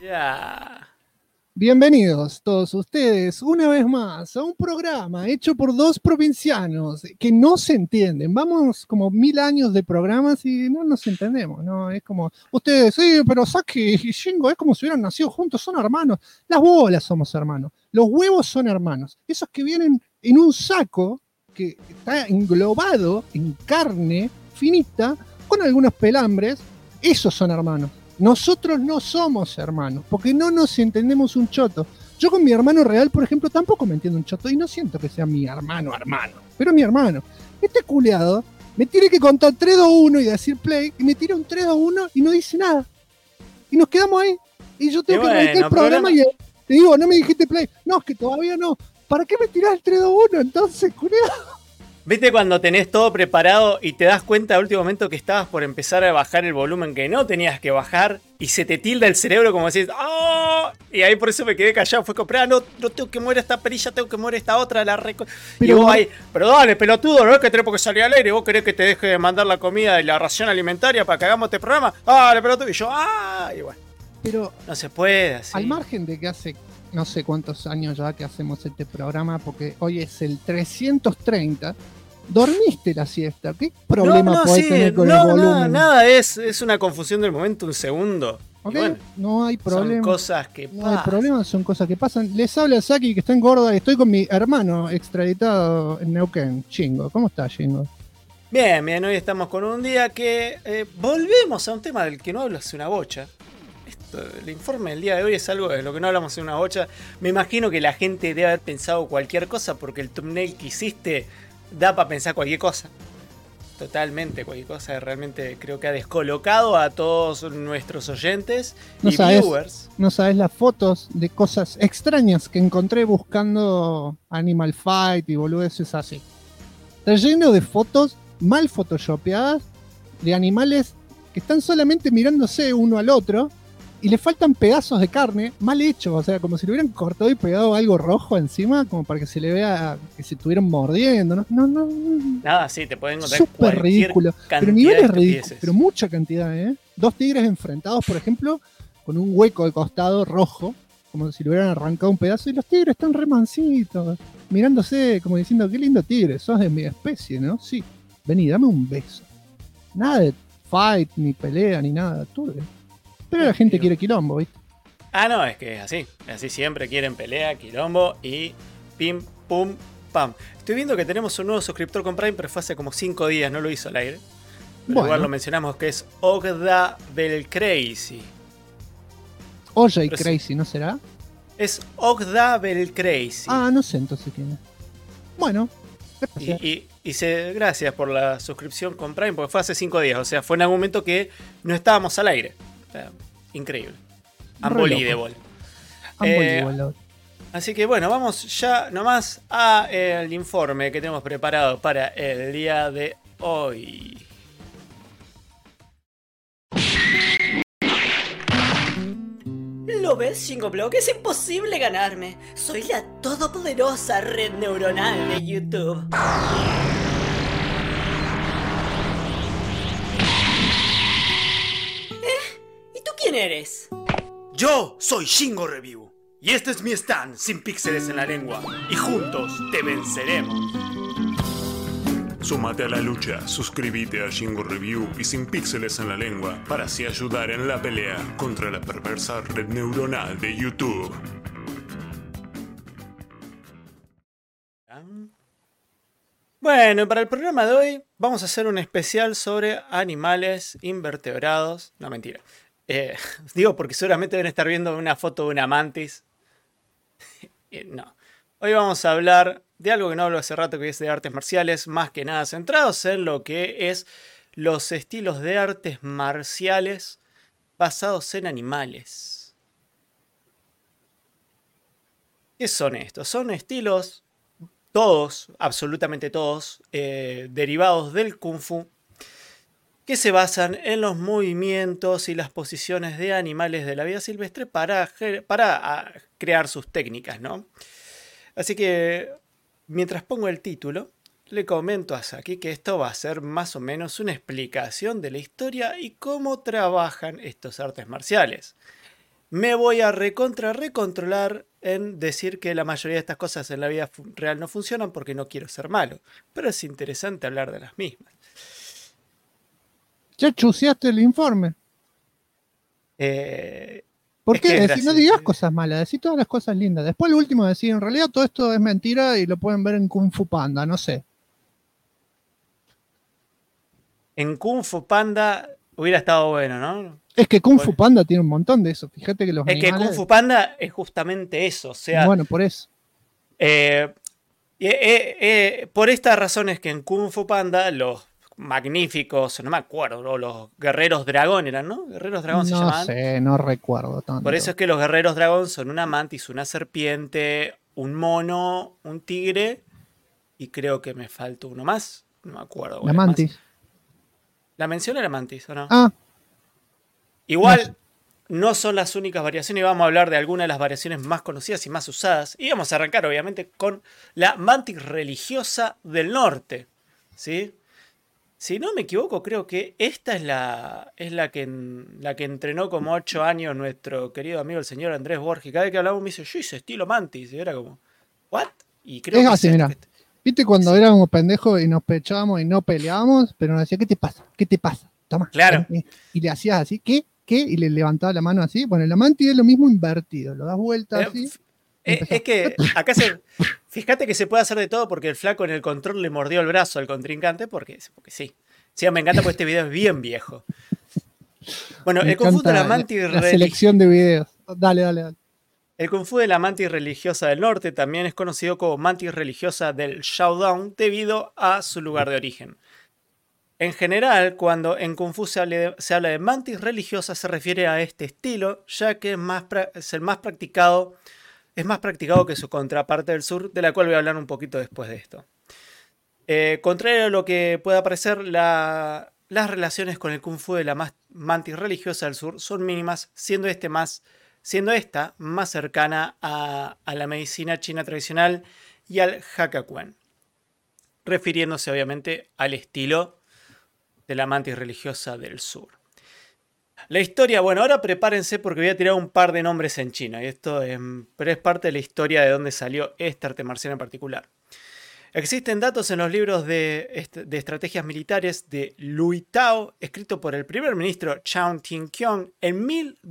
Ya. Bienvenidos todos ustedes una vez más a un programa hecho por dos provincianos que no se entienden. Vamos como 1000 años de programas y no nos entendemos, ¿no? Es como, ustedes, sí, pero Saki y Shingo es como si hubieran nacido juntos, son hermanos. Las bolas somos hermanos, los huevos son hermanos. Esos que vienen en un saco que está englobado en carne finita con algunos pelambres, esos son hermanos. Nosotros no somos hermanos, porque no nos entendemos un choto. Yo con mi hermano real, por ejemplo, tampoco me entiendo un choto y no siento que sea mi hermano, pero es mi hermano. Este culeado me tiene que contar 3, 2, 1 y decir play, y me tira un 3, 2, 1 y no dice nada. Y nos quedamos ahí. Y yo tengo que arrancar el programa y te digo, no me dijiste play. No, es que todavía no. ¿Para qué me tirás el 3, 2, 1 entonces, culeado? ¿Viste cuando tenés todo preparado y te das cuenta al último momento que estabas por empezar a bajar el volumen que no tenías que bajar y se te tilda el cerebro como decís, ¡oh! Y ahí por eso me quedé callado, fue como, no tengo que mover esta perilla, tengo que mover esta otra, y vos ahí, pero dale, pelotudo, no es que tenemos que salir al aire, vos querés que te deje de mandar la comida y la ración alimentaria para que hagamos este programa, dale, pelotudo, y yo, y bueno, pero no se puede así. Al margen de que hace no sé cuántos años ya que hacemos este programa, porque hoy es el 330, ¿dormiste la siesta? ¿Qué problema podés tener con el volumen? Nada, es una confusión del momento, un segundo. Okay, bueno, no hay problema. Son cosas que pasan. No hay problema, son cosas que pasan. Les habla Saki, que está en Gorda, y estoy con mi hermano extraditado en Neuquén, Shingo. ¿Cómo estás, Shingo? Bien, hoy estamos con un día que volvemos a un tema del que no hablo hace una bocha. El informe del día de hoy es algo de lo que no hablamos en una bocha. Me imagino que la gente debe haber pensado cualquier cosa porque el thumbnail que hiciste da para pensar cualquier cosa. Totalmente, cualquier cosa. Realmente creo que ha descolocado a todos nuestros oyentes y viewers. No sabes las fotos de cosas extrañas que encontré buscando Animal Fight y boludeces así. Está lleno de fotos mal photoshopeadas de animales que están solamente mirándose uno al otro y le faltan pedazos de carne mal hechos, o sea, como si le hubieran cortado y pegado algo rojo encima, como para que se le vea que se estuvieran mordiendo. No. Nada, sí, te pueden encontrar súper ridículo. Pero niveles ridículos, pero mucha cantidad, ¿eh? 2 tigres enfrentados, por ejemplo, con un hueco de costado rojo, como si le hubieran arrancado un pedazo, y los tigres están re mansitos, mirándose, como diciendo, qué lindo tigre, sos de mi especie, ¿no? Sí, vení, dame un beso. Nada de fight, ni pelea, ni nada, turbio. Pero la gente quiere quilombo, ¿viste? No, es que es así. Así siempre quieren pelea, quilombo y pim, pum, pam. Estoy viendo que tenemos un nuevo suscriptor con Prime, pero fue hace como 5 días, no lo hizo al aire. Pero igual lo mencionamos, que es Ogda Belcrazy. OJ Crazy, ¿no será? Es Ogda Belcrazy. No sé entonces quién es. Bueno. Gracias por la suscripción con Prime, porque fue hace 5 días. O sea, fue en algún momento que no estábamos al aire. Increíble. Unbelievable. Así que bueno, vamos ya nomás al informe que tenemos preparado para el día de hoy. ¿Lo ves, Shingo Block? Es imposible ganarme. Soy la todopoderosa red neuronal de YouTube. ¿Y tú quién eres? Yo soy Shingo Review. Y este es mi stand sin píxeles en la lengua. Y juntos te venceremos. Súmate a la lucha, suscríbete a Shingo Review y Sin Píxeles en la Lengua para así ayudar en la pelea contra la perversa red neuronal de YouTube. Bueno, para el programa de hoy vamos a hacer un especial sobre animales invertebrados. No, mentira. Digo porque seguramente deben estar viendo una foto de una mantis. No. Hoy vamos a hablar de algo que no hablo hace rato, que es de artes marciales, más que nada centrados en lo que es los estilos de artes marciales basados en animales. ¿Qué son estos? Son estilos, todos, absolutamente todos, derivados del Kung Fu, que se basan en los movimientos y las posiciones de animales de la vida silvestre para crear sus técnicas, ¿no? Así que, mientras pongo el título, le comento a Saki que esto va a ser más o menos una explicación de la historia y cómo trabajan estos artes marciales. me voy a recontrolar en decir que la mayoría de estas cosas en la vida real no funcionan porque no quiero ser malo. Pero es interesante hablar de las mismas. Ya chuseaste el informe. ¿Por qué? No digas cosas malas, decís todas las cosas lindas. Después lo último decir, en realidad todo esto es mentira y lo pueden ver en Kung Fu Panda, no sé. En Kung Fu Panda hubiera estado bueno, ¿no? Es que Kung Fu Panda tiene un montón de eso. Fíjate que los animales... que Kung Fu Panda es justamente eso. O sea, bueno, por eso. Por estas razones que en Kung Fu Panda los magníficos, no me acuerdo, los guerreros dragón eran, ¿no? Guerreros dragón se llamaban. No sé, no recuerdo tanto. Por eso es que los guerreros dragón son una mantis, una serpiente, un mono, un tigre y creo que me falta uno más. No me acuerdo. La mantis. Más. ¿La menciona la mantis o no? Ah. Igual no son las únicas variaciones y vamos a hablar de algunas de las variaciones más conocidas y más usadas. Y vamos a arrancar obviamente con la mantis religiosa del norte. ¿Sí? Si no me equivoco, creo que esta es la que entrenó como 8 años nuestro querido amigo el señor Andrés Borges. Cada vez que hablamos me dice, yo hice estilo mantis. Y era como, ¿what? Y creo es que así, mira. ¿Viste cuando éramos pendejos y nos pechábamos y no peleábamos? Pero nos decía, ¿qué te pasa? ¿Qué te pasa? Toma. Claro. Y le hacías así, ¿qué? Y le levantaba la mano así. Bueno, la mantis es lo mismo invertido. Lo das vuelta así. Es que acá fíjate que se puede hacer de todo porque el flaco en el control le mordió el brazo al contrincante porque sí. Sí, me encanta porque este video es bien viejo. Bueno, el Kung Fu de la mantis la selección de videos. Dale. El Kung Fu de la mantis religiosa del norte también es conocido como mantis religiosa del Shaodong debido a su lugar de origen. En general, cuando en Kung Fu se habla de mantis religiosa se refiere a este estilo, ya que es el más practicado. Es más practicado que su contraparte del sur, de la cual voy a hablar un poquito después de esto. Contrario a lo que pueda parecer, las relaciones con el Kung Fu de la mantis religiosa del sur son mínimas, siendo esta más cercana a la medicina china tradicional y al Hakka-Kuen, refiriéndose obviamente al estilo de la mantis religiosa del sur. La historia, bueno, ahora prepárense porque voy a tirar un par de nombres en chino, pero es parte de la historia de dónde salió este arte marcial en particular. Existen datos en los libros de estrategias militares de Lui Tao, escrito por el primer ministro Chao Ting-kiong en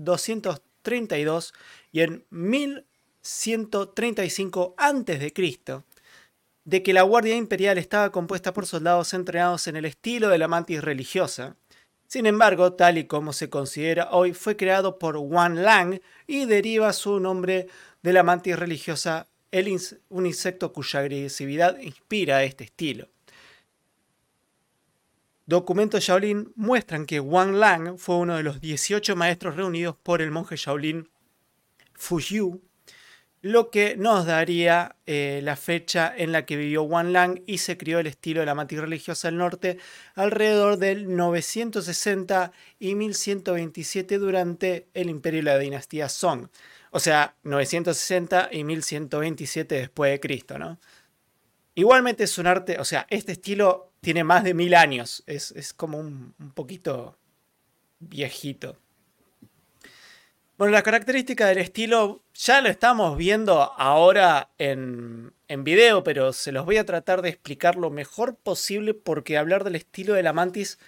1232 y en 1135 a.C., de que la Guardia Imperial estaba compuesta por soldados entrenados en el estilo de la mantis religiosa. Sin embargo, tal y como se considera hoy, fue creado por Wang Lang y deriva su nombre de la mantis religiosa, un insecto cuya agresividad inspira este estilo. Documentos Shaolin muestran que Wang Lang fue uno de los 18 maestros reunidos por el monje Shaolin Fu Yu, lo que nos daría la fecha en la que vivió Wang Lang y se crió el estilo de la mantis religiosa del norte alrededor del 960 y 1127 durante el imperio de la dinastía Song. O sea, 960 y 1127 después de Cristo, ¿no? Igualmente es un arte, o sea, este estilo tiene más de 1000 años. Es como un poquito viejito. Bueno, la característica del estilo ya lo estamos viendo ahora en video, pero se los voy a tratar de explicar lo mejor posible porque hablar del estilo de la mantis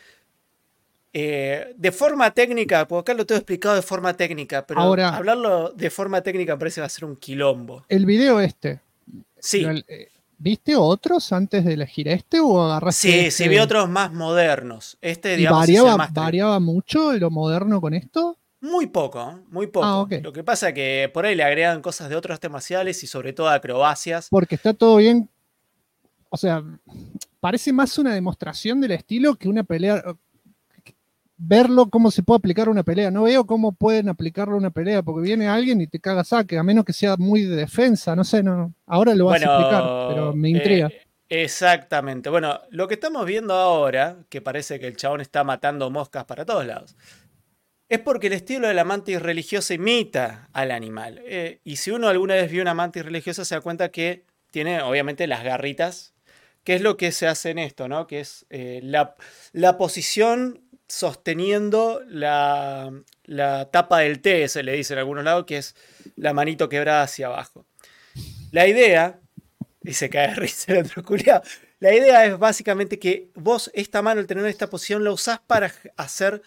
de forma técnica, porque acá lo tengo explicado de forma técnica, pero ahora, hablarlo de forma técnica me parece que va a ser un quilombo. El video este. Sí. ¿Viste otros antes de elegir este o agarraste Sí, vi otros más modernos. ¿Y variaba mucho lo moderno con esto? Muy poco, muy poco. Ah, okay. Lo que pasa es que por ahí le agregan cosas de otros artes marciales y sobre todo acrobacias. Porque está todo bien. O sea, parece más una demostración del estilo que una pelea. Verlo cómo se puede aplicar una pelea. No veo cómo pueden aplicarlo una pelea, porque viene alguien y te caga saque, a menos que sea muy de defensa, no sé, no. Ahora lo vas a explicar, pero me intriga. Exactamente. Bueno, lo que estamos viendo ahora, que parece que el chabón está matando moscas para todos lados, es porque el estilo de la mantis religiosa imita al animal. Y si uno alguna vez vio una mantis religiosa, se da cuenta que tiene obviamente las garritas, que es lo que se hace en esto, ¿no? Que es la posición sosteniendo la la tapa del T, se le dice en algunos lados, que es la manito quebrada hacia abajo. La idea, y se cae de risa el otro culiao, la idea es básicamente que vos esta mano, al tener esta posición, la usás para hacer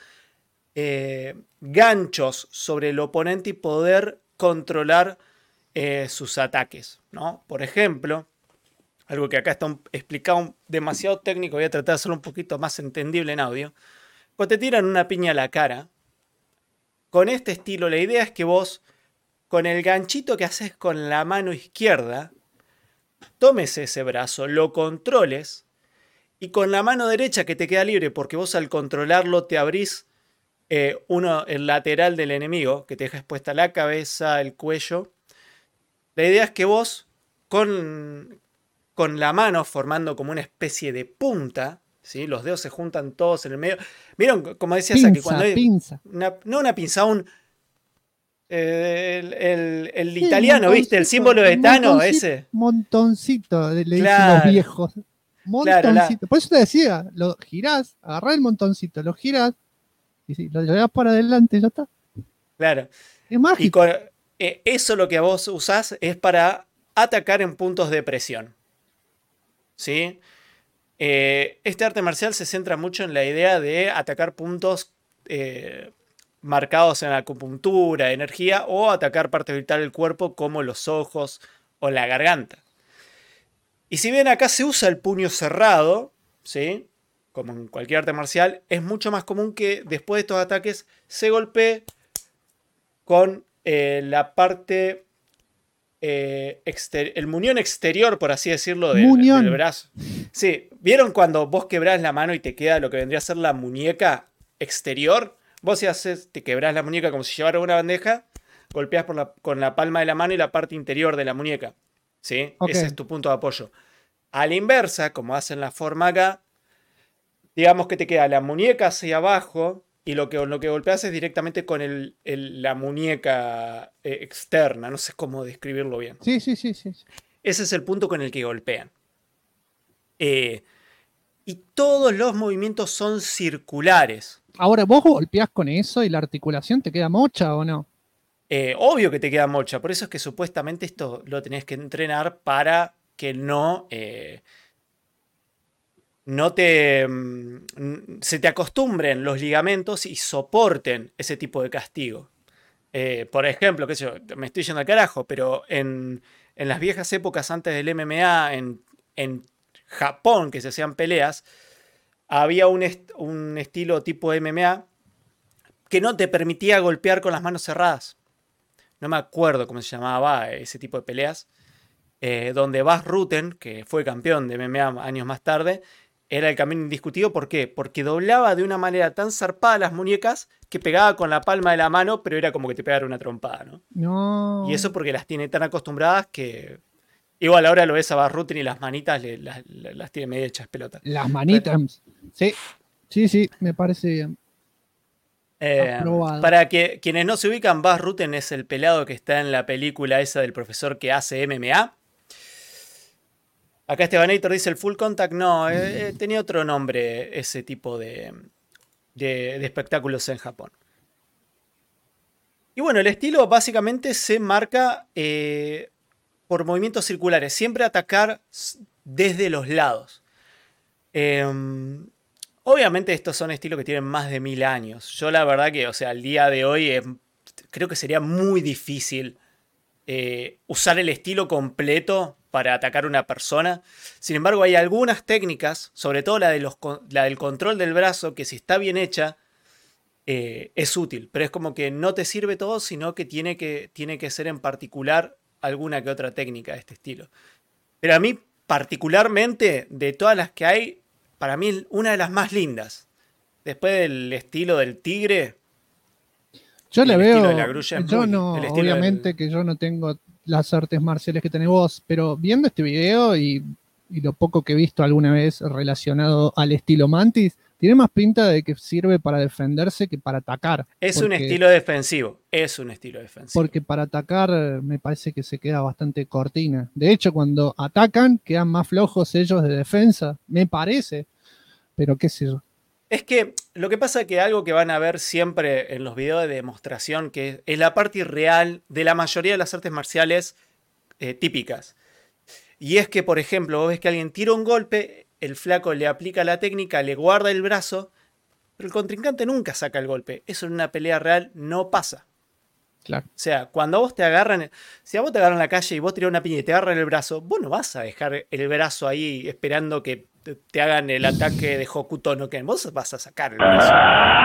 ganchos sobre el oponente y poder controlar sus ataques, ¿no? Por ejemplo, algo que acá está explicado demasiado técnico, voy a tratar de hacerlo un poquito más entendible en audio. Cuando te tiran una piña a la cara, con este estilo, la idea es que vos, con el ganchito que haces con la mano izquierda, tomes ese brazo, lo controles, y con la mano derecha que te queda libre, porque vos al controlarlo te abrís el lateral del enemigo, que te deja expuesta la cabeza, el cuello. La idea es que vos, con la mano formando como una especie de punta, ¿sí? Los dedos se juntan todos en el medio. ¿Vieron? Como decía Saki, cuando hay pinza. no una pinza, el italiano, ¿viste? El símbolo de Thanos, ese. Montoncito, le dicen Claro. los viejos. Montoncito. Claro, Por eso te decía, lo girás, agarrás el montoncito, lo girás, y si lo llevas para adelante, ya está. Claro. Es mágico. Eso lo que vos usás es para atacar en puntos de presión. ¿Sí? Este arte marcial se centra mucho en la idea de atacar puntos marcados en la acupuntura, energía, o atacar partes vitales del cuerpo como los ojos o la garganta. Y si bien acá se usa el puño cerrado, ¿sí? Como en cualquier arte marcial, es mucho más común que después de estos ataques se golpee con la parte, el muñón exterior, por así decirlo, del brazo. Sí, ¿vieron cuando vos quebrás la mano y te queda lo que vendría a ser la muñeca exterior? Vos si haces, te quebrás la muñeca como si llevara una bandeja, golpeás con la palma de la mano y la parte interior de la muñeca. ¿Sí? Okay. Ese es tu punto de apoyo. A la inversa, como hacen la forma acá, digamos que te queda la muñeca hacia abajo y lo que golpeas es directamente con la muñeca externa. No sé cómo describirlo bien. Sí. Ese es el punto con el que golpean. Y todos los movimientos son circulares. Ahora, ¿vos golpeás con eso y la articulación te queda mocha o no? Obvio que te queda mocha. Por eso es que supuestamente esto lo tenés que entrenar para que se te acostumbren los ligamentos y soporten ese tipo de castigo. Por ejemplo, qué sé yo, me estoy yendo al carajo, pero en las viejas épocas antes del MMA, en Japón, que se hacían peleas, había un estilo tipo MMA que no te permitía golpear con las manos cerradas. No me acuerdo cómo se llamaba ese tipo de peleas. Donde Bas Rutten, que fue campeón de MMA años más tarde, era el camino indiscutido. ¿Por qué? Porque doblaba de una manera tan zarpada las muñecas que pegaba con la palma de la mano, pero era como que te pegara una trompada, ¿no? No. Y eso porque las tiene tan acostumbradas que... Igual ahora lo ves a Bas Rutten y las manitas las tiene medio hechas pelota. Las manitas. Pero... Sí, me parece bien. Para que quienes no se ubican, Bas Rutten es el pelado que está en la película esa del profesor que hace MMA. Acá Estebanator dice el Full Contact. No, tenía otro nombre ese tipo de espectáculos en Japón. Y bueno, el estilo básicamente se marca por movimientos circulares. Siempre atacar desde los lados. Obviamente estos son estilos que tienen más de 1000 años. Yo la verdad que, o sea, al día de hoy creo que sería muy difícil usar el estilo completo para atacar a una persona. Sin embargo, hay algunas técnicas, sobre todo la del control del brazo, que si está bien hecha, es útil. Pero es como que no te sirve todo, sino que tiene que ser en particular alguna que otra técnica de este estilo. Pero a mí, particularmente, de todas las que hay, para mí una de las más lindas. Después del estilo del tigre. Yo le veo. De la grulla obviamente que yo no tengo las artes marciales que tenés vos, pero viendo este video y lo poco que he visto alguna vez relacionado al estilo Mantis, tiene más pinta de que sirve para defenderse que para atacar. Es un estilo defensivo. Porque para atacar me parece que se queda bastante cortina. De hecho, cuando atacan, quedan más flojos ellos de defensa, me parece. Pero qué sé yo. Es que lo que pasa es que algo que van a ver siempre en los videos de demostración, que es la parte irreal de la mayoría de las artes marciales típicas. Y es que, por ejemplo, vos ves que alguien tira un golpe, el flaco le aplica la técnica, le guarda el brazo, pero el contrincante nunca saca el golpe. Eso en una pelea real no pasa. Claro. O sea, cuando a vos te agarran, si a vos te agarran en la calle y vos tirás una piña y te agarran el brazo, vos no vas a dejar el brazo ahí esperando que te hagan el ataque de Hokuto no Ken. Vos vas a sacar el brazo.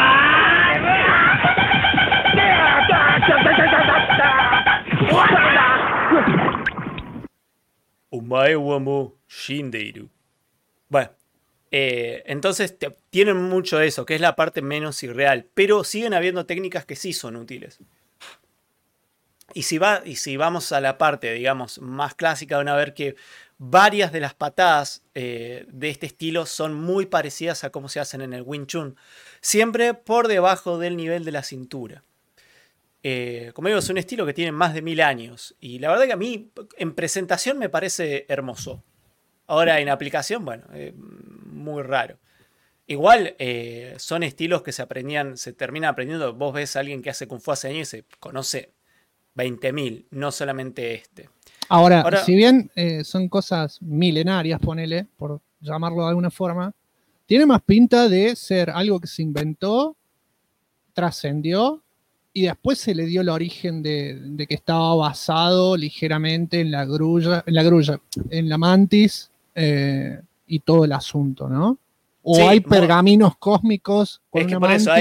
Umae wa mo shindeiru. Bueno, entonces tienen mucho de eso, que es la parte menos irreal, pero siguen habiendo técnicas que sí son útiles. Y si vamos a la parte, digamos, más clásica, van a ver que varias de las patadas de este estilo son muy parecidas a cómo se hacen en el Wing Chun. Siempre por debajo del nivel de la cintura. Como digo, es un estilo que tiene más de 1000 años. Y la verdad que a mí, en presentación, me parece hermoso. Ahora, en aplicación, bueno, muy raro. Igual son estilos que se termina aprendiendo. Vos ves a alguien que hace Kung Fu hace años y se conoce 20.000, no solamente este. Ahora, si bien son cosas milenarias, ponele, por llamarlo de alguna forma, tiene más pinta de ser algo que se inventó, trascendió y después se le dio el origen de que estaba basado ligeramente en la grulla, en la mantis y todo el asunto, ¿no? O sí, hay pergaminos cósmicos con una por mantis.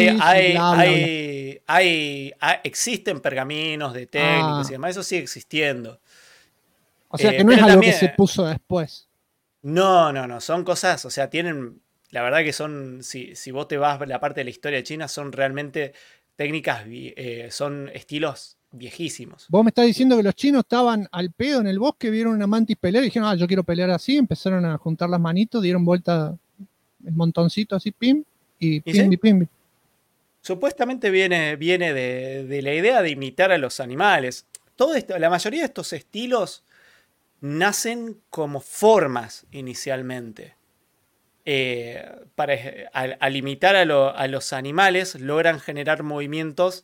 Existen pergaminos de técnicas y demás, eso sigue existiendo. O sea que no es algo también, que se puso después. No, son cosas, o sea, tienen, la verdad que son, si vos te vas a la parte de la historia de China, son realmente técnicas, son estilos viejísimos. Vos me estás diciendo que los chinos estaban al pedo en el bosque, vieron una mantis pelear y dijeron, yo quiero pelear así, empezaron a juntar las manitos, dieron vuelta el montoncito así, pim, y pimbi, ¿sí? Pimbi. Supuestamente viene de la idea de imitar a los animales. Todo esto, la mayoría de estos estilos nacen como formas inicialmente. Al imitar a los animales, logran generar movimientos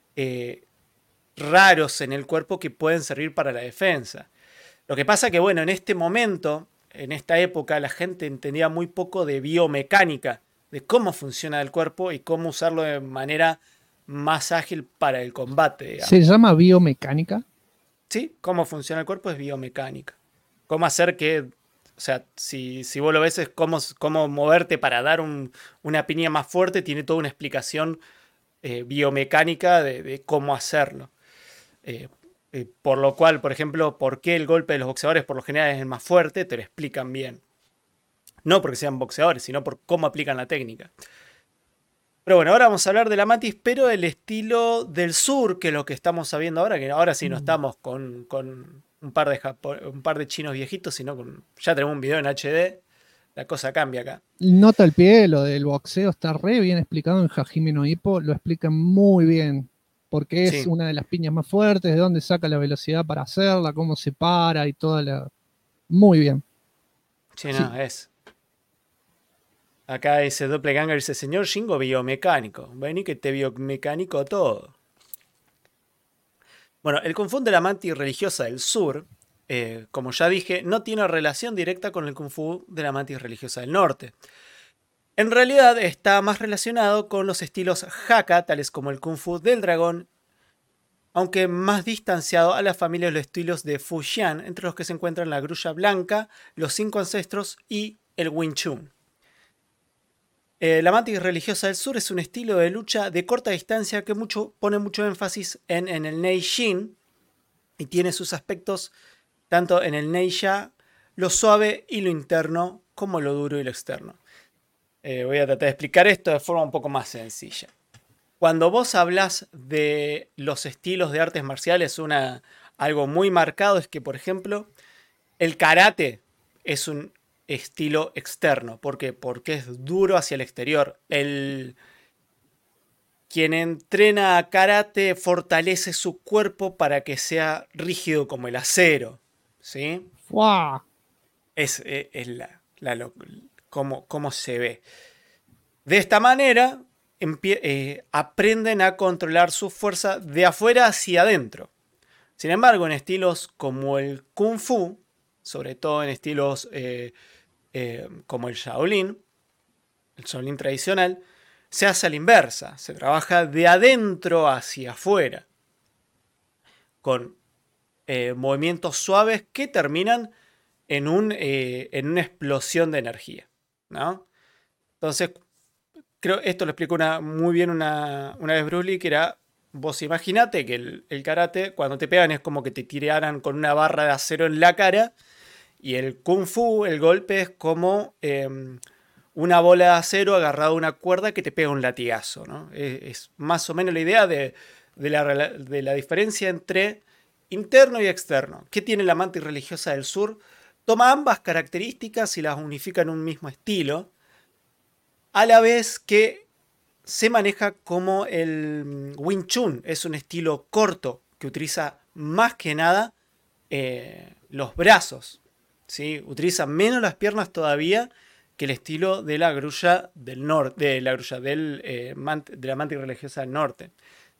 raros en el cuerpo que pueden servir para la defensa. Lo que pasa que, bueno, en este momento, en esta época, la gente entendía muy poco de biomecánica, de cómo funciona el cuerpo y cómo usarlo de manera más ágil para el combate, digamos. ¿Se llama biomecánica? Sí, cómo funciona el cuerpo es biomecánica. Cómo hacer que, o sea, si vos lo ves es cómo moverte para dar una piña más fuerte, tiene toda una explicación biomecánica de cómo hacerlo. Por lo cual, por ejemplo, por qué el golpe de los boxeadores por lo general es el más fuerte, te lo explican bien. No porque sean boxeadores, sino por cómo aplican la técnica. Pero bueno, ahora vamos a hablar de la mantis, pero el estilo del sur, que es lo que estamos sabiendo ahora, que ahora sí no estamos con un par de chinos viejitos, sino ya tenemos un video en HD, la cosa cambia acá. Nota al pie, lo del boxeo está re bien explicado en Hajime no Ippo, lo explican muy bien, porque es una de las piñas más fuertes, de dónde saca la velocidad para hacerla, cómo se para y toda la... Muy bien. Sí, no, es... Acá dice Doppelganger, dice, señor Shingo biomecánico. Vení que te biomecánico todo. Bueno, el Kung Fu de la mantis religiosa del sur, como ya dije, no tiene relación directa con el Kung Fu de la mantis religiosa del norte. En realidad está más relacionado con los estilos Hakka, tales como el Kung Fu del dragón, aunque más distanciado a la familia de los estilos de Fujian, entre los que se encuentran la grulla blanca, los 5 ancestros y el Wing Chun. La mantis religiosa del sur es un estilo de lucha de corta distancia que pone mucho énfasis en el Neishin y tiene sus aspectos tanto en el Neisha, lo suave y lo interno, como lo duro y lo externo. Voy a tratar de explicar esto de forma un poco más sencilla. Cuando vos hablás de los estilos de artes marciales, algo muy marcado es que, por ejemplo, el karate es un estilo externo. ¿Por qué? Porque es duro hacia el exterior. Quien entrena karate fortalece su cuerpo para que sea rígido como el acero. ¿Sí? ¡Wow! Es cómo se ve. De esta manera aprenden a controlar su fuerza de afuera hacia adentro. Sin embargo, en estilos como el Kung Fu, sobre todo en estilos como el Shaolin tradicional, se hace a la inversa. Se trabaja de adentro hacia afuera, con movimientos suaves que terminan en una explosión de energía, ¿no? Entonces, creo esto lo explicó muy bien una vez Bruce Lee, que era, vos imaginate que el karate, cuando te pegan es como que te tiraran con una barra de acero en la cara, y el Kung Fu, el golpe es como una bola de acero agarrada a una cuerda que te pega un latigazo, ¿no? Es más o menos la idea de la diferencia entre interno y externo. ¿Qué tiene la mantis religiosa del sur? Toma ambas características y las unifica en un mismo estilo, a la vez que se maneja como el Wing Chun. Es un estilo corto que utiliza más que nada los brazos, ¿sí? Utiliza menos las piernas todavía que el estilo de la grulla del norte, de la mantis religiosa del norte.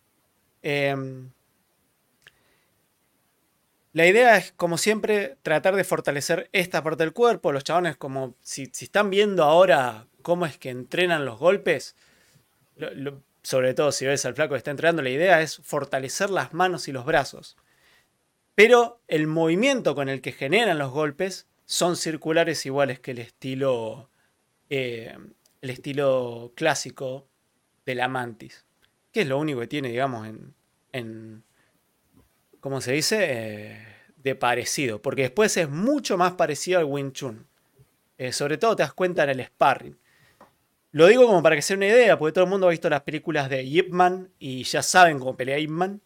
La idea es, como siempre, tratar de fortalecer esta parte del cuerpo. Los chabones, como si están viendo ahora cómo es que entrenan los golpes, sobre todo si ves al flaco que está entrenando, la idea es fortalecer las manos y los brazos. Pero el movimiento con el que generan los golpes son circulares, iguales que el estilo clásico de la mantis, que es lo único que tiene, digamos, en ¿cómo se dice? De parecido, porque después es mucho más parecido al Wing Chun. Sobre todo te das cuenta en el sparring. Lo digo como para que sea una idea, porque todo el mundo ha visto las películas de Ip Man y ya saben cómo pelea Ip Man.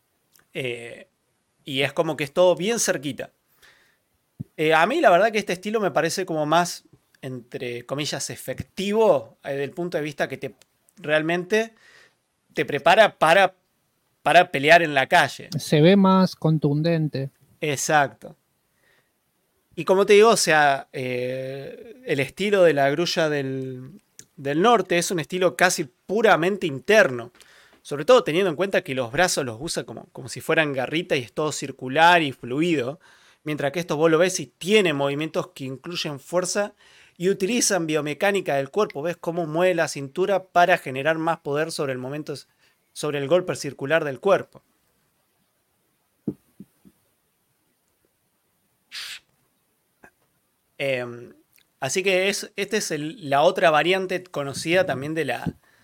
Y es como que es todo bien cerquita. A mí la verdad que este estilo me parece como más, entre comillas, efectivo, desde el punto de vista que realmente te prepara para pelear en la calle. Se ve más contundente. Exacto. Y como te digo, o sea, el estilo de la grulla del norte es un estilo casi puramente interno. Sobre todo teniendo en cuenta que los brazos los usa como si fueran garritas y es todo circular y fluido. Mientras que esto vos lo ves y tiene movimientos que incluyen fuerza y utilizan biomecánica del cuerpo. Ves cómo mueve la cintura para generar más poder sobre el golpe circular del cuerpo. Así que esta es la otra variante conocida también de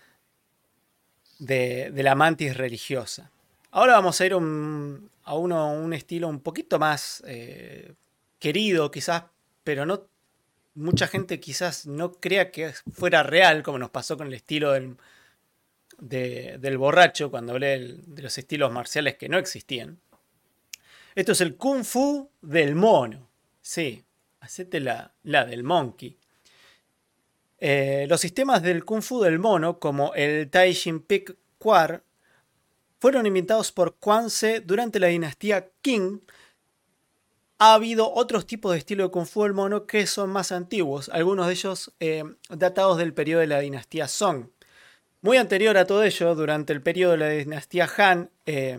la mantis religiosa. Ahora vamos a ir a un estilo un poquito más querido quizás, pero no mucha gente quizás no crea que fuera real, como nos pasó con el estilo del borracho cuando hablé de los estilos marciales que no existían. Esto es el Kung Fu del mono. Sí, hacete la del monkey. Los sistemas del Kung Fu del mono, como el Tai Chin Pik Kwar, fueron inventados por Quan Se durante la dinastía Qing. Ha habido otros tipos de estilo de Kung Fu del mono que son más antiguos, algunos de ellos datados del periodo de la dinastía Song. Muy anterior a todo ello, durante el periodo de la dinastía Han,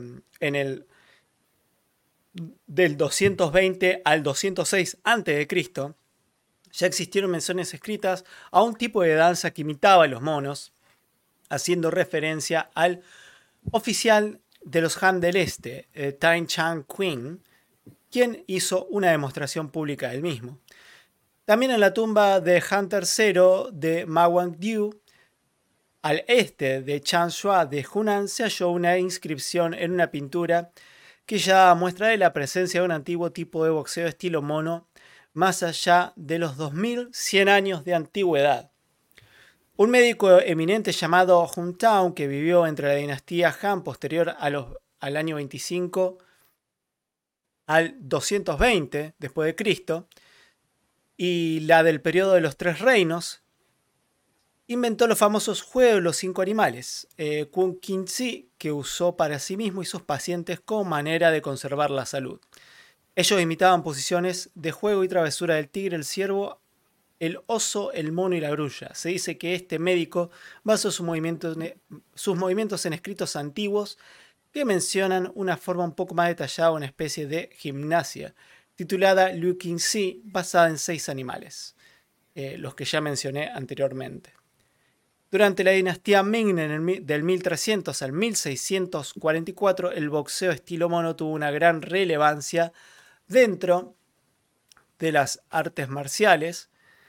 del 220 al 206 a.C., ya existieron menciones escritas a un tipo de danza que imitaba a los monos, haciendo referencia al oficial de los Han del Este, Time Chan Qing, quien hizo una demostración pública del mismo. También en la tumba de Han III de Ma Wangdiu, al este de Changsha de Hunan, se halló una inscripción en una pintura que ya muestra de la presencia de un antiguo tipo de boxeo estilo mono, más allá de los 2100 años de antigüedad. Un médico eminente llamado Hun Tao, que vivió entre la dinastía Han posterior al año 25 al 220 después de Cristo, y la del periodo de los Tres Reinos, inventó los famosos juegos de los 5 animales, Kun Kin Tzi, que usó para sí mismo y sus pacientes como manera de conservar la salud. Ellos imitaban posiciones de juego y travesura del tigre, el ciervo, El oso, el mono y la grulla. Se dice que este médico basó sus movimientos en escritos antiguos que mencionan una forma un poco más detallada, una especie de gimnasia, titulada Liu Qingxi, basada en 6 animales, los que ya mencioné anteriormente. Durante la dinastía Ming del 1300 al 1644, el boxeo estilo mono tuvo una gran relevancia dentro de las artes marciales.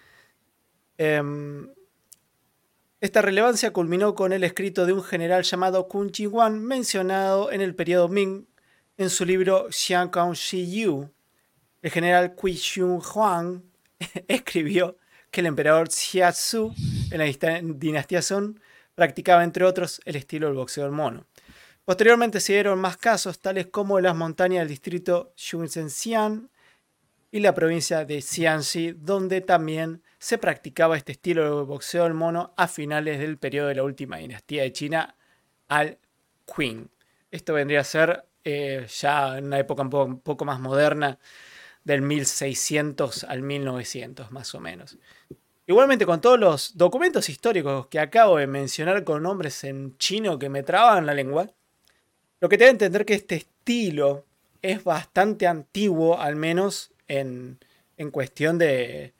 Esta relevancia culminó con el escrito de un general llamado Qun Shi Huang, mencionado en el periodo Ming en su libro Xiangkang Shi Yu. El general Qin Shi Huang escribió que el emperador Xia Su en la dinastía Song practicaba, entre otros, el estilo del boxeo del mono. Posteriormente se dieron más casos, tales como las montañas del distrito Yunzhencian y la provincia de Jiangxi, donde también se practicaba este estilo de boxeo del mono a finales del periodo de la última dinastía de China, al Qing. Esto vendría a ser ya en una época un poco más moderna, del 1600 al 1900 más o menos. Igualmente, con todos los documentos históricos que acabo de mencionar con nombres en chino que me traban la lengua, lo que te da a entender que este estilo es bastante antiguo, al menos en cuestión de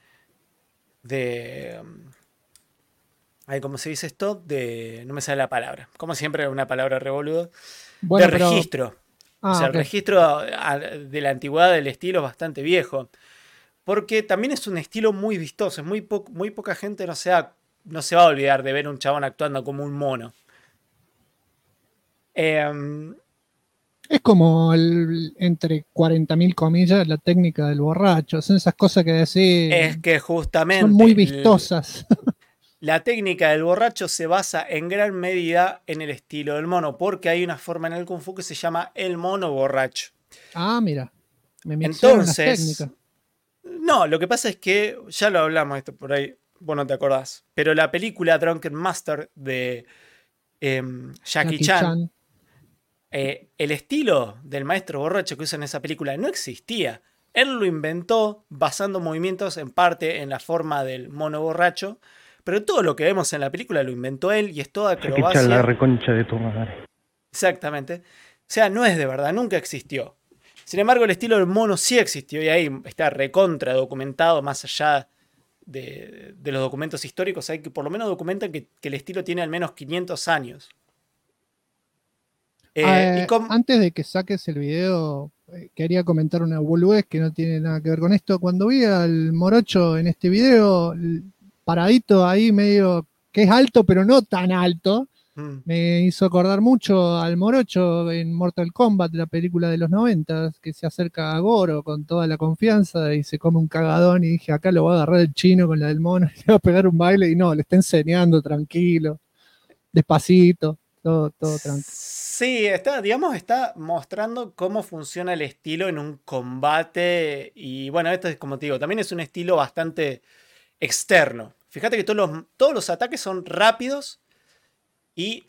¿cómo se dice esto? No me sale la palabra. Como siempre, una palabra revoluda. Bueno, de registro. O sea, ok. el registro de la antigüedad del estilo es bastante viejo. Porque también es un estilo muy vistoso. Muy poca gente no se va a olvidar de ver un chabón actuando como un mono. Es como entre 40.000 comillas la técnica del borracho. Son esas cosas que decís. Es que justamente Son muy vistosas. la técnica del borracho se basa en gran medida en el estilo del mono, porque hay una forma en el Kung Fu que se llama el mono borracho. Ah, mira. Me mixaron las Entonces, técnicas. no, lo que pasa es que, ya lo hablamos esto por ahí, vos no te acordás, pero la película Drunken Master de Jackie Chan, el estilo del maestro borracho que usa en esa película no existía. Él lo inventó basando movimientos en parte en la forma del mono borracho, pero todo lo que vemos en la película lo inventó él y es toda acrobacia. La reconcha de tu madre. Exactamente. O sea, no es de verdad, nunca existió. Sin embargo, el estilo del mono sí existió y ahí está recontra documentado, más allá de los documentos históricos. Hay que por lo menos documentan que el estilo tiene al menos 500 años. Antes de que saques el video, quería comentar una boludez que no tiene nada que ver con esto. Cuando vi al morocho en este video, paradito ahí medio, que es alto pero no tan alto, me hizo acordar mucho al morocho en Mortal Kombat, la película de los 90, que se acerca a Goro con toda la confianza y se come un cagadón y dije, acá lo va a agarrar el chino con la del mono y le va a pegar un baile y no, le está enseñando tranquilo, despacito, todo tranquilo. Sí, está mostrando cómo funciona el estilo en un combate. Y bueno, esto es como te digo, también es un estilo bastante externo. Fíjate que todos los ataques son rápidos y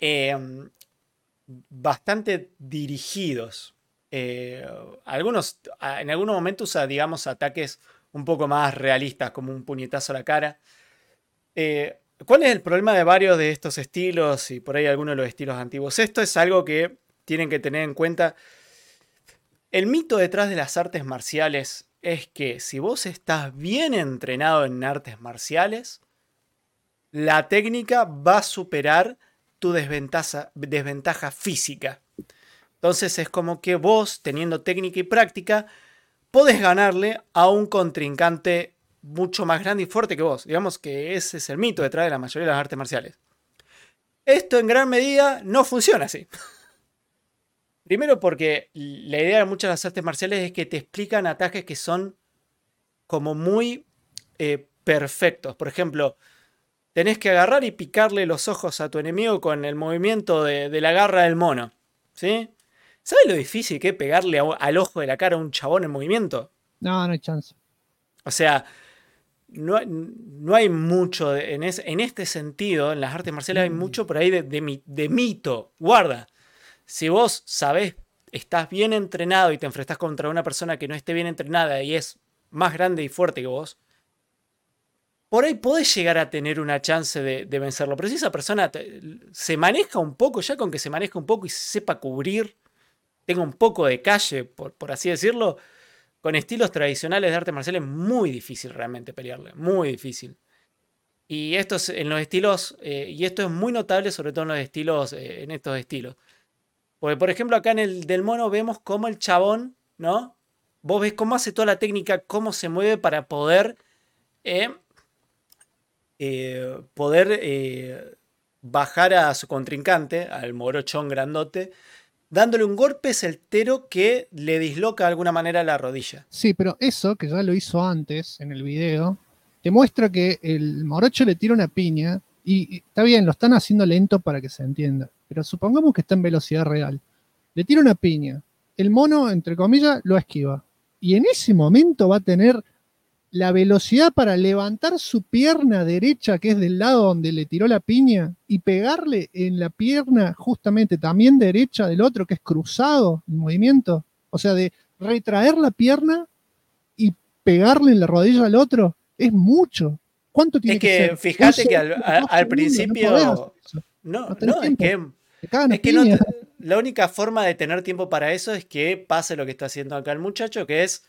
bastante dirigidos. En algunos momentos usa, digamos, ataques un poco más realistas, como un puñetazo a la cara. ¿Cuál es el problema de varios de estos estilos y por ahí algunos de los estilos antiguos? Esto es algo que tienen que tener en cuenta. El mito detrás de las artes marciales es que si vos estás bien entrenado en artes marciales, la técnica va a superar tu desventaja física. Entonces es como que vos, teniendo técnica y práctica, podés ganarle a un contrincante mucho más grande y fuerte que vos. Digamos que ese es el mito detrás de la mayoría de las artes marciales. Esto en gran medida no funciona así. Primero porque la idea de muchas de las artes marciales es que te explican ataques que son como muy perfectos. Por ejemplo, tenés que agarrar y picarle los ojos a tu enemigo con el movimiento de la garra del mono. ¿Sí? ¿Sabes lo difícil que es pegarle al ojo de la cara a un chabón en movimiento? No hay chance. O sea, no hay mucho en este sentido. En las artes marciales hay mucho por ahí de mito. Guarda, si vos sabés, estás bien entrenado y te enfrentás contra una persona que no esté bien entrenada y es más grande y fuerte que vos, por ahí podés llegar a tener una chance de vencerlo. Pero si esa persona se maneja un poco, ya con que se maneja un poco y sepa cubrir, tenga un poco de calle, por así decirlo, con estilos tradicionales de artes marciales es muy difícil realmente pelearle, muy difícil. Y esto es en los estilos, y esto es muy notable sobre todo en los estilos, en estos estilos. Porque por ejemplo acá en el del mono vemos cómo el chabón, ¿no? Vos ves cómo hace toda la técnica, cómo se mueve para poder bajar a su contrincante, al morochón grandote, dándole un golpe certero que le disloca de alguna manera la rodilla. Sí, pero eso, que ya lo hizo antes en el video, te muestra que el morocho le tira una piña y está bien, lo están haciendo lento para que se entienda, pero supongamos que está en velocidad real. Le tira una piña, el mono, entre comillas, lo esquiva. Y en ese momento va a tener la velocidad para levantar su pierna derecha, que es del lado donde le tiró la piña, y pegarle en la pierna justamente también derecha del otro, que es cruzado en movimiento. O sea, de retraer la pierna y pegarle en la rodilla al otro, es mucho. ¿Cuánto tiene que ser? Es que fíjate que al principio... No, es que no, la única forma de tener tiempo para eso es que pase lo que está haciendo acá el muchacho, que es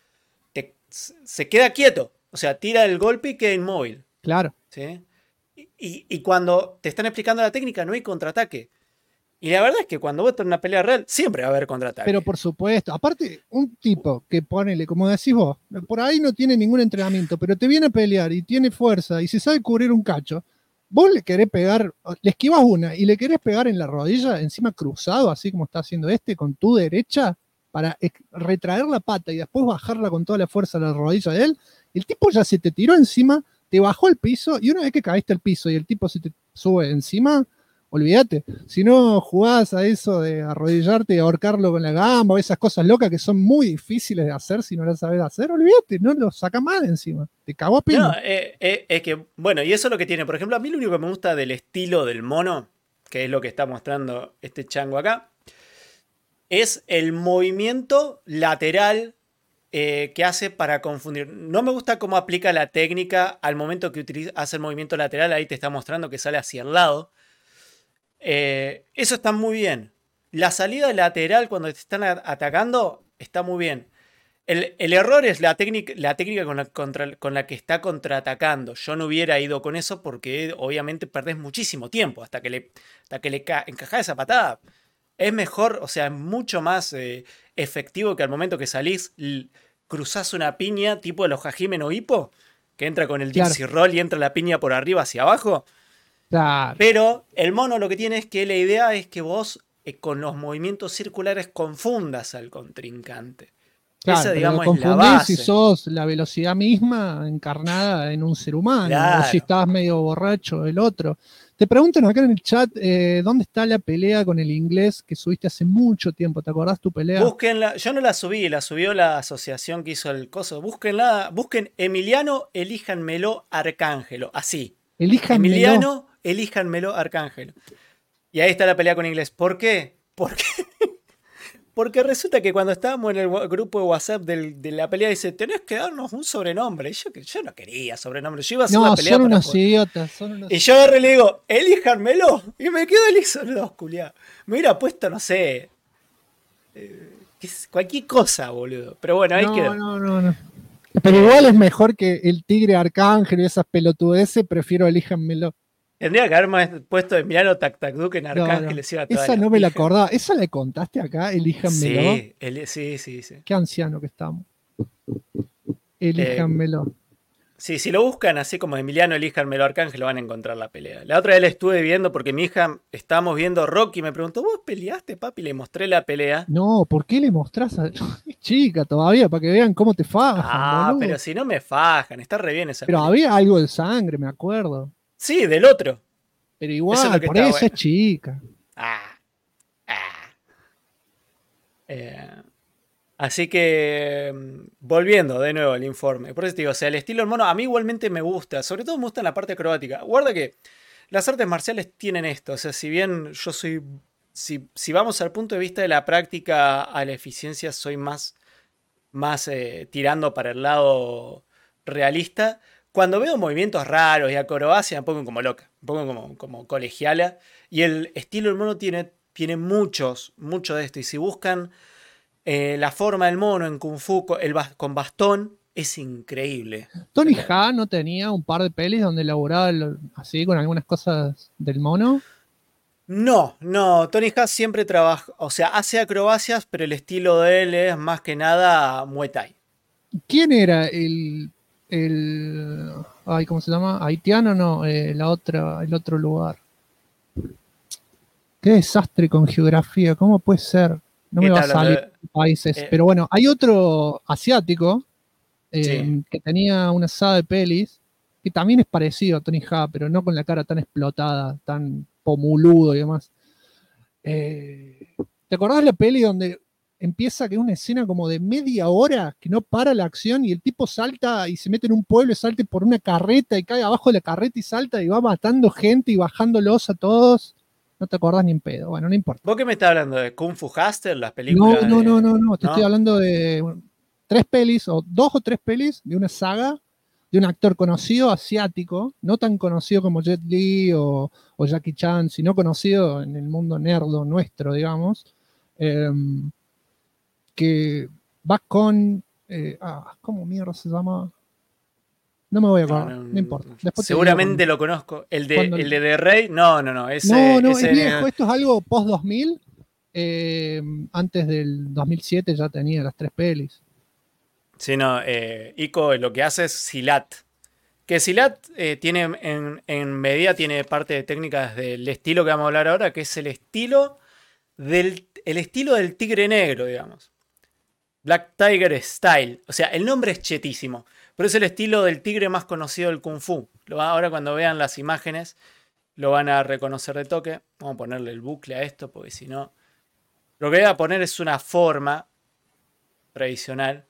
se queda quieto, o sea, tira el golpe y queda inmóvil. Claro. ¿Sí? Y cuando te están explicando la técnica no hay contraataque. Y la verdad es que cuando vos estás en una pelea real siempre va a haber contraataque. Pero por supuesto, aparte, un tipo que ponele, como decís vos, por ahí no tiene ningún entrenamiento, pero te viene a pelear y tiene fuerza y se sabe cubrir un cacho, vos le querés pegar, le esquivas una y le querés pegar en la rodilla, encima cruzado, así como está haciendo con tu derecha, para retraer la pata y después bajarla con toda la fuerza a la rodilla de él, el tipo ya se te tiró encima, te bajó al piso y una vez que caíste al piso y el tipo se te sube encima, olvídate. Si no jugás a eso de arrodillarte y ahorcarlo con la gamba o esas cosas locas que son muy difíciles de hacer si no las sabes hacer, olvídate, no lo saca mal encima. Te cagó a pino. No, es que, bueno, y eso es lo que tiene. Por ejemplo, a mí lo único que me gusta del estilo del mono, que es lo que está mostrando este chango acá, es el movimiento lateral que hace para confundir. No me gusta cómo aplica la técnica al momento que hace el movimiento lateral. Ahí te está mostrando que sale hacia el lado. Eso está muy bien. La salida lateral cuando te están atacando está muy bien. El error es la técnica con la que está contraatacando. Yo no hubiera ido con eso porque obviamente perdés muchísimo tiempo hasta que le encajás esa patada. Es mejor, o sea, es mucho más efectivo que al momento que salís, cruzás una piña tipo de los Hajime no Ippo, que entra con el Dixie Roll y entra la piña por arriba hacia abajo. Claro. Pero el mono lo que tiene es que la idea es que vos con los movimientos circulares confundas al contrincante. Claro, esa, digamos, pero es la base. si sos la velocidad misma encarnada en un ser humano, Claro. o si estás medio borracho el otro. Te preguntan acá en el chat, ¿dónde está la pelea con el inglés que subiste hace mucho tiempo? ¿Te acordás tu pelea? Búsquenla, yo no la subí, la subió la asociación que hizo el coso. Búsquenla, busquen Emiliano, elíjanmelo Arcángelo, así. Elíjanmelo. Emiliano, elíjanmelo Arcángelo. Y ahí está la pelea con inglés. ¿Por qué? Porque resulta que cuando estábamos en el grupo de WhatsApp de la pelea dice, tenés que darnos un sobrenombre. Y yo no quería sobrenombre, yo iba a hacer una pelea. Son unos idiotas. Y yo agarré y le digo, elíjanmelo. Y me quedo elíjanmelo, culiado. Me hubiera puesto, no sé, cualquier cosa, boludo. Pero bueno, ahí quedó. No. Pero igual es mejor que el tigre arcángel y esas pelotudeces, prefiero elíjanmelo. Tendría que haberme puesto Emiliano Tactac en Arcángel. Esa no me la acordaba. ¿Esa la contaste acá? Elíjanmelo. Sí. Qué anciano que estamos. Elíjanmelo. Sí, si lo buscan así como Emiliano, elíjanmelo Arcángel, van a encontrar la pelea. La otra vez la estuve viendo porque mi hija, estábamos viendo Rocky y me preguntó, ¿vos peleaste, papi? Le mostré la pelea. No, ¿por qué le mostrás a chica todavía? Para que vean cómo te fajan, boludo. Pero si no me fajan, está re bien esa pelea. Pero había algo de sangre, me acuerdo. Sí, del otro. Pero igual, por eso bueno. Es chica. Así que, volviendo de nuevo al informe. Por eso te digo, o sea, el estilo del mono a mí igualmente me gusta. Sobre todo me gusta en la parte acrobática. Guarda que las artes marciales tienen esto. O sea, si bien yo soy... Si vamos al punto de vista de la práctica a la eficiencia, soy más tirando para el lado realista. Cuando veo movimientos raros y acrobacia me pongo como loca, me pongo como colegiala. Y el estilo del mono tiene mucho de esto. Y si buscan la forma del mono en Kung Fu con bastón, es increíble. Tony Jaa no tenía un par de pelis donde elaboraba así con algunas cosas del mono. No, Tony Jaa siempre trabaja, o sea, hace acrobacias, pero el estilo de él es más que nada Muay Thai. ¿Quién era ay, ¿cómo se llama? ¿Haitiano? No, el otro lugar. Qué desastre con geografía, ¿cómo puede ser? No me va a salir países. Pero bueno, hay otro asiático Sí. que tenía una saga de pelis que también es parecido a Tony Jaa, pero no con la cara tan explotada, tan pomuludo y demás. ¿Te acordás la peli donde empieza que es una escena como de media hora que no para la acción y el tipo salta y se mete en un pueblo y salta por una carreta y cae abajo de la carreta y salta y va matando gente y bajándolos a todos? No te acordás ni en pedo. Bueno, no importa. ¿Vos qué me estás hablando de Kung Fu Hustle, las películas? No. Te ¿No? estoy hablando de tres pelis, o dos o tres pelis de una saga de un actor conocido asiático, no tan conocido como Jet Li o Jackie Chan, sino conocido en el mundo nerdo nuestro, digamos, que va con... ¿cómo mierda se llama? No me voy a acordar, no importa. Después seguramente lo conozco. El de The Rey, no. No, es viejo, esto es algo post 2000. Antes del 2007 ya tenía las tres pelis. Sí, no, Ico lo que hace es Silat. Que Silat tiene en medida tiene parte de técnicas del estilo que vamos a hablar ahora, que es el estilo del tigre negro, digamos. Black Tiger Style. O sea, el nombre es chetísimo, pero es el estilo del tigre más conocido del Kung Fu. Ahora cuando vean las imágenes lo van a reconocer de toque. Vamos a ponerle el bucle a esto, porque si no... Lo que voy a poner es una forma tradicional.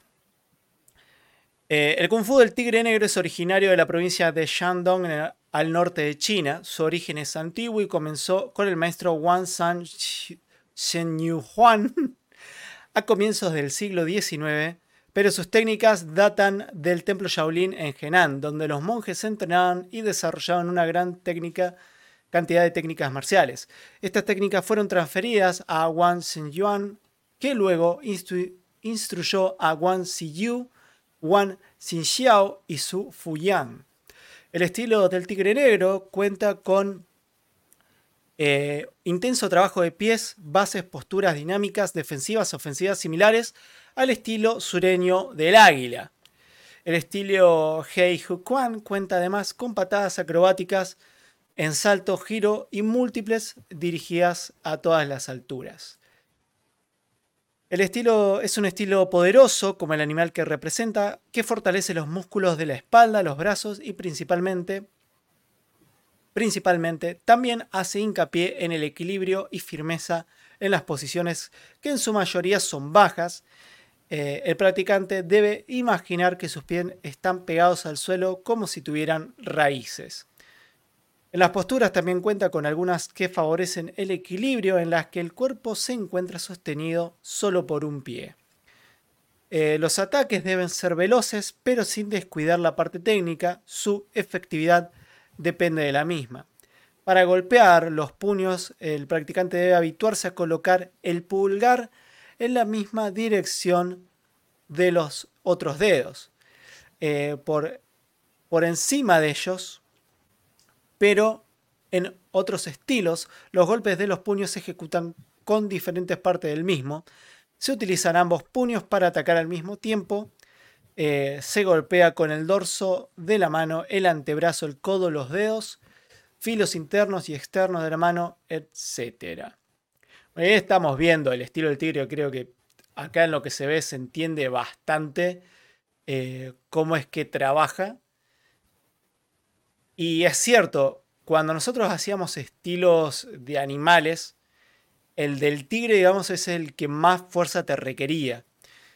El Kung Fu del tigre negro es originario de la provincia de Shandong, al norte de China. Su origen es antiguo y comenzó con el maestro Wang San Shenyu Huan a comienzos del siglo XIX, pero sus técnicas datan del templo Shaolin en Henan, donde los monjes entrenaban y desarrollaban una gran cantidad de técnicas marciales. Estas técnicas fueron transferidas a Wang Xinyuan, que luego instruyó a Wang Ziyu, Wang Xinxiao y Su Fuyan. El estilo del tigre negro cuenta con intenso trabajo de pies, bases, posturas dinámicas, defensivas, ofensivas similares al estilo sureño del águila. El estilo Hei Hu Quan cuenta además con patadas acrobáticas en salto, giro y múltiples dirigidas a todas las alturas. El estilo es un estilo poderoso, como el animal que representa, que fortalece los músculos de la espalda, los brazos y principalmente también hace hincapié en el equilibrio y firmeza en las posiciones que en su mayoría son bajas. El practicante debe imaginar que sus pies están pegados al suelo como si tuvieran raíces. En las posturas también cuenta con algunas que favorecen el equilibrio, en las que el cuerpo se encuentra sostenido solo por un pie. Los ataques deben ser veloces, pero sin descuidar la parte técnica. Su efectividad depende de la misma. Para golpear los puños, el practicante debe habituarse a colocar el pulgar en la misma dirección de los otros dedos, por encima de ellos, pero en otros estilos los golpes de los puños se ejecutan con diferentes partes del mismo. Se utilizan ambos puños para atacar al mismo tiempo. Se golpea con el dorso de la mano, el antebrazo, el codo, los dedos, filos internos y externos de la mano, etc. Ahí estamos viendo el estilo del tigre. Creo que acá en lo que se ve se entiende bastante cómo es que trabaja. Y es cierto, cuando nosotros hacíamos estilos de animales, el del tigre, digamos, es el que más fuerza te requería.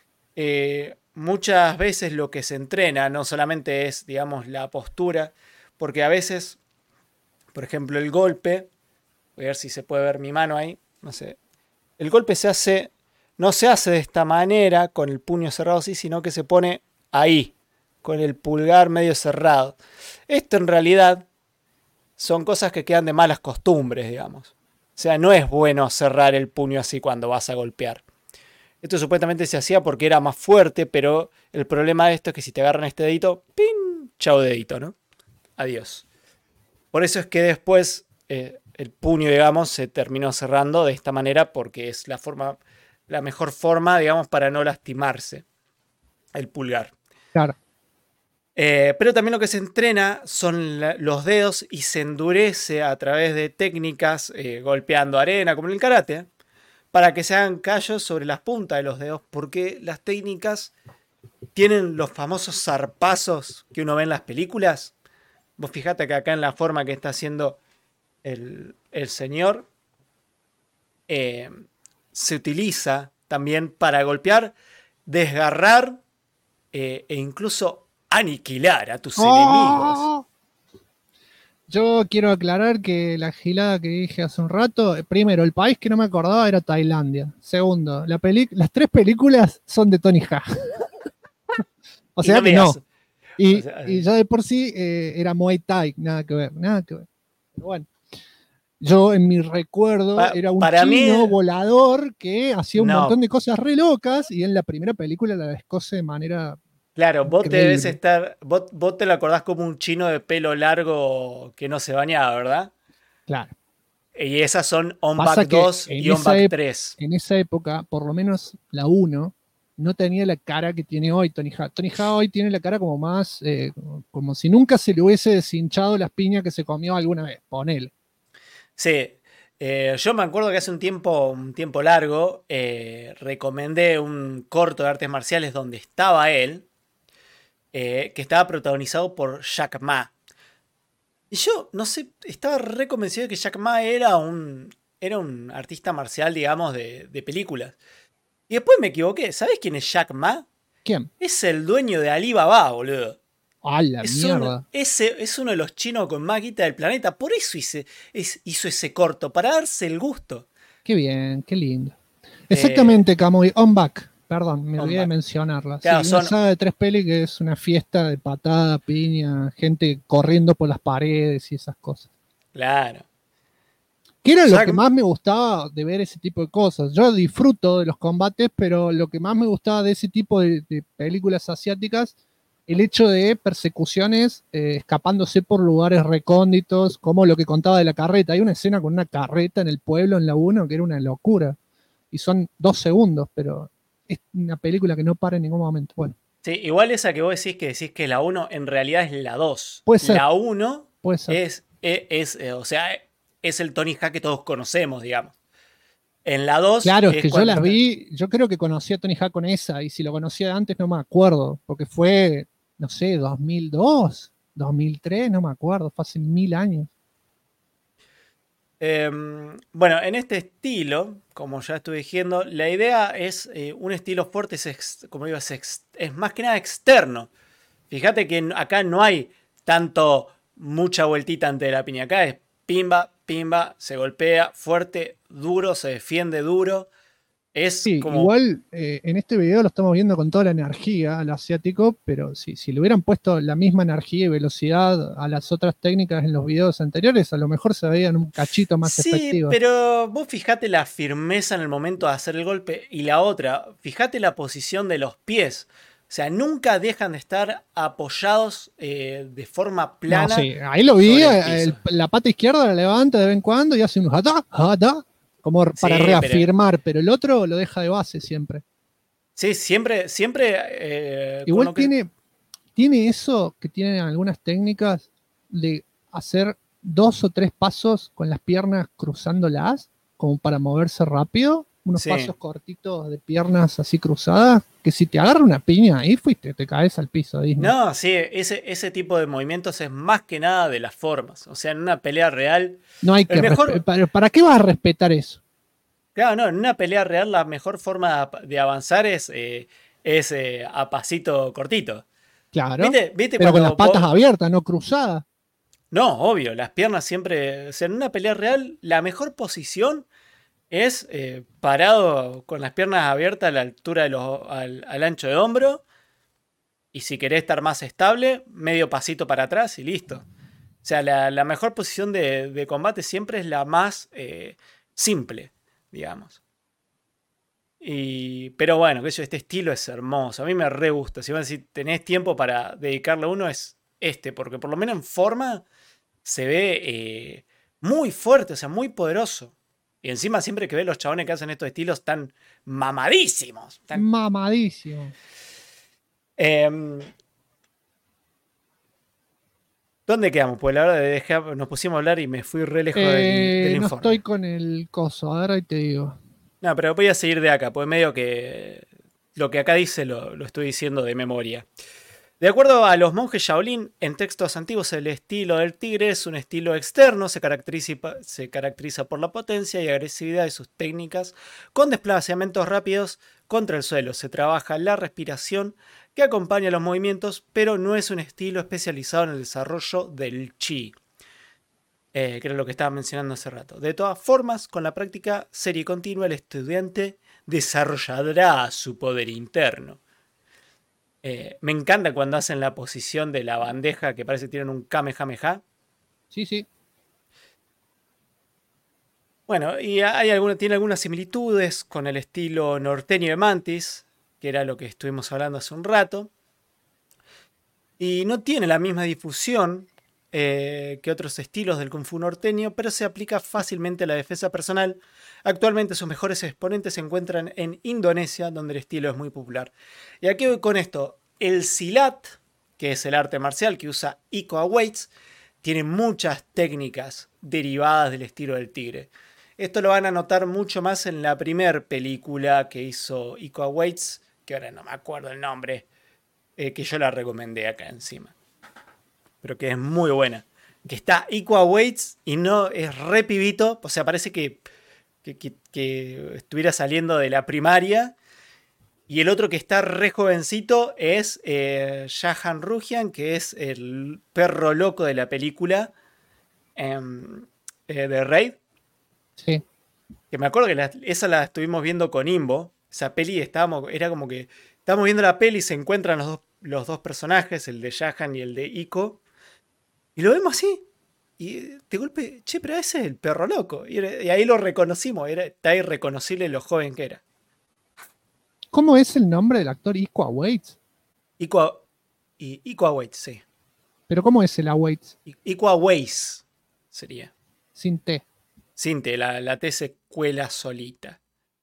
Muchas veces lo que se entrena no solamente es, digamos, la postura, porque a veces, por ejemplo, el golpe, voy a ver si se puede ver mi mano ahí, no sé, el golpe no se hace de esta manera, con el puño cerrado así, sino que se pone ahí, con el pulgar medio cerrado. Esto en realidad son cosas que quedan de malas costumbres, digamos. O sea, no es bueno cerrar el puño así cuando vas a golpear. Esto supuestamente se hacía porque era más fuerte, pero el problema de esto es que si te agarran este dedito, ¡pin! Chao dedito, ¿no? Adiós. Por eso es que después el puño, digamos, se terminó cerrando de esta manera porque es la mejor forma, digamos, para no lastimarse el pulgar. Claro. Pero también lo que se entrena son los dedos y se endurece a través de técnicas golpeando arena, como en el karate, para que se hagan callos sobre las puntas de los dedos, porque las técnicas tienen los famosos zarpazos que uno ve en las películas. Vos fijate que acá en la forma que está haciendo el señor, se utiliza también para golpear, desgarrar e incluso aniquilar a tus enemigos. Yo quiero aclarar que la gilada que dije hace un rato, primero, el país que no me acordaba era Tailandia. Segundo, las 3 películas son de Tony Jaa. O sea que no. Y ya de por sí era Muay Thai, nada que ver. Pero bueno, yo en mi recuerdo era un chino volador que hacía un montón de cosas re locas y en la primera película la descoce de manera... Claro, vos te lo acordás como un chino de pelo largo que no se bañaba, ¿verdad? Claro. Y esas son On-Back 2 y On-Back 3. En esa época, por lo menos la 1, no tenía la cara que tiene hoy Tony Jaa. Tony Jaa hoy tiene la cara como más, como si nunca se le hubiese deshinchado las piñas que se comió alguna vez, ponele. Sí, yo me acuerdo que hace un tiempo largo recomendé un corto de artes marciales donde estaba él, que estaba protagonizado por Jack Ma. Y yo, no sé, estaba re convencido de que Jack Ma era un artista marcial, digamos, de películas. Y después me equivoqué. ¿Sabés quién es Jack Ma? ¿Quién? Es el dueño de Alibaba, boludo. ¡A la mierda! Es uno de los chinos con más guita del planeta. Por eso hizo ese corto, para darse el gusto. Qué bien, qué lindo. Exactamente, Kamui. On Back. Perdón, me olvidé de mencionarla. Claro, sí, una saga de 3 pelis que es una fiesta de patada, piña, gente corriendo por las paredes y esas cosas. Claro. ¿Qué era lo que más me gustaba de ver ese tipo de cosas? Yo disfruto de los combates, pero lo que más me gustaba de ese tipo de películas asiáticas, el hecho de persecuciones escapándose por lugares recónditos, como lo que contaba de la carreta. Hay una escena con una carreta en el pueblo en la 1 que era una locura. Y son 2 segundos, pero es una película que no para en ningún momento. Bueno. Sí, igual esa que vos decís que la 1 en realidad es la 2. Puede ser. La 1 puede ser. O sea, es el Tony Jaa que todos conocemos, digamos. En la 2... Claro, es que yo las vi, yo creo que conocí a Tony Jaa con esa, y si lo conocía antes no me acuerdo, porque fue, no sé, 2002, 2003, no me acuerdo, fue hace 1000 años. Bueno, en este estilo, como ya estuve diciendo, la idea es un estilo fuerte, como digo, es más que nada externo. Fíjate que acá no hay tanto mucha vueltita ante la piña. Acá es pimba, pimba, se golpea fuerte, duro, se defiende duro. Es sí, como... igual en este video lo estamos viendo con toda la energía al asiático, pero si le hubieran puesto la misma energía y velocidad a las otras técnicas en los videos anteriores, a lo mejor se veían un cachito más efectivos. Sí, pero vos fijate la firmeza en el momento de hacer el golpe, y la otra, fijate la posición de los pies. O sea, nunca dejan de estar apoyados de forma plana. No, sí, ahí lo vi, la pata izquierda la levanta de vez en cuando y hace un jata, como para reafirmar, pero el otro lo deja de base siempre. Sí, siempre. Igual tiene eso que tienen algunas técnicas de hacer 2 o 3 pasos con las piernas cruzándolas, como para moverse rápido. Unos pasos cortitos de piernas así cruzadas, que si te agarra una piña, ahí te caes al piso. Disney. No, sí, ese tipo de movimientos es más que nada de las formas. O sea, en una pelea real... No hay que ¿Para qué vas a respetar eso? Claro, no, en una pelea real la mejor forma de avanzar es a pasito cortito. Claro, ¿Viste pero con las patas abiertas, no cruzadas. No, obvio, las piernas siempre... O sea, en una pelea real la mejor posición es parado con las piernas abiertas a la altura al ancho de hombro, Y si querés estar más estable, medio pasito para atrás y listo. O sea, la mejor posición de combate siempre es la más simple, digamos. Pero bueno, que este estilo es hermoso. A mí me re gusta. Si tenés tiempo para dedicarle a uno, es este. Porque por lo menos en forma se ve muy fuerte, o sea, muy poderoso. Y encima siempre que ves los chabones que hacen estos estilos tan mamadísimos. Mamadísimo. ¿Dónde quedamos? Pues la verdad nos pusimos a hablar y me fui re lejos del No informe. estoy con el coso, ahora ahí te digo. No, pero voy a seguir de acá, pues medio que lo que acá dice lo estoy diciendo de memoria. De acuerdo a los monjes Shaolin, en textos antiguos el estilo del tigre es un estilo externo, se caracteriza por la potencia y agresividad de sus técnicas, con desplazamientos rápidos contra el suelo. Se trabaja la respiración que acompaña los movimientos, pero no es un estilo especializado en el desarrollo del chi, que era lo que estaba mencionando hace rato. De todas formas, con la práctica seria y continua, el estudiante desarrollará su poder interno. Me encanta cuando hacen la posición de la bandeja que parece que tienen un Kamehameha. Sí, sí. Bueno, y tiene algunas similitudes con el estilo norteño de Mantis, que era lo que estuvimos hablando hace un rato. Y no tiene la misma difusión que otros estilos del Kung Fu norteño, pero se aplica fácilmente a la defensa personal. Actualmente sus mejores exponentes se encuentran en Indonesia, donde el estilo es muy popular. Y aquí voy con esto. El Silat, que es el arte marcial que usa Iko Uwais, tiene muchas técnicas derivadas del estilo del tigre. Esto lo van a notar mucho más en la primera película que hizo Iko Uwais, que ahora no me acuerdo el nombre, que yo la recomendé acá encima. Pero que es muy buena. Que está Iko Uwais y no es re pibito, o sea, parece que estuviera saliendo de la primaria. Y el otro que está re jovencito es Jahan Ruhian, que es el perro loco de la película de Raid. Sí. Que me acuerdo que esa la estuvimos viendo con Imbo. Esa peli era como que estábamos viendo la peli y se encuentran los dos personajes, el de Jahan y el de Iko. Y lo vemos así. Y de golpe, che, pero ese es el perro loco. Y ahí lo reconocimos. Está irreconocible lo joven que era. ¿Cómo es el nombre del actor Iko Uwais? Iko Uwais, sí. ¿Pero cómo es el Uwais? Iko Uwais sería. Sin T. Sin T, la T se cuela solita.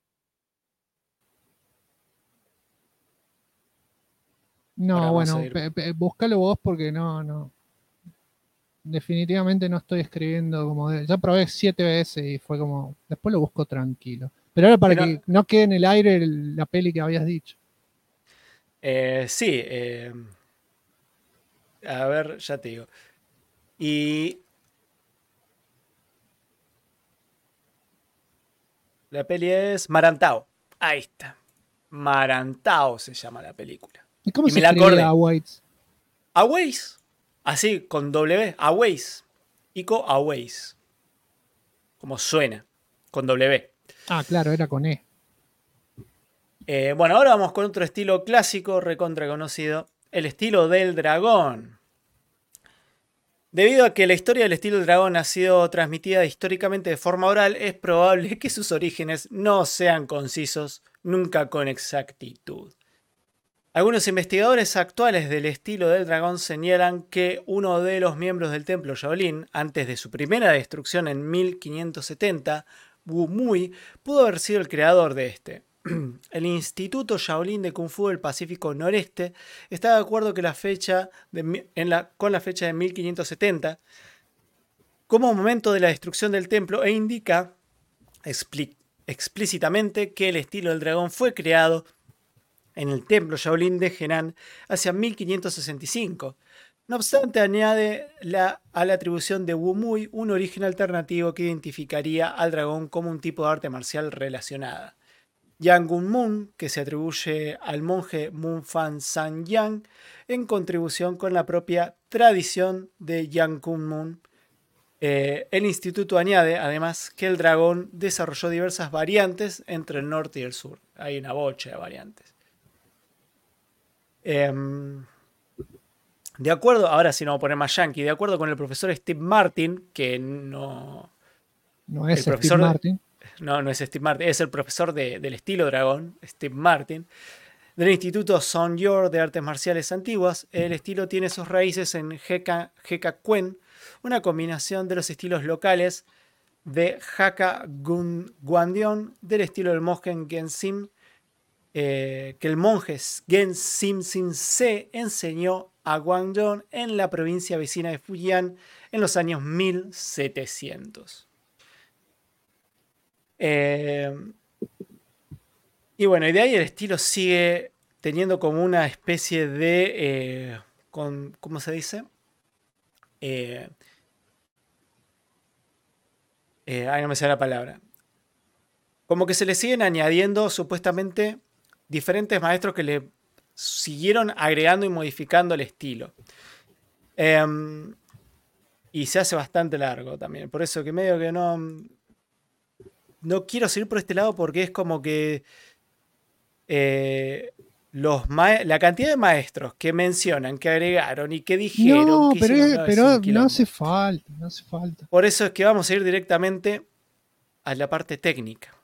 No, bueno, búscalo vos porque no. Definitivamente no estoy escribiendo como ya probé 7 veces y fue como. Después lo busco tranquilo. Pero ahora para que no quede en el aire la peli que habías dicho. Sí. A ver, ya te digo. Y la peli es Marantao. Ahí está. Marantao se llama la película. ¿Y cómo se escribe Uwais? Uwais. Así, con W. Uwais. Iko Uwais. Como suena. Con W. Ah, claro, era con E. Bueno, ahora vamos con otro estilo clásico, recontra conocido. El estilo del dragón. Debido a que la historia del estilo del dragón ha sido transmitida históricamente de forma oral, es probable que sus orígenes no sean concisos nunca con exactitud. Algunos investigadores actuales del estilo del dragón señalan que uno de los miembros del templo Shaolin, antes de su primera destrucción en 1570, Wu Mui, pudo haber sido el creador de este. El Instituto Shaolin de Kung Fu del Pacífico Noreste está de acuerdo que con la fecha de 1570 como momento de la destrucción del templo e indica explícitamente que el estilo del dragón fue creado en el templo Shaolin de Henan hacia 1565. No obstante, añade a la atribución de Wu Mui un origen alternativo que identificaría al dragón como un tipo de arte marcial relacionada. Yang Gun Mun, que se atribuye al monje Mun Fan San Yang, en contribución con la propia tradición de Yang Gun Mun. El instituto añade, además, que el dragón desarrolló diversas variantes entre el norte y el sur. Hay una bocha de variantes. De acuerdo, ahora sí no vamos a poner más yankee, de acuerdo con el profesor Steve Martin, que no... No es El Steve profesor Martin. no es Steve Martin, es el profesor del estilo dragón, Steve Martin, del Instituto Son Yor de Artes Marciales Antiguas. El estilo tiene sus raíces en Heka-Kuen, una combinación de los estilos locales de Hakka-Gwandion del estilo del monje Gensim, que el monje Gensim Sin Se enseñó a Guangdong en la provincia vecina de Fujian en los años 1700. Y bueno, y de ahí el estilo sigue teniendo como una especie de, ¿cómo se dice? Ahí no me sale la palabra. Como que se le siguen añadiendo supuestamente diferentes maestros que le siguieron agregando y modificando el estilo. Y se hace bastante largo también. Por eso que medio que no quiero seguir por este lado porque es como que la cantidad de maestros que mencionan, que agregaron y que dijeron No, que hicieron, es pero un no quilombo. hace falta, no hace falta. Por eso es que vamos a ir directamente a la parte técnica.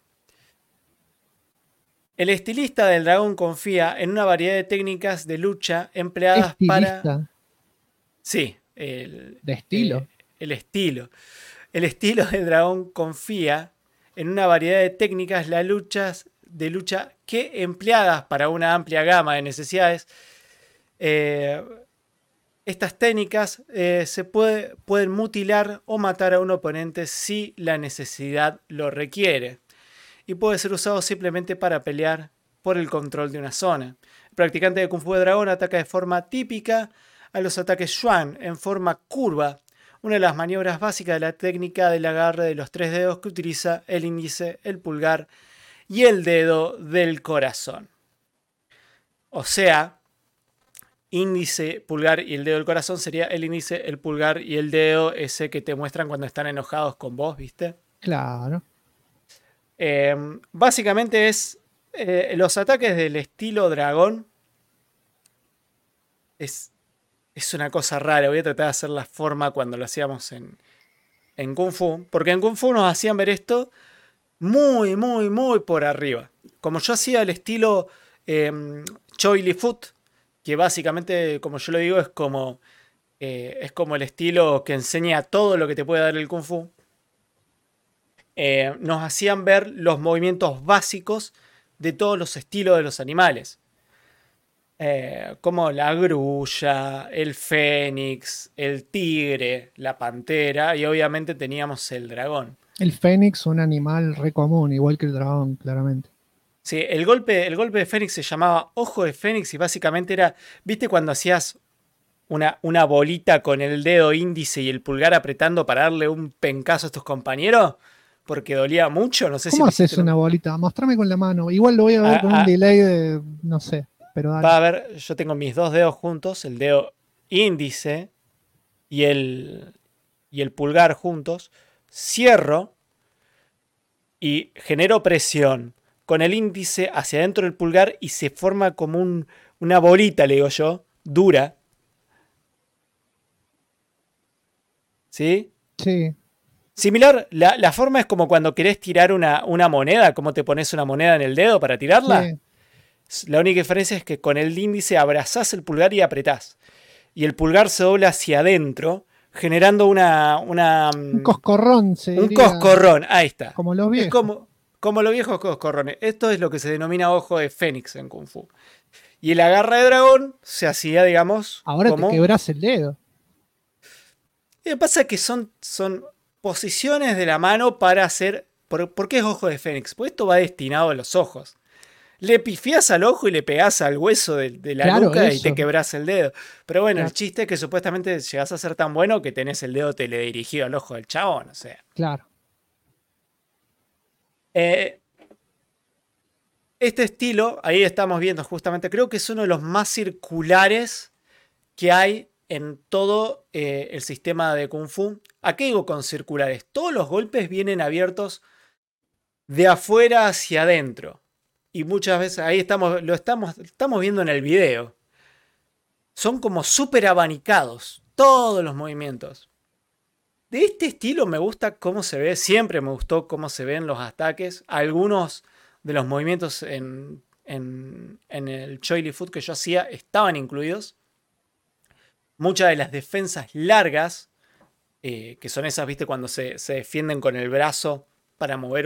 El estilista del dragón confía en una variedad de técnicas de lucha empleadas para... Estilista Sí, de estilo. el estilo. El estilo del dragón confía en una variedad de técnicas de lucha que, empleadas para una amplia gama de necesidades, estas técnicas pueden mutilar o matar a un oponente si la necesidad lo requiere. Y puede ser usado simplemente para pelear por el control de una zona. El practicante de Kung Fu de dragón ataca de forma típica a los ataques Xuan en forma curva, una de las maniobras básicas de la técnica del agarre de los 3 dedos que utiliza el índice, el pulgar y el dedo del corazón. O sea, índice, pulgar y el dedo del corazón sería el índice, el pulgar y el dedo ese que te muestran cuando están enojados con vos, ¿viste? Claro. Básicamente es los ataques del estilo dragón. Es una cosa rara. Voy a tratar de hacer la forma cuando lo hacíamos en Kung Fu. Porque en Kung Fu nos hacían ver esto muy, muy, muy por arriba. Como yo hacía el estilo Choi Li Fut, que básicamente, como yo lo digo, es como el estilo que enseña todo lo que te puede dar el Kung Fu. Nos hacían ver los movimientos básicos de todos los estilos de los animales. Como la grulla, el fénix, el tigre, la pantera y obviamente teníamos el dragón. El fénix, un animal re común, igual que el dragón, claramente. Sí, el golpe de fénix se llamaba ojo de fénix y básicamente era, ¿viste cuando hacías una bolita con el dedo índice y el pulgar apretando para darle un pencazo a tus compañeros? Porque dolía mucho, no sé ¿Cómo si haces una bolita? Mostrame con la mano. Igual lo voy a ver con un delay de, no sé, pero dale. Va a ver, yo tengo mis 2 dedos juntos, el dedo índice y el pulgar juntos. Cierro y genero presión con el índice hacia adentro del pulgar y se forma como una bolita, le digo yo, dura. ¿Sí? Sí. Similar, la forma es como cuando querés tirar una moneda, como te pones una moneda en el dedo para tirarla. Sí. La única diferencia es que con el índice abrazás el pulgar y apretás. Y el pulgar se dobla hacia adentro, generando un coscorrón, un coscorrón, ahí está. Como los viejos. Es como los viejos coscorrones. Esto es lo que se denomina ojo de fénix en Kung Fu. Y el agarre de dragón se hacía, digamos... Ahora te quebrás el dedo. Y lo que pasa es que son posiciones de la mano para hacer... ¿Por qué es ojo de fénix? Porque esto va destinado a los ojos. Le pifiás al ojo y le pegás al hueso de la nuca y te quebrás el dedo. Pero bueno, el chiste es que supuestamente llegás a ser tan bueno que tenés el dedo teledirigido al ojo del chabón, o sea. Claro. Este estilo, ahí estamos viendo justamente, creo que es uno de los más circulares que hay en todo el sistema de Kung Fu. ¿A qué digo con circulares? Todos los golpes vienen abiertos de afuera hacia adentro. Y muchas veces ahí estamos viendo en el video. son como súper abanicados, todos los movimientos. De este estilo me gusta cómo se ve, siempre me gustó cómo se ven los ataques. Algunos de los movimientos en el Choi Li Foot que yo hacía estaban incluidos. Muchas de las defensas largas, que son esas, viste, cuando se defienden con el brazo para mover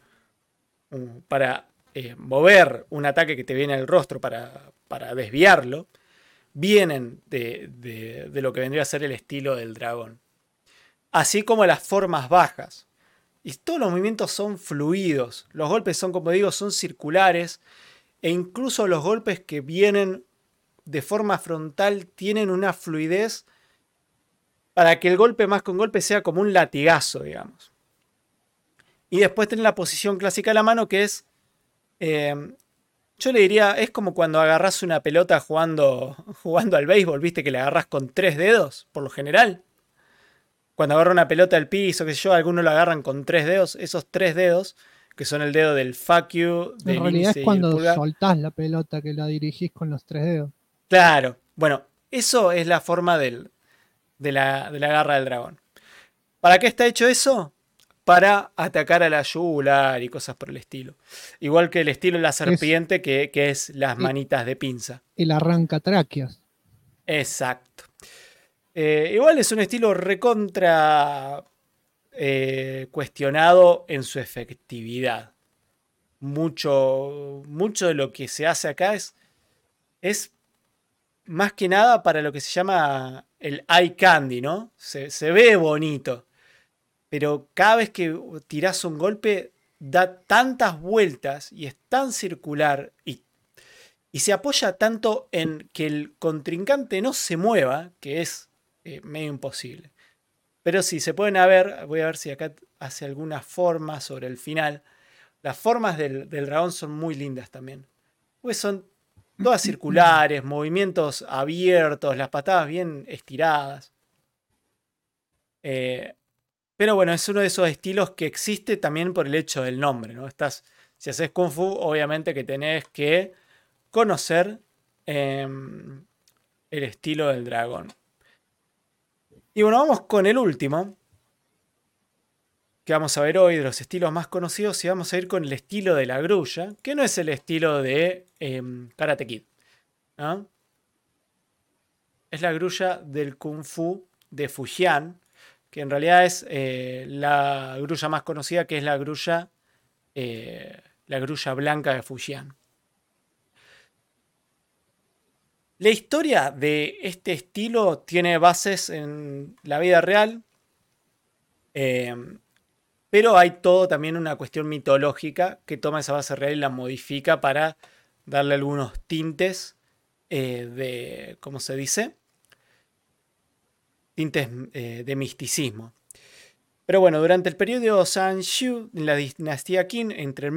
mover un ataque que te viene al rostro para desviarlo, vienen de lo que vendría a ser el estilo del dragón. Así como las formas bajas. Y todos los movimientos son fluidos. Los golpes son, como digo, son circulares. E incluso los golpes que vienen de forma frontal tienen una fluidez para que el golpe más con golpe sea como un latigazo, digamos. Y después tenés la posición clásica de la mano, que es... yo le diría, es como cuando agarrás una pelota jugando al béisbol, viste que la agarrás con 3 dedos, por lo general. Cuando agarra una pelota al piso, qué sé yo, algunos la agarran con 3 dedos. Esos 3 dedos, que son el dedo del fuck you, del En realidad índice es y el cuando pulgar. soltás la pelota que la dirigís con los 3 dedos. Claro, bueno, eso es la forma de la garra del dragón. ¿Para qué está hecho eso? Para atacar a la yugular y cosas por el estilo. Igual que el estilo de la serpiente, que es las manitas de pinza. El arranca tráqueas. Exacto. Igual es un estilo recontra cuestionado en su efectividad. Mucho de lo que se hace acá es más que nada para lo que se llama el eye candy, ¿no? Se ve bonito. Pero cada vez que tirás un golpe da tantas vueltas y es tan circular y se apoya tanto en que el contrincante no se mueva, que es medio imposible. Pero sí, se pueden ver, voy a ver si acá hace alguna forma sobre el final. Las formas del dragón son muy lindas también. Pues son todas circulares, movimientos abiertos, las patadas bien estiradas. Pero bueno, es uno de esos estilos que existe también por el hecho del nombre, ¿no? Si haces Kung Fu, obviamente que tenés que conocer el estilo del dragón. Y bueno, vamos con el último que vamos a ver hoy de los estilos más conocidos, y vamos a ir con el estilo de la grulla, que no es el estilo de Karate Kid, ¿no? Es la grulla del Kung Fu de Fujian, que en realidad es la grulla más conocida, que es la grulla blanca de Fujian. La historia de este estilo tiene bases en la vida real, pero hay todo también una cuestión mitológica que toma esa base real y la modifica para darle algunos tintes de, ¿cómo se dice? Tintes de misticismo. Pero bueno, durante el periodo Sanxu, en la dinastía Qin, entre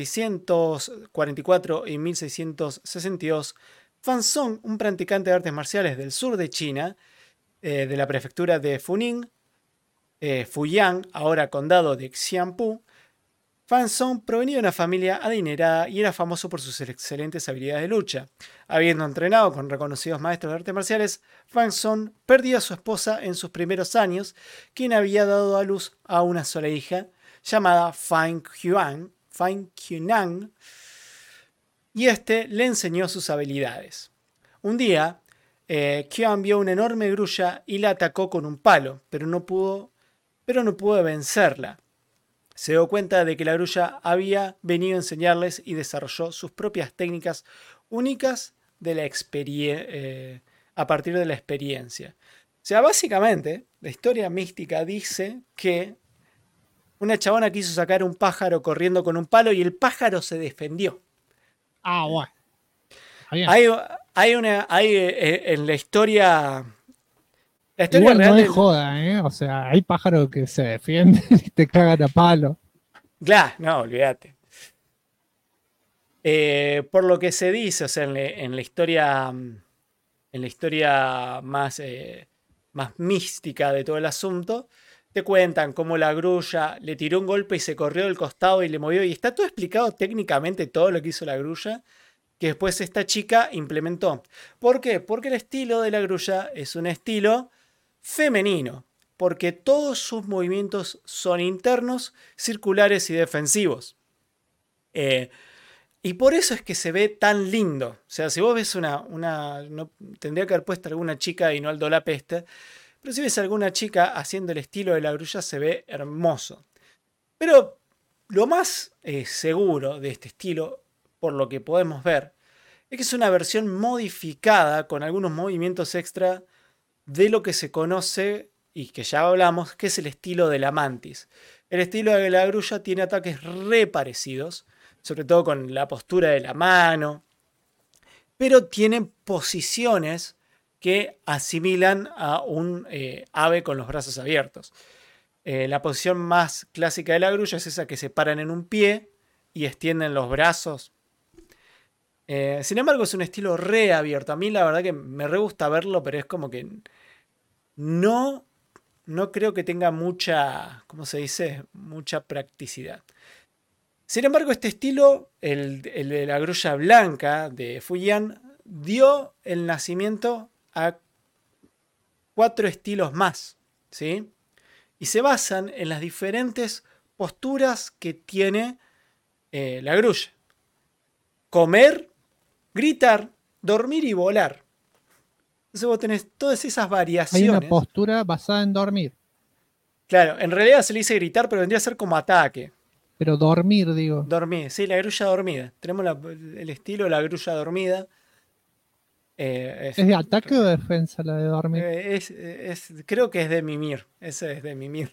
1644 y 1662, Fan Song, un practicante de artes marciales del sur de China, de la prefectura de Funing, Fuyang, ahora condado de Xianpu, Fan Song provenía de una familia adinerada y era famoso por sus excelentes habilidades de lucha. Habiendo entrenado con reconocidos maestros de artes marciales, Fan Song perdió a su esposa en sus primeros años, quien había dado a luz a una sola hija, llamada Fan Qiunan, y este le enseñó sus habilidades. Un día, Qian vio una enorme grulla y la atacó con un palo, pero no pudo vencerla. Se dio cuenta de que la grulla había venido a enseñarles y desarrolló sus propias técnicas únicas a partir de la experiencia. O sea, básicamente, la historia mística dice que una chabona quiso sacar un pájaro corriendo con un palo y el pájaro se defendió. Ah, bueno. Hay en la historia... Igual real no es joda, ¿eh? O sea, hay pájaros que se defienden y te cagan a palo. Claro, no, olvídate. Por lo que se dice, o sea, en la historia más mística de todo el asunto, te cuentan cómo la grulla le tiró un golpe y se corrió del costado y le movió. Y está todo explicado técnicamente todo lo que hizo la grulla. que después esta chica implementó. ¿Por qué? Porque el estilo de la grulla es un estilo femenino, porque todos sus movimientos son internos, circulares y defensivos. Y por eso es que se ve tan lindo. O sea, si vos ves no, tendría que haber puesto alguna chica y no Aldo la Peste, pero si ves alguna chica haciendo el estilo de la grulla se ve hermoso. Pero lo más seguro de este estilo, por lo que podemos ver, es que es una versión modificada con algunos movimientos extra de lo que se conoce y que ya hablamos, que es el estilo de la mantis. El estilo de la grulla tiene ataques re parecidos, sobre todo con la postura de la mano, pero tiene posiciones que asimilan a un ave con los brazos abiertos. La posición más clásica de la grulla es esa que se paran en un pie y extienden los brazos. Sin embargo, es un estilo re abierto. A mí la verdad que me re gusta verlo, pero es como que no creo que tenga mucha, ¿cómo se dice? Mucha practicidad. Sin embargo, este estilo, el de la grulla blanca de Fujian, dio el nacimiento a 4 estilos más, ¿sí? Y se basan en las diferentes posturas que tiene la grulla. Comer, gritar, dormir y volar. Entonces vos tenés todas esas variaciones. Hay una postura basada en dormir. Claro, en realidad se le dice gritar, pero vendría a ser como ataque. Pero dormir, digo. Dormir, sí, la grulla dormida. Tenemos el estilo de la grulla dormida. ¿Es de ataque o de defensa la de dormir? Creo que es de mimir. Ese es de mimir.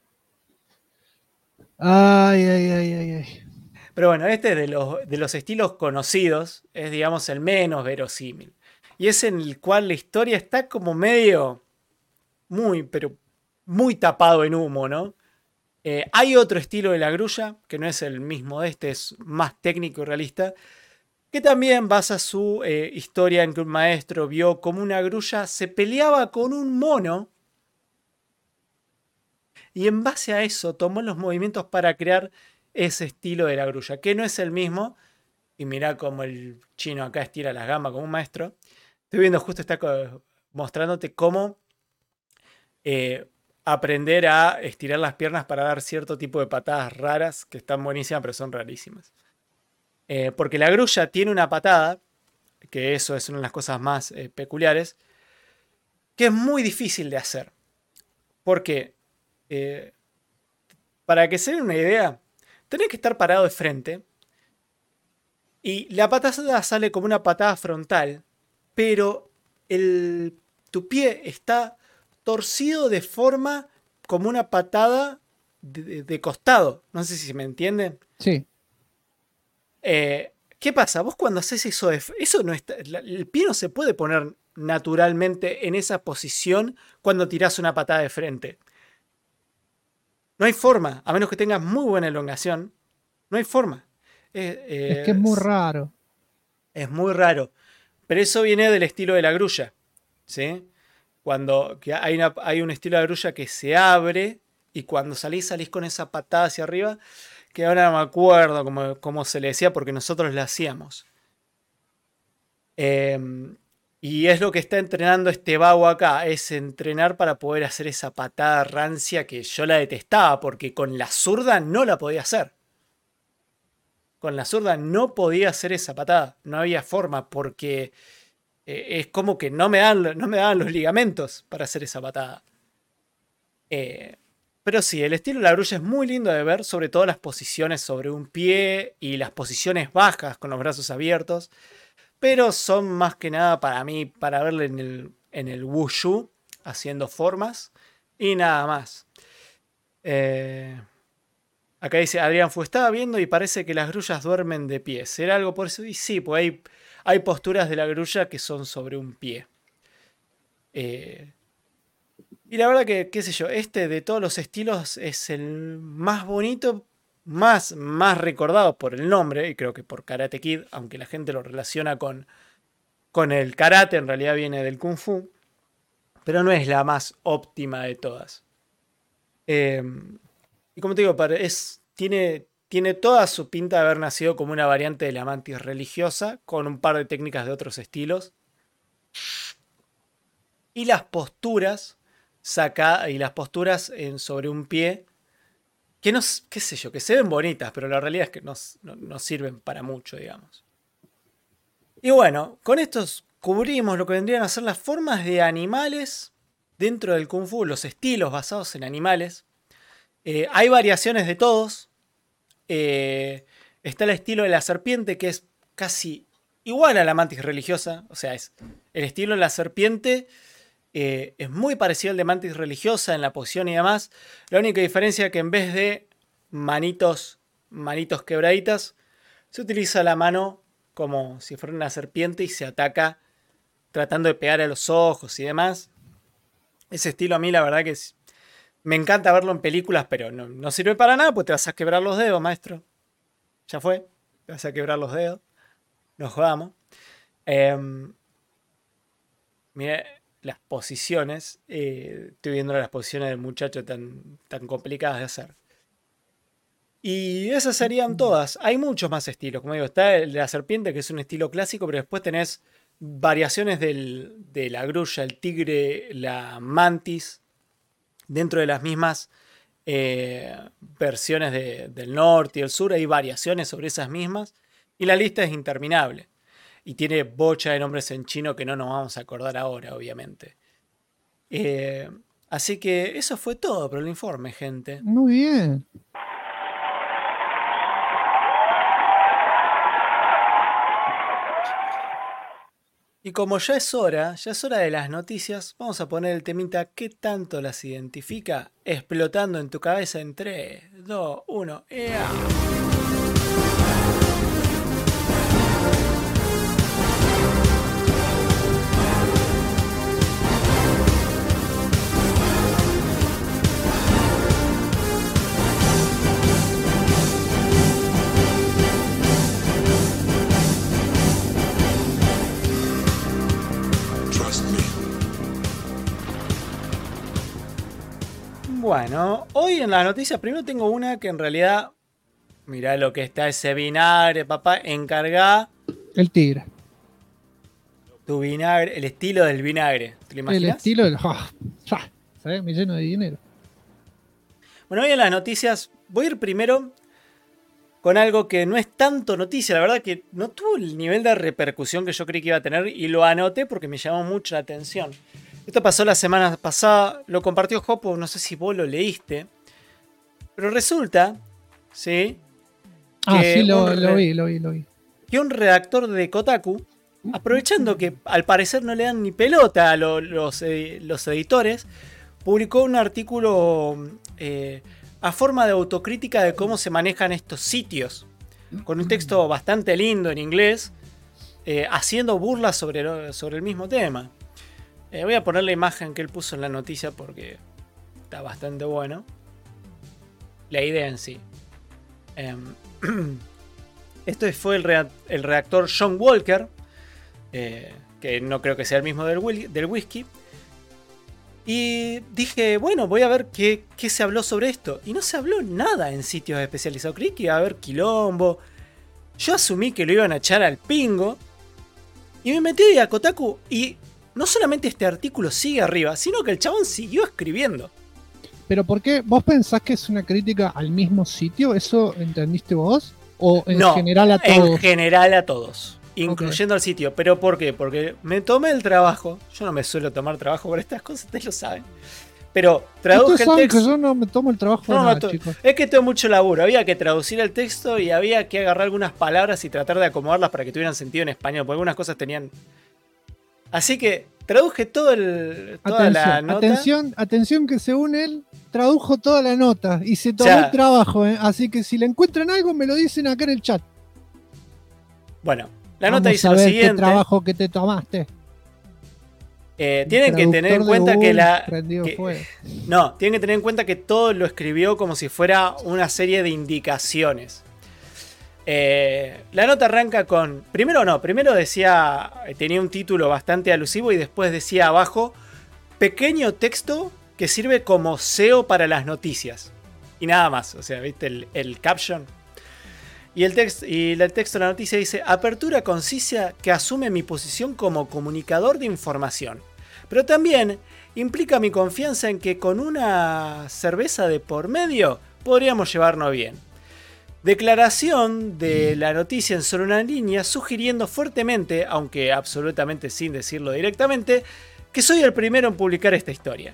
Ay. Pero bueno, este es de los estilos conocidos. Es, digamos, el menos verosímil. Y es en el cual la historia está como medio pero muy tapado en humo, ¿no? Hay otro estilo de la grulla, que no es el mismo de este, es más técnico y realista, que también basa su historia en que un maestro vio cómo una grulla se peleaba con un mono y en base a eso tomó los movimientos para crear ese estilo de la grulla, que no es el mismo. Y mirá cómo el chino acá estira las gambas como un maestro. Estoy viendo justo, está mostrándote cómo aprender a estirar las piernas para dar cierto tipo de patadas raras, que están buenísimas, pero son rarísimas. Porque la grulla tiene una patada, que eso es una de las cosas más peculiares, que es muy difícil de hacer. Porque, para que se den una idea, tenés que estar parado de frente y la patada sale como una patada frontal, pero tu pie está torcido de forma como una patada de costado. No sé si me entienden. Sí. ¿Qué pasa? Vos cuando haces eso no está, el pie no se puede poner naturalmente en esa posición cuando tirás una patada de frente. No hay forma, a menos que tengas muy buena elongación. No hay forma. Es que es muy raro. Es muy raro. Pero eso viene del estilo de la grulla, ¿sí? Cuando hay un estilo de grulla que se abre y cuando salís con esa patada hacia arriba, que ahora no me acuerdo cómo se le decía porque nosotros la hacíamos. Y es lo que está entrenando este vago acá, es entrenar para poder hacer esa patada rancia que yo la detestaba porque con la zurda no la podía hacer. Con la zurda no podía hacer esa patada, no había forma porque es como que no me daban los ligamentos para hacer esa patada. Pero sí, el estilo de la grulla es muy lindo de ver, sobre todo las posiciones sobre un pie y las posiciones bajas con los brazos abiertos. Pero son más que nada para mí, para verle en el wushu, haciendo formas y nada más. Acá dice Adrián estaba viendo y parece que las grullas duermen de pie. ¿Será algo por eso? Y sí, pues hay posturas de la grulla que son sobre un pie. Y la verdad que, qué sé yo, este de todos los estilos es el más bonito, más recordado por el nombre, y creo que por Karate Kid, aunque la gente lo relaciona con el karate, en realidad viene del kung fu, pero no es la más óptima de todas. Y como te digo, tiene tiene toda su pinta de haber nacido como una variante de la mantis religiosa, con un par de técnicas de otros estilos. Y las posturas sobre un pie, que no, qué sé yo, que se ven bonitas, pero la realidad es que no sirven para mucho, digamos. Y bueno, con estos cubrimos lo que vendrían a ser las formas de animales dentro del Kung Fu, los estilos basados en animales. Hay variaciones de todos. Está el estilo de la serpiente, que es casi igual a la mantis religiosa. O sea, el estilo de la serpiente es muy parecido al de mantis religiosa en la posición y demás. La única diferencia es que en vez de manitos quebraditas, se utiliza la mano como si fuera una serpiente y se ataca tratando de pegar a los ojos y demás. Ese estilo a mí la verdad que me encanta verlo en películas, pero no sirve para nada, pues te vas a quebrar los dedos, maestro. Ya fue, te vas a quebrar los dedos. Nos jodamos. Mira las posiciones. Estoy viendo las posiciones del muchacho tan complicadas de hacer. Y esas serían todas. Hay muchos más estilos. Como digo, está el de la serpiente, que es un estilo clásico, pero después tenés variaciones de la grulla, el tigre, la mantis, dentro de las mismas versiones del norte y el sur. Hay variaciones sobre esas mismas. Y la lista es interminable. Y tiene bocha de nombres en chino que no nos vamos a acordar ahora, obviamente. Así que eso fue todo por el informe, gente. Muy bien. Y como ya es hora de las noticias, vamos a poner el temita ¿qué tanto las identifica? Explotando en tu cabeza en 3, 2, 1, ¡ea! Bueno, hoy en las noticias primero tengo una que en realidad, mirá lo que está ese vinagre, papá, encargá. El tigre. Tu vinagre, el estilo del vinagre, ¿te lo imaginas? El estilo del... ¿sabes? Me lleno de dinero. Bueno, hoy en las noticias voy a ir primero con algo que no es tanto noticia, la verdad que no tuvo el nivel de repercusión que yo creí que iba a tener y lo anoté porque me llamó mucho la atención. Esto pasó la semana pasada, lo compartió Jopo, no sé si vos lo leíste. Pero resulta, ¿sí? Sí, lo vi. Que un redactor de Kotaku, aprovechando que al parecer no le dan ni pelota a los editores, publicó un artículo a forma de autocrítica de cómo se manejan estos sitios. Con un texto bastante lindo en inglés, haciendo burlas sobre el mismo tema. Voy a poner la imagen que él puso en la noticia porque está bastante bueno. La idea en sí. Este fue el redactor John Walker, que no creo que sea el mismo del whisky. Y dije, bueno, voy a ver qué se habló sobre esto. Y no se habló nada en sitios especializados. Creí que iba a haber quilombo. Yo asumí que lo iban a echar al pingo. Y me metí a Kotaku y... no solamente este artículo sigue arriba, sino que el chabón siguió escribiendo. ¿Pero por qué? ¿Vos pensás que es una crítica al mismo sitio? ¿Eso entendiste vos? ¿O en general a todos? En general a todos, incluyendo al sitio. ¿Pero por qué? Porque me tomé el trabajo. Yo no me suelo tomar trabajo por estas cosas, ustedes lo saben. Pero traduje el texto. Que yo no me tomo el trabajo de nada, chicos. Es que tengo mucho laburo. Había que traducir el texto y había que agarrar algunas palabras y tratar de acomodarlas para que tuvieran sentido en español. Porque algunas cosas tenían... Así que traduje toda la nota. Atención que según él tradujo toda la nota y se tomó el trabajo, ¿eh? Así que si le encuentran algo me lo dicen acá en el chat. Bueno, la nota dice lo siguiente. ¿Qué trabajo que te tomaste? Tienen que tener en cuenta tienen que tener en cuenta que todo lo escribió como si fuera una serie de indicaciones. La nota arranca con... Primero decía... Tenía un título bastante alusivo y después decía abajo... Pequeño texto que sirve como SEO para las noticias. Y nada más, o sea, ¿viste el caption? Y el texto de la noticia dice: apertura concisa que asume mi posición como comunicador de información. Pero también implica mi confianza en que con una cerveza de por medio podríamos llevarnos bien. Declaración de la noticia en solo una línea, sugiriendo fuertemente, aunque absolutamente sin decirlo directamente, que soy el primero en publicar esta historia.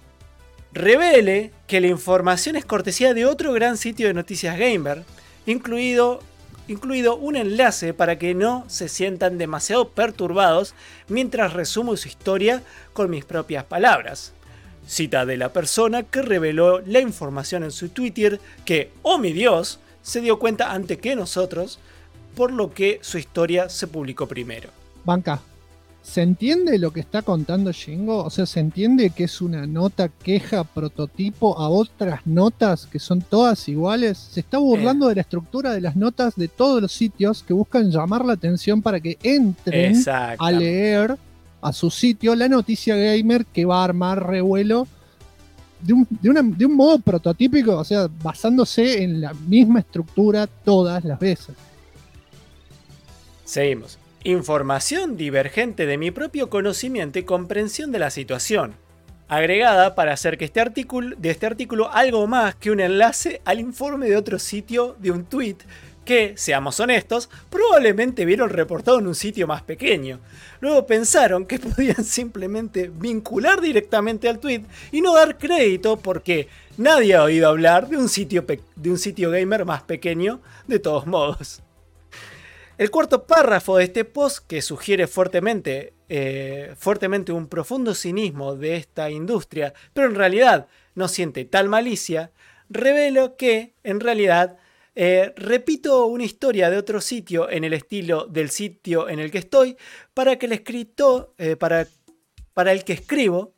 Revele que la información es cortesía de otro gran sitio de noticias gamer, incluido un enlace para que no se sientan demasiado perturbados mientras resumo su historia con mis propias palabras. Cita de la persona que reveló la información en su Twitter que, oh mi Dios, se dio cuenta antes que nosotros, por lo que su historia se publicó primero. Banca, ¿se entiende lo que está contando Shingo? O sea, ¿se entiende que es una nota queja prototipo a otras notas que son todas iguales? Se está burlando de la estructura de las notas de todos los sitios que buscan llamar la atención para que entren a leer a su sitio la noticia gamer que va a armar revuelo de un modo prototípico, o sea, basándose en la misma estructura todas las veces. Seguimos. Información divergente de mi propio conocimiento y comprensión de la situación, agregada para hacer que de este artículo algo más que un enlace al informe de otro sitio de un tweet que, seamos honestos, probablemente vieron reportado en un sitio más pequeño. Luego pensaron que podían simplemente vincular directamente al tweet y no dar crédito porque nadie ha oído hablar de un sitio gamer más pequeño de todos modos. El cuarto párrafo de este post, que sugiere fuertemente un profundo cinismo de esta industria, pero en realidad no siente tal malicia, revela que, en realidad, repito una historia de otro sitio en el estilo del sitio en el que estoy para que el escritor, para el que escribo,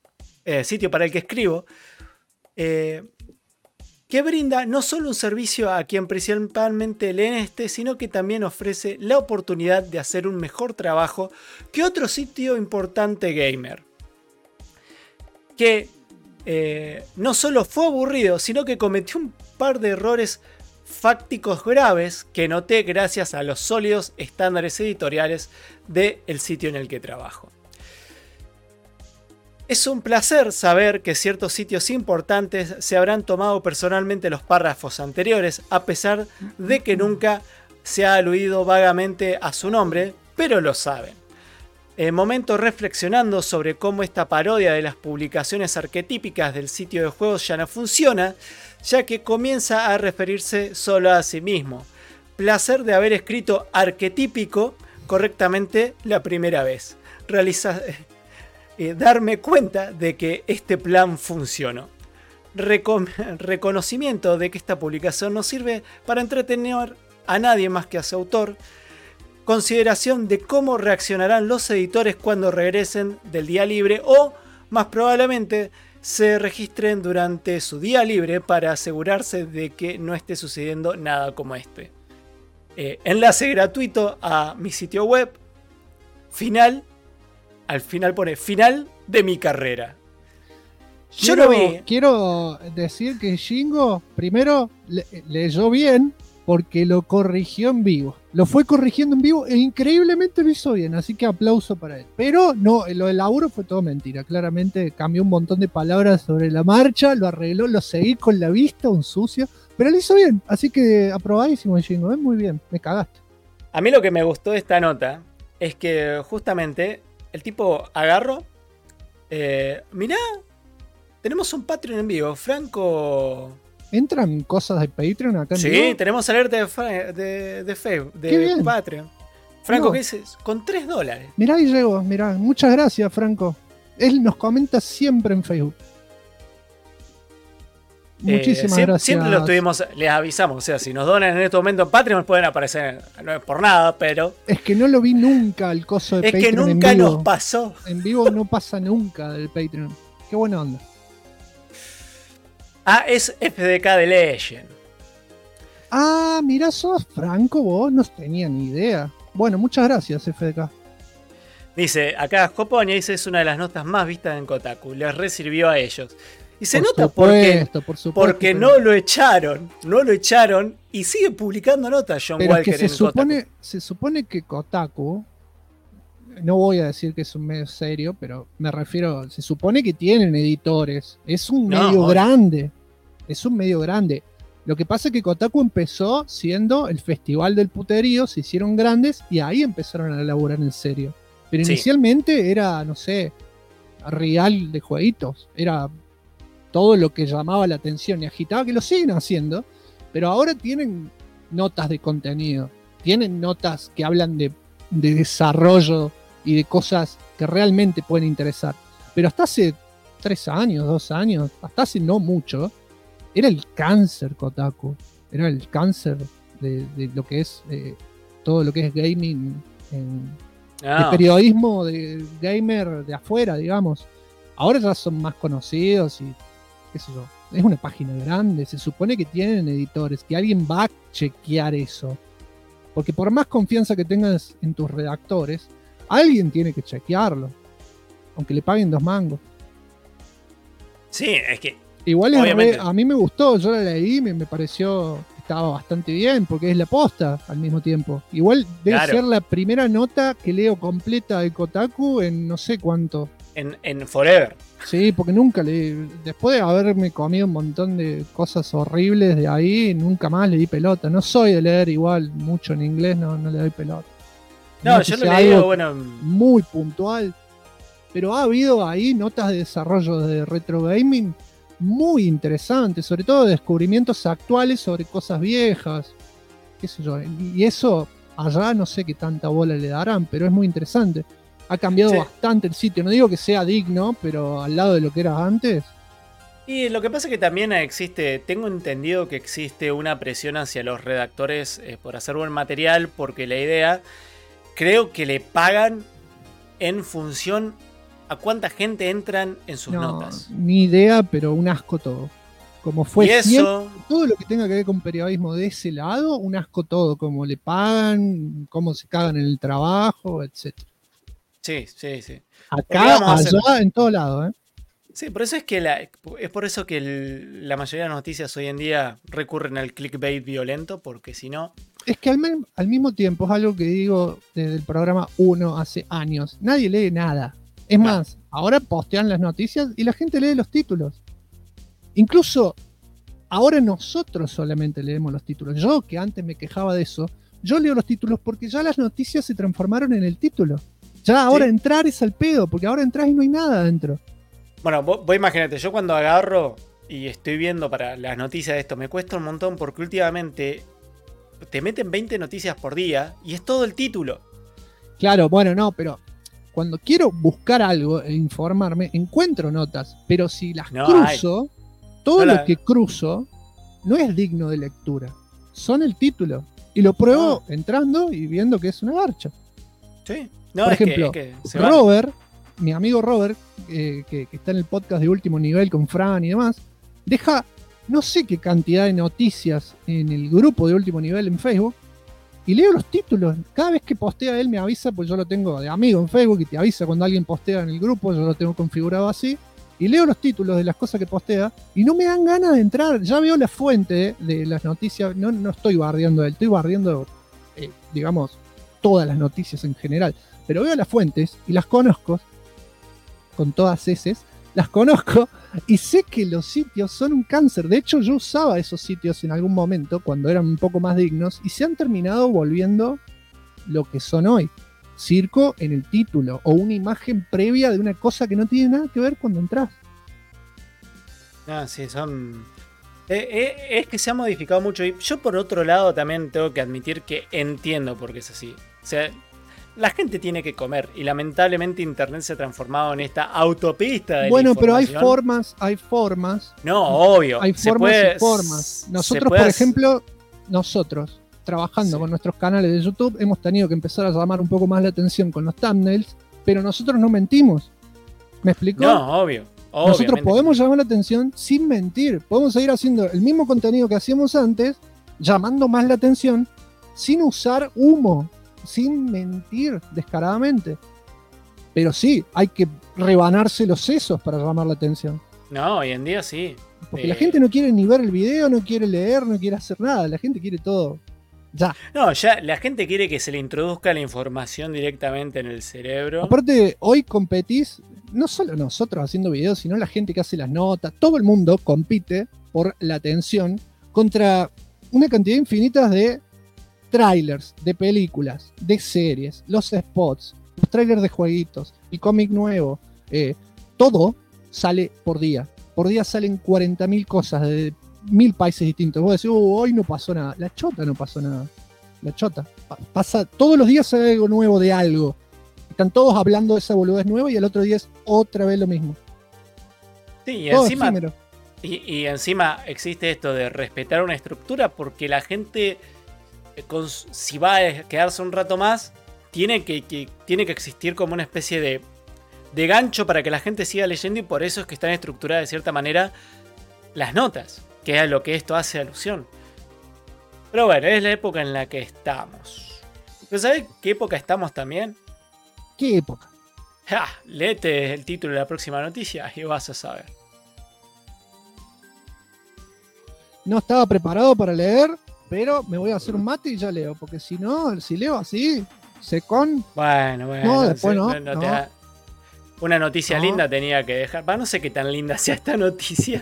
que brinda no solo un servicio a quien principalmente lee sino que también ofrece la oportunidad de hacer un mejor trabajo que otro sitio importante gamer. Que no solo fue aburrido, sino que cometió un par de errores fácticos graves que noté gracias a los sólidos estándares editoriales del sitio en el que trabajo. Es un placer saber que ciertos sitios importantes se habrán tomado personalmente los párrafos anteriores, a pesar de que nunca se ha aludido vagamente a su nombre, pero lo saben. Momento reflexionando sobre cómo esta parodia de las publicaciones arquetípicas del sitio de juegos ya no funciona, ya que comienza a referirse solo a sí mismo. Placer de haber escrito arquetípico correctamente la primera vez. Darme cuenta de que este plan funcionó. Reconocimiento de que esta publicación no sirve para entretener a nadie más que a su autor. Consideración de cómo reaccionarán los editores cuando regresen del día libre o, más probablemente, se registren durante su día libre para asegurarse de que no esté sucediendo nada como este. Enlace gratuito a mi sitio web. Al final pone final de mi carrera. Yo lo vi. Quiero decir que Shingo primero leyó bien porque lo corrigió en vivo. Lo fue corrigiendo en vivo e increíblemente lo hizo bien, así que aplauso para él. Pero no, lo del laburo fue todo mentira. Claramente cambió un montón de palabras sobre la marcha, lo arregló, lo seguí con la vista, un sucio, pero lo hizo bien, así que aprobadísimo Shingo, muy bien, me cagaste. A mí lo que me gustó de esta nota es que justamente el tipo agarró, mirá, tenemos un Patreon en vivo, Franco. ¿Entran cosas de Patreon acá en Sí, vivo? tenemos alerta de Facebook, de Patreon. Franco, No. ¿qué dices? Con $3. Mirá ahí llegó, mirá, muchas gracias Franco. Él nos comenta siempre en Facebook. Muchísimas gracias. Siempre lo tuvimos, les avisamos, o sea, si nos donan en este momento en Patreon pueden aparecer, no es por nada, pero... Es que no lo vi nunca el coso de es Patreon. que nunca en vivo. nos pasó. En vivo no pasa nunca del Patreon. Qué buena onda. Ah, es FDK de Legend. Ah, mirá, sos Franco vos, no tenía ni idea. Bueno, muchas gracias, FDK. Dice, acá Joponia dice, es una de las notas más vistas en Kotaku, les resirvió a ellos. Y se Por nota supuesto, por supuesto, porque pero- no lo echaron y sigue publicando notas John Pero es Walker que en Kotaku. se supone que Kotaku, no voy a decir que es un medio serio, pero me refiero, se supone que tienen editores. Es un No, medio obvio. grande. Es un medio grande. Lo que pasa es que Kotaku empezó siendo el festival del puterío, se hicieron grandes y ahí empezaron a elaborar en serio. Pero Sí. inicialmente era, no sé, real de jueguitos. Era todo lo que llamaba la atención y agitaba, que lo siguen haciendo, pero ahora tienen notas de contenido, tienen notas que hablan de desarrollo y de cosas que realmente pueden interesar. Pero hasta hace 3 años, 2 años, hasta hace no mucho, era el cáncer Kotaku, era el cáncer de lo que es todo lo que es gaming, de No, periodismo de gamer de afuera, digamos. Ahora ya son más conocidos y qué sé yo. Es una página grande, se supone que tienen editores, que alguien va a chequear eso. Porque por más confianza que tengas en tus redactores, alguien tiene que chequearlo. Aunque le paguen 2 mangos. sí, es que Igual Obviamente. a mí me gustó, yo la leí, me pareció que estaba bastante bien, porque es la posta al mismo tiempo. Igual debe Claro. ser la primera nota que leo completa de Kotaku en no sé cuánto. en Forever. Sí, porque nunca leí, después de haberme comido un montón de cosas horribles de ahí, nunca más le di pelota. No soy de leer igual mucho en inglés, no le doy pelota. No, Menos yo que lo sea leí, algo bueno, muy puntual. Pero ha habido ahí notas de desarrollo de retro gaming muy interesantes, sobre todo descubrimientos actuales sobre cosas viejas, qué sé yo. Y eso allá no sé qué tanta bola le darán, pero es muy interesante. Ha cambiado Sí. bastante el sitio. No digo que sea digno, pero al lado de lo que era antes. y lo que pasa es que también tengo entendido que existe una presión hacia los redactores por hacer buen material, porque la idea, creo que le pagan en función a cuánta gente entran en sus No, notas. ni idea, pero un asco todo. Como fue Y siempre, eso, todo lo que tenga que ver con periodismo de ese lado, un asco todo. Cómo le pagan, cómo se cagan en el trabajo, etc. sí. Porque Acá, vamos a hacer- allá, en todo lado, ¿eh? Sí, por eso es por eso que la mayoría de las noticias hoy en día recurren al clickbait violento, porque si no, Es que al mismo tiempo es algo que digo desde el programa 1 hace años. Nadie lee nada. Es No. más, ahora postean las noticias y la gente lee los títulos. Incluso ahora nosotros solamente leemos los títulos. Yo, que antes me quejaba de eso, yo leo los títulos porque ya las noticias se transformaron en el título. Ya ahora Sí. entrar es al pedo, porque ahora entras y no hay nada adentro. bueno, vos imagínate, yo cuando agarro y estoy viendo para las noticias de esto, me cuesta un montón porque últimamente te meten 20 noticias por día y es todo el título. Claro, bueno, no, pero cuando quiero buscar algo e informarme, encuentro notas. Pero si las No, cruzo, todo No lo la- que cruzo no es digno de lectura. Son el título. Y lo pruebo entrando y viendo que es una garcha. Sí. No, Por es ejemplo, que se van. Robert, mi amigo Robert, que está en el podcast de Último Nivel con Fran y demás, deja no sé qué cantidad de noticias en el grupo de Último Nivel en Facebook y leo los títulos. Cada vez que postea él me avisa, pues yo lo tengo de amigo en Facebook y te avisa cuando alguien postea en el grupo, yo lo tengo configurado así. Y leo los títulos de las cosas que postea y no me dan ganas de entrar. Ya veo la fuente de las noticias. No estoy bardeando a él, estoy bardeando, digamos, todas las noticias en general. Pero veo las fuentes y las conozco, con todas esas, las conozco y sé que los sitios son un cáncer. De hecho, yo usaba esos sitios en algún momento cuando eran un poco más dignos y se han terminado volviendo lo que son hoy. Circo en el título o una imagen previa de una cosa que no tiene nada que ver cuando entras. Ah, sí, son. Es que se ha modificado mucho. Y yo, por otro lado, también tengo que admitir que entiendo por qué es así. O sea, la gente tiene que comer. Y lamentablemente, Internet se ha transformado en esta autopista de la Bueno, pero hay información. formas. No, obvio. Hay se formas puede- y formas. se Nosotros, puede por hacer- ejemplo, trabajando Sí. con nuestros canales de YouTube, hemos tenido que empezar a llamar un poco más la atención con los thumbnails, pero nosotros no mentimos. ¿Me explicó? No, obvio. Nosotros obviamente. podemos llamar la atención sin mentir. Podemos seguir haciendo el mismo contenido que hacíamos antes, llamando más la atención, sin usar humo, sin mentir descaradamente. Pero sí, hay que rebanarse los sesos para llamar la atención. No, hoy en día sí. Porque la gente no quiere ni ver el video, no quiere leer, no quiere hacer nada. La gente quiere todo ya. No, ya la gente quiere que se le introduzca la información directamente en el cerebro. Aparte, hoy competís, no solo nosotros haciendo videos, sino la gente que hace las notas. Todo el mundo compite por la atención contra una cantidad infinita de trailers, de películas, de series, los spots, los trailers de jueguitos, el cómic nuevo. Todo sale por día. Por día salen 40.000 cosas de 1.000 países distintos. Vos decís, hoy no pasó nada. La chota no pasó nada. La chota. Pasa, todos los días sale algo nuevo de algo. Están todos hablando de esa boludez nueva y el otro día es otra vez lo mismo. Sí, y Todo encima, efímero. y encima existe esto de respetar una estructura porque la gente, si va a quedarse un rato más, tiene que existir como una especie de gancho para que la gente siga leyendo y por eso es que están estructuradas de cierta manera las notas, que es a lo que esto hace alusión. Pero bueno, es la época en la que estamos. ¿Pero sabés qué época estamos también? ¿Qué época? Ja, léete el título de la próxima noticia y vas a saber. No estaba preparado para leer, pero me voy a hacer un mate y ya leo. Porque si no, si leo así, secón. Bueno. No, después no. Una noticia No. linda tenía que dejar. No sé qué tan linda sea esta noticia.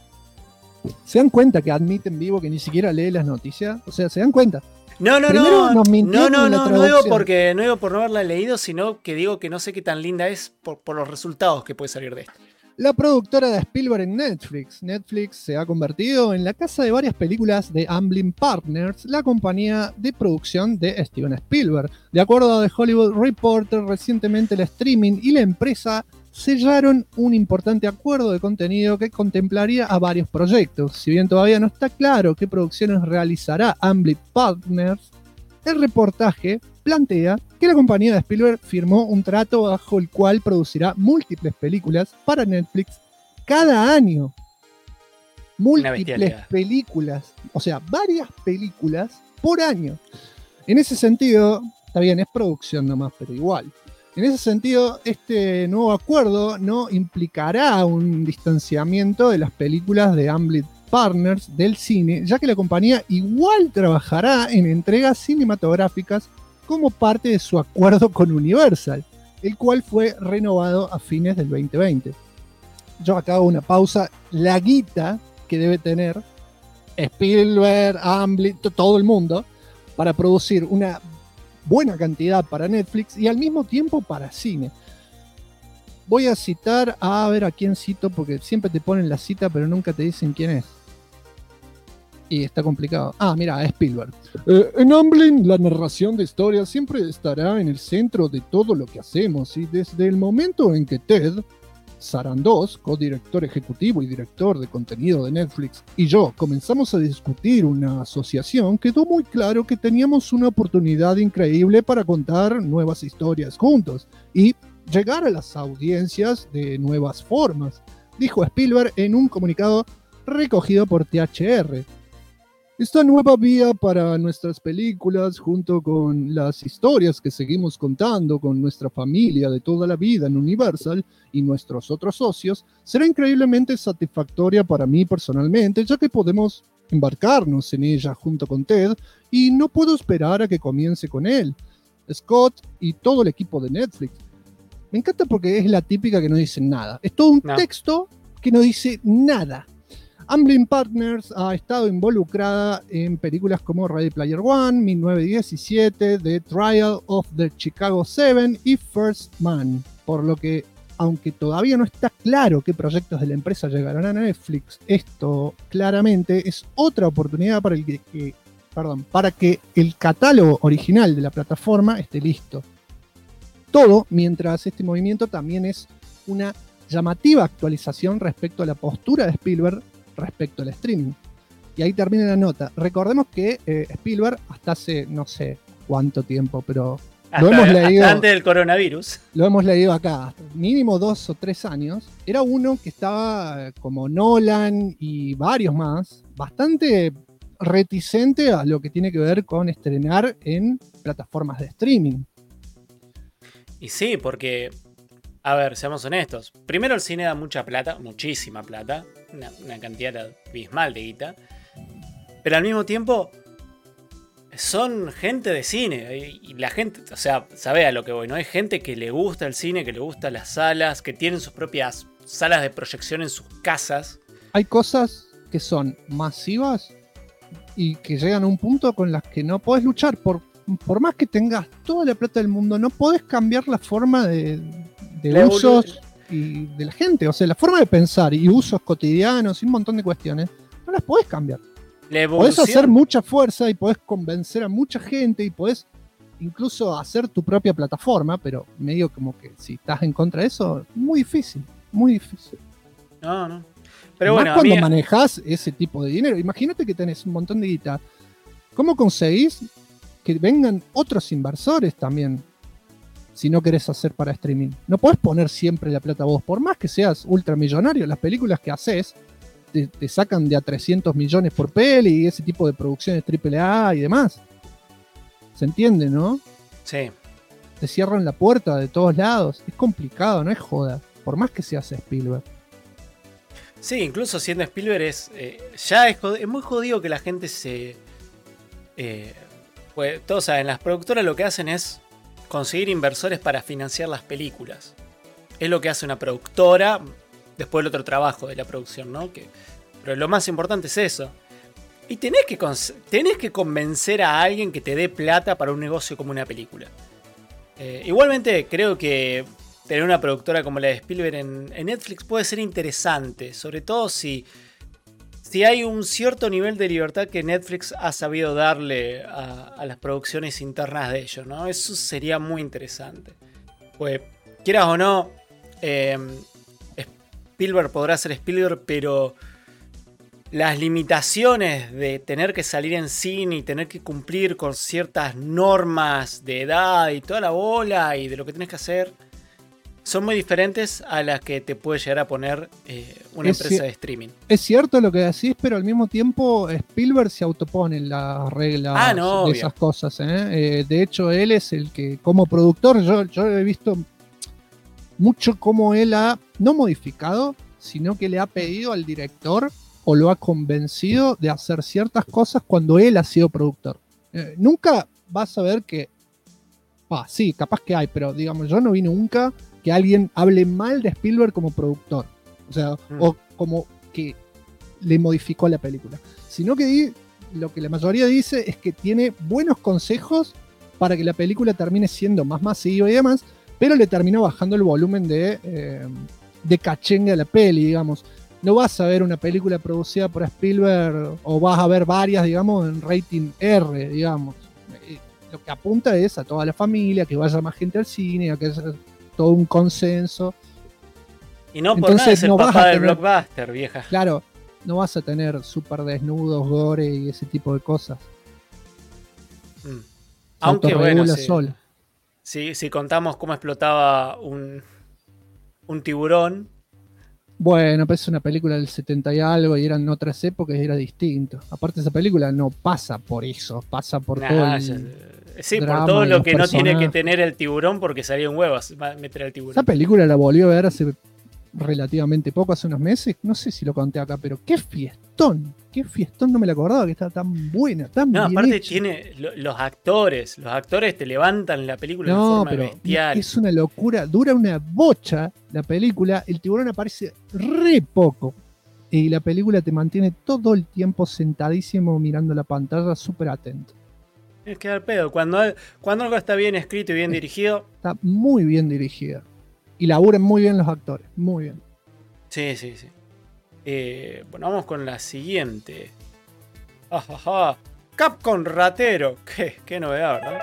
¿Se dan cuenta que admite en vivo que ni siquiera lee las noticias? O sea, ¿se dan cuenta? No, Primero nos mintieron en la no digo traducción. no digo por no haberla leído, sino que digo que no sé qué tan linda es por los resultados que puede salir de esto. La productora de Spielberg en Netflix. Netflix se ha convertido en la casa de varias películas de Amblin Partners, la compañía de producción de Steven Spielberg. De acuerdo a The Hollywood Reporter, recientemente el streaming y la empresa sellaron un importante acuerdo de contenido que contemplaría a varios proyectos. Si bien todavía no está claro qué producciones realizará Amblin Partners, el reportaje plantea que la compañía de Spielberg firmó un trato bajo el cual producirá múltiples películas para Netflix cada año. Múltiples bestialidad. películas, o sea, varias películas por año. En ese sentido, está bien, es producción nomás, pero igual. En ese sentido, este nuevo acuerdo no implicará un distanciamiento de las películas de Amblin Partners del cine, ya que la compañía igual trabajará en entregas cinematográficas como parte de su acuerdo con Universal, el cual fue renovado a fines del 2020. Yo acá hago una pausa. La guita que debe tener Spielberg, Amblin, todo el mundo, para producir una buena cantidad para Netflix y al mismo tiempo para cine. Voy a citar a ver a quién cito, porque siempre te ponen la cita pero nunca te dicen quién es. Y está complicado. Ah, mira, Spielberg. En Amblin, la narración de historias siempre estará en el centro de todo lo que hacemos. Y desde el momento en que Ted Sarandos, codirector ejecutivo y director de contenido de Netflix, y yo comenzamos a discutir una asociación, quedó muy claro que teníamos una oportunidad increíble para contar nuevas historias juntos y llegar a las audiencias de nuevas formas, dijo Spielberg en un comunicado recogido por THR. Esta nueva vía para nuestras películas, junto con las historias que seguimos contando con nuestra familia de toda la vida en Universal y nuestros otros socios, será increíblemente satisfactoria para mí personalmente, ya que podemos embarcarnos en ella junto con Ted y no puedo esperar a que comience con él, Scott y todo el equipo de Netflix. Me encanta porque es la típica que no dice nada. Es todo un texto que no dice nada. Amblin Partners ha estado involucrada en películas como Ready Player One, 1917, The Trial of the Chicago 7 y First Man, por lo que, aunque todavía no está claro qué proyectos de la empresa llegarán a Netflix, esto claramente es otra oportunidad para que el catálogo original de la plataforma esté listo. Todo mientras este movimiento también es una llamativa actualización respecto a la postura de Spielberg respecto al streaming. Y ahí termina la nota. Recordemos que Spielberg hasta hace no sé cuánto tiempo, pero lo hemos leído antes del coronavirus. Lo hemos leído acá, mínimo 2 o 3 años. Era uno que estaba, como Nolan y varios más, bastante reticente a lo que tiene que ver con estrenar en plataformas de streaming. Y sí, porque a ver, seamos honestos. Primero el cine da mucha plata, muchísima plata, una cantidad abismal de guita. Pero al mismo tiempo son gente de cine. Y la gente, o sea, sabe a lo que voy, ¿no? Hay gente que le gusta el cine, que le gusta las salas, que tienen sus propias salas de proyección en sus casas. Hay cosas que son masivas y que llegan a un punto con las que no podés luchar. Por más que tengas toda la plata del mundo, no podés cambiar la forma de usos y de la gente. O sea, la forma de pensar y usos cotidianos y un montón de cuestiones, no las podés cambiar. Podés hacer mucha fuerza y podés convencer a mucha gente y podés incluso hacer tu propia plataforma, pero medio como que si estás en contra de eso, muy difícil, muy difícil. No. Pero más bueno, cuando manejás ese tipo de dinero. Imagínate que tenés un montón de guita. ¿Cómo conseguís que vengan otros inversores también? Si no querés hacer para streaming. No podés poner siempre la plata vos. Por más que seas ultramillonario, las películas que haces te sacan de a 300 millones por peli y ese tipo de producciones AAA y demás. ¿Se entiende, no? Sí. Te cierran la puerta de todos lados. Es complicado, no es joda. Por más que seas Spielberg. Sí, incluso siendo Spielberg ya es muy jodido que la gente se... pues, todos saben, las productoras lo que hacen es conseguir inversores para financiar las películas. Es lo que hace una productora, después el otro trabajo de la producción, ¿no? Pero lo más importante es eso. Y tenés que convencer a alguien que te dé plata para un negocio como una película. Igualmente creo que tener una productora como la de Spielberg en Netflix puede ser interesante, sobre todo si hay un cierto nivel de libertad que Netflix ha sabido darle a las producciones internas de ellos, ¿no? Eso sería muy interesante. Pues, quieras o no, Spielberg podrá ser Spielberg, pero las limitaciones de tener que salir en cine y tener que cumplir con ciertas normas de edad y toda la bola y de lo que tenés que hacer son muy diferentes a las que te puede llegar a poner una empresa de streaming. Es cierto lo que decís, pero al mismo tiempo Spielberg se autopone en las reglas de esas cosas. De hecho, él es el que, como productor, yo he visto mucho cómo él ha, no modificado, sino que le ha pedido al director o lo ha convencido de hacer ciertas cosas cuando él ha sido productor. Nunca vas a ver que, sí, capaz que hay, pero digamos, yo no vi nunca que alguien hable mal de Spielberg como productor, o sea, o como que le modificó la película, sino que lo que la mayoría dice es que tiene buenos consejos para que la película termine siendo más masiva y demás, pero le terminó bajando el volumen de cachengue a la peli, digamos. No vas a ver una película producida por Spielberg o vas a ver varias, digamos, en rating R, digamos. Lo que apunta es a toda la familia, que vaya más gente al cine, a que haya todo un consenso. Y no por nada es el papá del blockbuster, vieja. Claro, no vas a tener super desnudos, gore y ese tipo de cosas. Aunque bueno, si contamos cómo explotaba un tiburón. Bueno, pero es una película del 70 y algo y eran otras épocas y era distinto. Aparte esa película no pasa por eso, pasa por todo el por todo lo que no tiene que tener el tiburón porque salía un huevo a meter al tiburón. Esa película la volví a ver hace relativamente poco, hace unos meses, no sé si lo conté acá, pero qué fiestón, no me la acordaba que estaba tan buena, tan bien aparte hecha. Tiene los actores te levantan la película de forma bestial. Es una locura, dura una bocha la película, el tiburón aparece re poco y la película te mantiene todo el tiempo sentadísimo mirando la pantalla, súper atento. Es que al pedo, cuando algo está bien escrito y bien dirigido. Está muy bien dirigida. Y laburan muy bien los actores, muy bien. Sí. Bueno, vamos con la siguiente. Capcom ratero. Qué novedad, ¿verdad?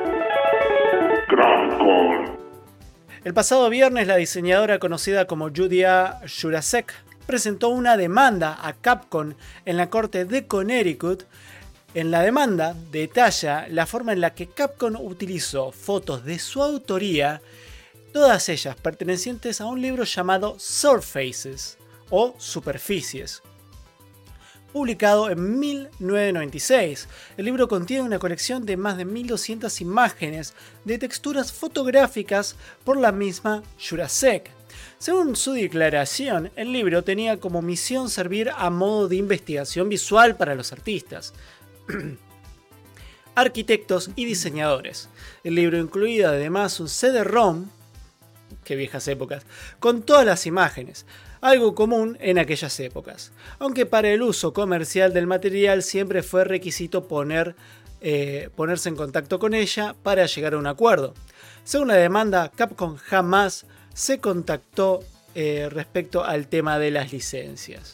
Capcom. El pasado viernes, la diseñadora conocida como Yudia Jurasek presentó una demanda a Capcom en la corte de Connecticut. En la demanda detalla la forma en la que Capcom utilizó fotos de su autoría, todas ellas pertenecientes a un libro llamado Surfaces o Superficies, publicado en 1996. El libro contiene una colección de más de 1200 imágenes de texturas fotográficas por la misma Jurasek. Según su declaración, el libro tenía como misión servir a modo de investigación visual para los artistas, arquitectos y diseñadores. El libro incluía además un CD-ROM, que viejas épocas, con todas las imágenes, algo común en aquellas épocas, aunque para el uso comercial del material siempre fue requisito ponerse en contacto con ella para llegar a un acuerdo. Según la demanda, Capcom jamás se contactó respecto al tema de las licencias.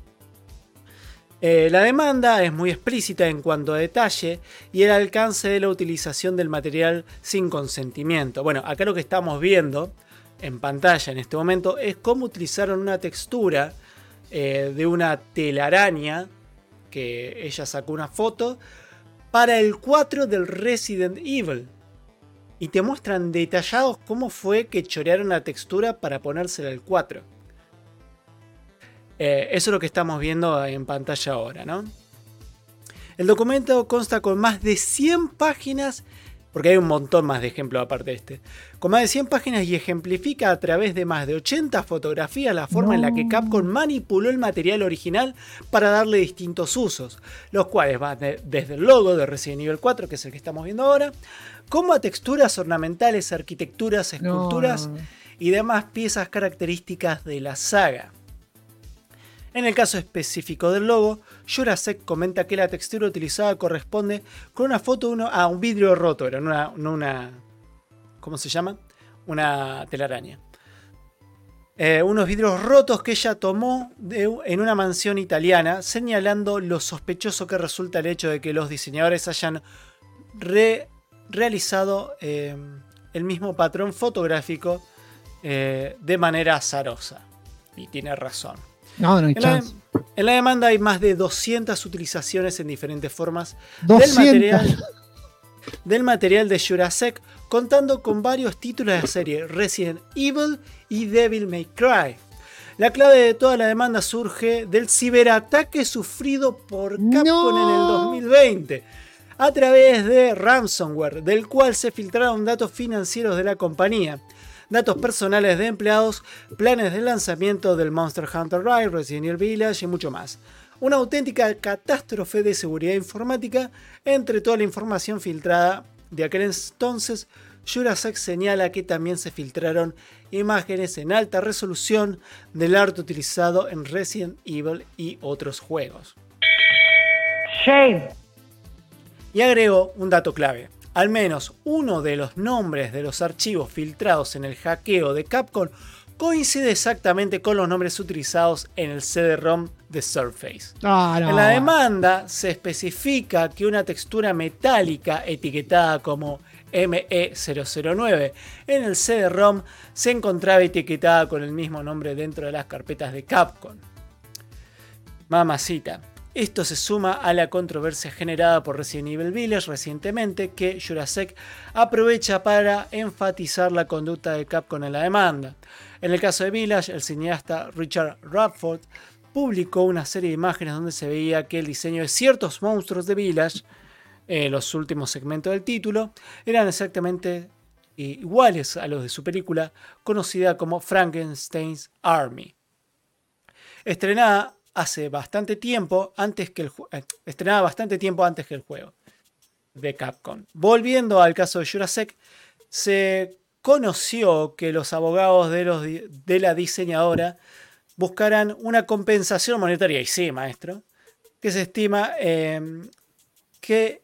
La demanda es muy explícita en cuanto a detalle y el alcance de la utilización del material sin consentimiento. Bueno, acá lo que estamos viendo en pantalla en este momento es cómo utilizaron una textura de una telaraña, que ella sacó una foto, para el 4 del Resident Evil. Y te muestran detallados cómo fue que chorearon la textura para ponérsela al 4. Eso es lo que estamos viendo en pantalla ahora, ¿no? El documento consta con más de 100 páginas, porque hay un montón más de ejemplos aparte de este, con más de 100 páginas y ejemplifica a través de más de 80 fotografías la forma en la que Capcom manipuló el material original para darle distintos usos, los cuales van desde el logo de Resident Evil 4, que es el que estamos viendo ahora, como a texturas ornamentales, arquitecturas, esculturas y demás piezas características de la saga. En el caso específico del logo, Jurasek comenta que la textura utilizada corresponde con una foto de un vidrio roto, era una ¿cómo se llama? Una telaraña. Unos vidrios rotos que ella tomó en una mansión italiana, señalando lo sospechoso que resulta el hecho de que los diseñadores hayan realizado el mismo patrón fotográfico de manera azarosa. Y tiene razón. No hay chance. En la demanda hay más de 200 utilizaciones en diferentes formas 200. del material de Jurasek, contando con varios títulos de la serie Resident Evil y Devil May Cry. La clave de toda la demanda surge del ciberataque sufrido por Capcom en el 2020 a través de ransomware, del cual se filtraron datos financieros de la compañía, datos personales de empleados, planes de lanzamiento del Monster Hunter Rise, Resident Evil Village y mucho más. Una auténtica catástrofe de seguridad informática. Entre toda la información filtrada de aquel entonces, Jurasek señala que también se filtraron imágenes en alta resolución del arte utilizado en Resident Evil y otros juegos. Shame. Y agregó un dato clave. Al menos uno de los nombres de los archivos filtrados en el hackeo de Capcom coincide exactamente con los nombres utilizados en el CD-ROM de Surface. En la demanda se especifica que una textura metálica etiquetada como ME009 en el CD-ROM se encontraba etiquetada con el mismo nombre dentro de las carpetas de Capcom. Mamacita. Esto se suma a la controversia generada por Resident Evil Village recientemente, que Jurasek aprovecha para enfatizar la conducta de Capcom en la demanda. En el caso de Village, el cineasta Richard Radford publicó una serie de imágenes donde se veía que el diseño de ciertos monstruos de Village, los últimos segmentos del título, eran exactamente iguales a los de su película, conocida como Frankenstein's Army. Estrenada bastante tiempo antes que el juego de Capcom. Volviendo al caso de Jurasek, se conoció que los abogados de la diseñadora buscarán una compensación monetaria, y sí, maestro, que se estima que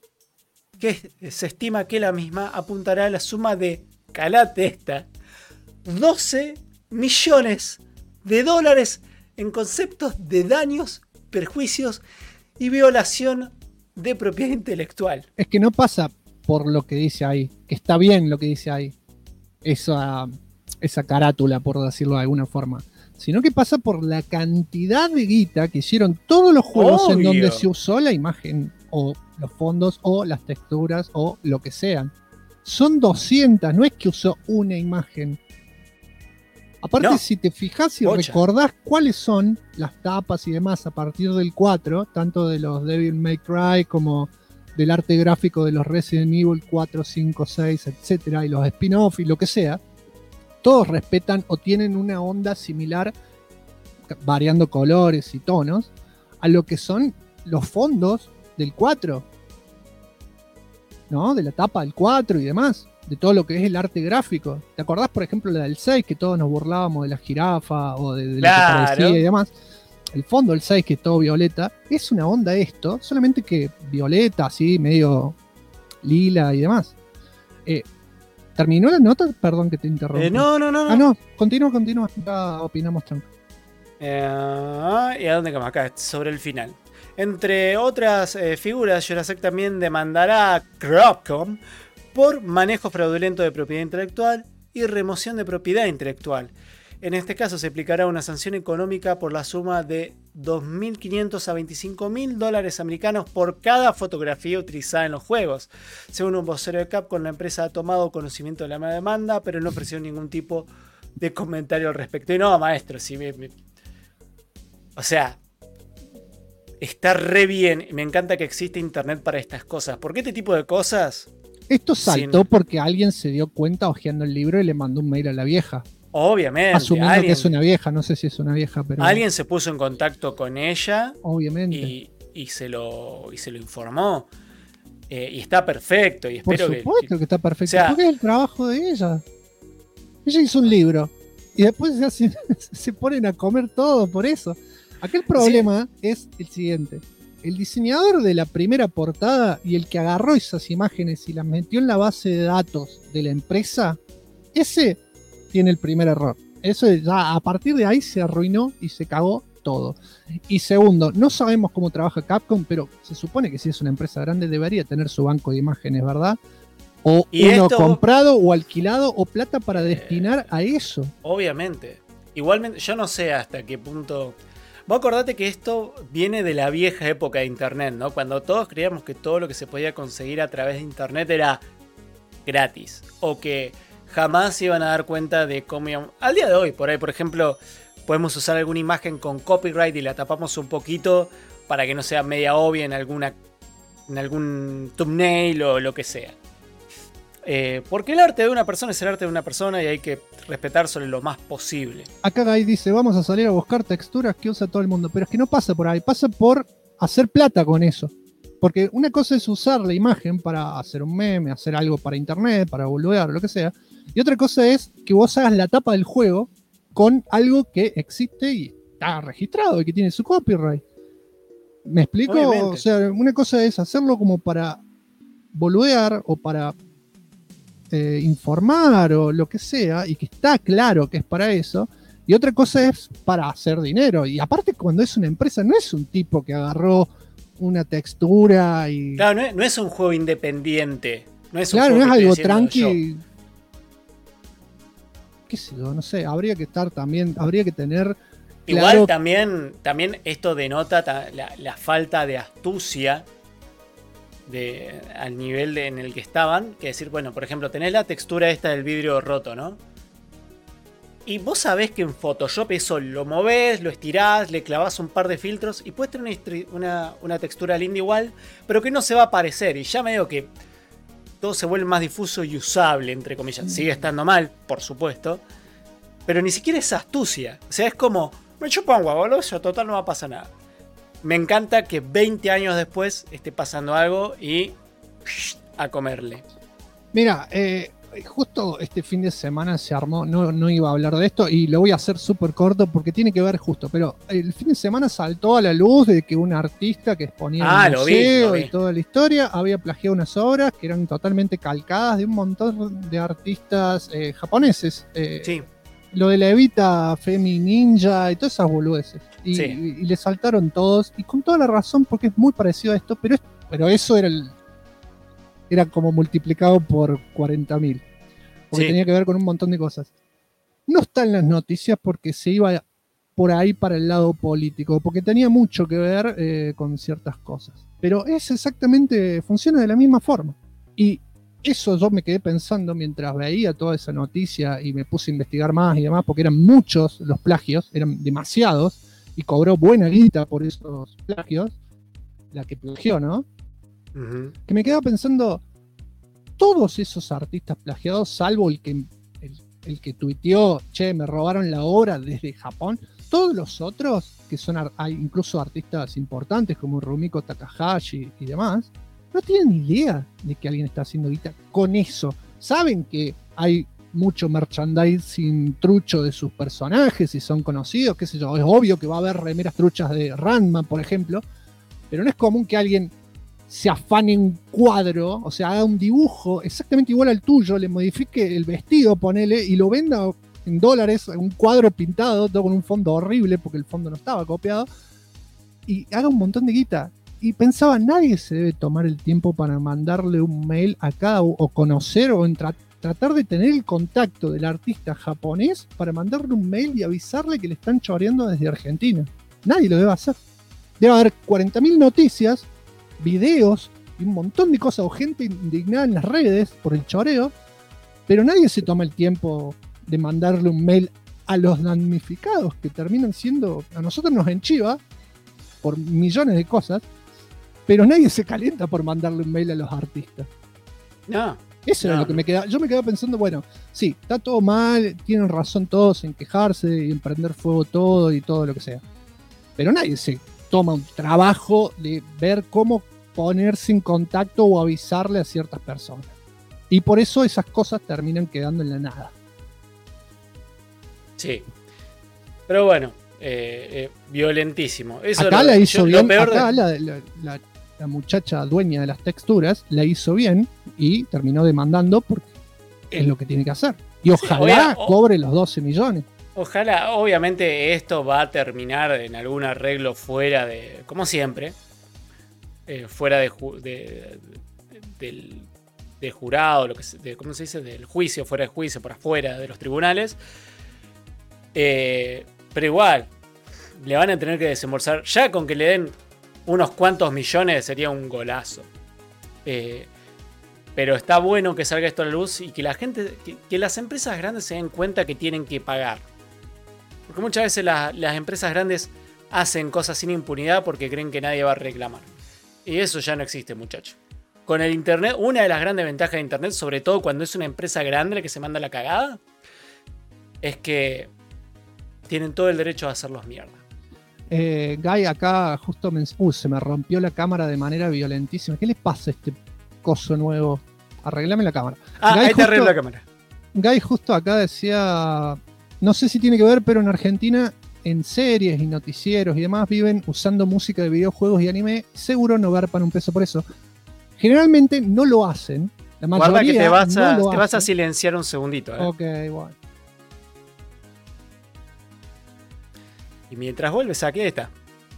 la misma apuntará a la suma de, calate esta, $12 millones en conceptos de daños, perjuicios y violación de propiedad intelectual. Es que no pasa por lo que dice ahí, que está bien lo que dice ahí, esa carátula, por decirlo de alguna forma, sino que pasa por la cantidad de guita que hicieron todos los juegos en donde se usó la imagen o los fondos o las texturas o lo que sean. Son 200, no es que usó una imagen. Aparte, No. si te fijas y Bocha. recordás cuáles son las tapas y demás a partir del 4, tanto de los Devil May Cry como del arte gráfico de los Resident Evil 4, 5, 6, etcétera, y los spin-off y lo que sea, todos respetan o tienen una onda similar, variando colores y tonos, a lo que son los fondos del 4, ¿no? De la tapa del 4 y demás, de todo lo que es el arte gráfico. ¿Te acordás, por ejemplo, la del 6, que todos nos burlábamos de la jirafa o de lo que Claro. parecía y demás? El fondo del 6, que es todo violeta, es una onda esto, solamente que violeta, así, medio lila y demás. ¿Terminó la nota? Perdón que te interrumpí. No. Ah, no, continúa, ya opinamos tranquilo. ¿Y a dónde quedamos? Acá, sobre el final. Entre otras figuras, Jurassic también demandará a Capcom por manejo fraudulento de propiedad intelectual y remoción de propiedad intelectual. En este caso se aplicará una sanción económica por la suma de $2.500 a $25.000 americanos por cada fotografía utilizada en los juegos. Según un vocero de Capcom, la empresa ha tomado conocimiento de la demanda, pero no ofreció ningún tipo de comentario al respecto. Y no, maestro, si o sea, está re bien. Me encanta que existe internet para estas cosas. Porque este tipo de cosas, Esto saltó Sí. porque alguien se dio cuenta hojeando el libro y le mandó un mail a la vieja. obviamente, Asumiendo que es una vieja, no sé si es una vieja, pero alguien se puso en contacto con ella obviamente. y se lo informó. Y está perfecto. Y Por espero supuesto que está perfecto. o sea- porque es el trabajo de ella. Ella hizo un libro y después se ponen a comer todo por eso. Aquel problema es el siguiente. El diseñador de la primera portada y el que agarró esas imágenes y las metió en la base de datos de la empresa, ese tiene el primer error. Eso ya a partir de ahí se arruinó y se cagó todo. Y segundo, no sabemos cómo trabaja Capcom, pero se supone que si es una empresa grande debería tener su banco de imágenes, ¿verdad? O Y uno esto- comprado o alquilado o plata para destinar a eso. Obviamente. Igualmente, yo no sé hasta qué punto. Vos acordate que esto viene de la vieja época de internet, ¿no? Cuando todos creíamos que todo lo que se podía conseguir a través de internet era gratis. O que jamás se iban a dar cuenta de cómo íbamos. Al día de hoy, por ahí, por ejemplo, podemos usar alguna imagen con copyright y la tapamos un poquito para que no sea media obvia en algún thumbnail o lo que sea. Porque el arte de una persona es el arte de una persona y hay que respetárselo lo más posible. Acá Guy dice, vamos a salir a buscar texturas que usa todo el mundo, pero es que no pasa por ahí, pasa por hacer plata con eso. Porque una cosa es usar la imagen para hacer un meme, hacer algo para internet, para boludear, lo que sea. Y otra cosa es que vos hagas la tapa del juego con algo que existe y está registrado y que tiene su copyright. ¿Me explico? Obviamente. O sea, una cosa es hacerlo como para boludear o para informar o lo que sea, y que está claro que es para eso. Y otra cosa es para hacer dinero. Y aparte, cuando es una empresa, no es un tipo que agarró una textura y. Claro, no es un juego independiente. No es un Claro, juego no es que algo estoy haciendo yo. tranqui. Qué sé yo, no sé. Habría que estar también, habría que tener. Igual claro, también esto denota la falta de astucia al nivel en el que estaban. Que decir, bueno, por ejemplo, tenés la textura esta del vidrio roto, ¿no? Y vos sabés que en Photoshop eso lo movés, lo estirás, le clavás un par de filtros y puedes tener una textura linda igual, pero que no se va a parecer. Y ya medio que todo se vuelve más difuso y usable, entre comillas. Sigue estando mal, por supuesto. Pero ni siquiera es astucia. O sea, es como, me chupa un huevo, eso total no va a pasar nada. Me encanta que 20 años después esté pasando algo y a comerle. mira, justo este fin de semana se armó, no iba a hablar de esto y lo voy a hacer súper corto porque tiene que ver justo, pero el fin de semana saltó a la luz de que un artista que exponía en el Lo vi, museo lo vi. y toda la historia había plagiado unas obras que eran totalmente calcadas de un montón de artistas japoneses. Sí, Lo de la Evita, Femi Ninja y todas esas boludeces. Y, Sí. y le saltaron todos, y con toda la razón, porque es muy parecido a esto, pero eso era como multiplicado por 40.000. Porque Sí. tenía que ver con un montón de cosas. No está en las noticias porque se iba por ahí para el lado político, porque tenía mucho que ver con ciertas cosas. Pero es exactamente, funciona de la misma forma. Y eso yo me quedé pensando mientras veía toda esa noticia y me puse a investigar más y demás, porque eran muchos los plagios, eran demasiados, y cobró buena guita por esos plagios, la que plagió, ¿no? Ujú. Que me quedaba pensando, todos esos artistas plagiados, salvo el que tuiteó, che, me robaron la obra desde Japón, todos los otros, que son hay incluso artistas importantes como Rumiko Takahashi y demás, no tienen ni idea de que alguien está haciendo guita con eso. Saben que hay mucho merchandising trucho de sus personajes y son conocidos, qué sé yo, es obvio que va a haber remeras truchas de Ranma, por ejemplo, pero no es común que alguien se afane un cuadro, o sea, haga un dibujo exactamente igual al tuyo, le modifique el vestido, ponele, y lo venda en dólares, un cuadro pintado, todo con un fondo horrible, porque el fondo no estaba copiado, y haga un montón de guita. Y pensaba, nadie se debe tomar el tiempo para mandarle un mail a cada, o conocer, o tratar de tener el contacto del artista japonés para mandarle un mail y avisarle que le están choreando desde Argentina. Nadie lo debe hacer. Debe haber 40.000 noticias, videos y un montón de cosas, o gente indignada en las redes por el choreo, pero nadie se toma el tiempo de mandarle un mail a los damnificados, que terminan siendo, a nosotros nos enchiva por millones de cosas, pero nadie se calienta por mandarle un mail a los artistas. No. Eso era lo que me quedaba. Yo me quedaba pensando, bueno, sí, está todo mal, tienen razón todos en quejarse y en prender fuego todo y todo lo que sea. Pero nadie se toma un trabajo de ver cómo ponerse en contacto o avisarle a ciertas personas. Y por eso esas cosas terminan quedando en la nada. Sí. Pero bueno, violentísimo. Eso acá la hizo bien, peor acá la muchacha dueña de las texturas la hizo bien y terminó demandando porque es lo que tiene que hacer. Y ojalá cobre los 12 millones. Ojalá, obviamente esto va a terminar en algún arreglo fuera de, como siempre, fuera de jurado, ¿cómo se dice? Del juicio, fuera de juicio, por afuera de los tribunales. Pero igual, le van a tener que desembolsar, ya con que le den unos cuantos millones sería un golazo. Pero está bueno que salga esto a la luz y que la gente, que las empresas grandes se den cuenta que tienen que pagar. Porque muchas veces las empresas grandes hacen cosas sin impunidad porque creen que nadie va a reclamar. Y eso ya no existe, muchachos. Con el internet, una de las grandes ventajas de internet, sobre todo cuando es una empresa grande la que se manda la cagada, es que tienen todo el derecho a hacerlos mierda. Guy acá justo se me rompió la cámara de manera violentísima. ¿Qué le pasa a este coso nuevo? Arreglame la cámara. Guy, ahí te arreglo la cámara. Guy justo acá decía, no sé si tiene que ver, pero en Argentina, en series y noticieros y demás, viven usando música de videojuegos y anime. Seguro no garpan un peso por eso. Generalmente no lo hacen. La mayoría guarda que te no vas a silenciar un segundito. Ok, bueno. Y mientras vuelves, aquí está.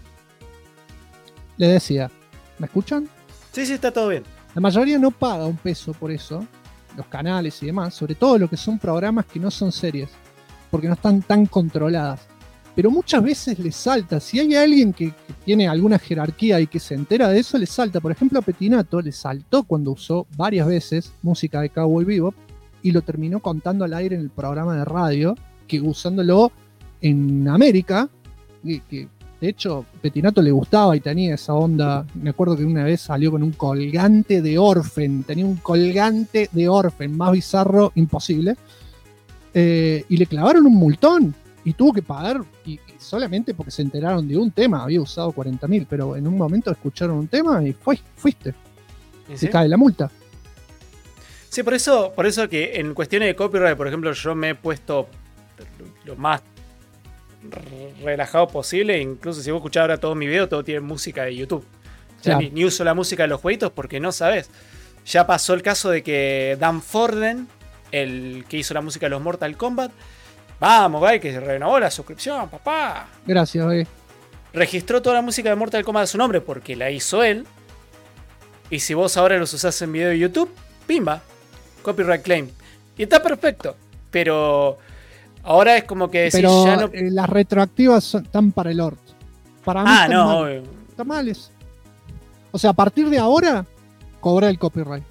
Le decía, ¿me escuchan? Sí, está todo bien. La mayoría no paga un peso por eso, los canales y demás, sobre todo lo que son programas que no son series, porque no están tan controladas. Pero muchas veces les salta, si hay alguien que tiene alguna jerarquía y que se entera de eso, les salta. Por ejemplo, a Petinato le saltó cuando usó varias veces música de Cowboy Bebop y lo terminó contando al aire en el programa de radio, que usándolo en América, que de hecho Petinato le gustaba y tenía esa onda. Me acuerdo que una vez salió con un colgante de Orfen, tenía un colgante de Orfen, más bizarro imposible, y le clavaron un multón y tuvo que pagar, y solamente porque se enteraron de un tema. Había usado 40.000, pero en un momento escucharon un tema y fuiste. ¿Sí? Se cae la multa. Sí, por eso que en cuestiones de copyright, por ejemplo, yo me he puesto lo más relajado posible. Incluso si vos escuchás ahora todo mi video, todo tiene música de YouTube. O sea, Claro. ni uso la música de los jueguitos porque no sabes. Ya pasó el caso de que Dan Forden, el que hizo la música de los Mortal Kombat, vamos, Guy, que se renovó la suscripción, papá. Gracias, Registró toda la música de Mortal Kombat a su nombre porque la hizo él. Y si vos ahora los usás en video de YouTube, pimba, copyright claim. Y está perfecto. Pero ahora es como que decís, Pero ya no. las retroactivas están para el orto. Para mí están No, mal. obvio. Están males. O sea, a partir de ahora, cobra el copyright.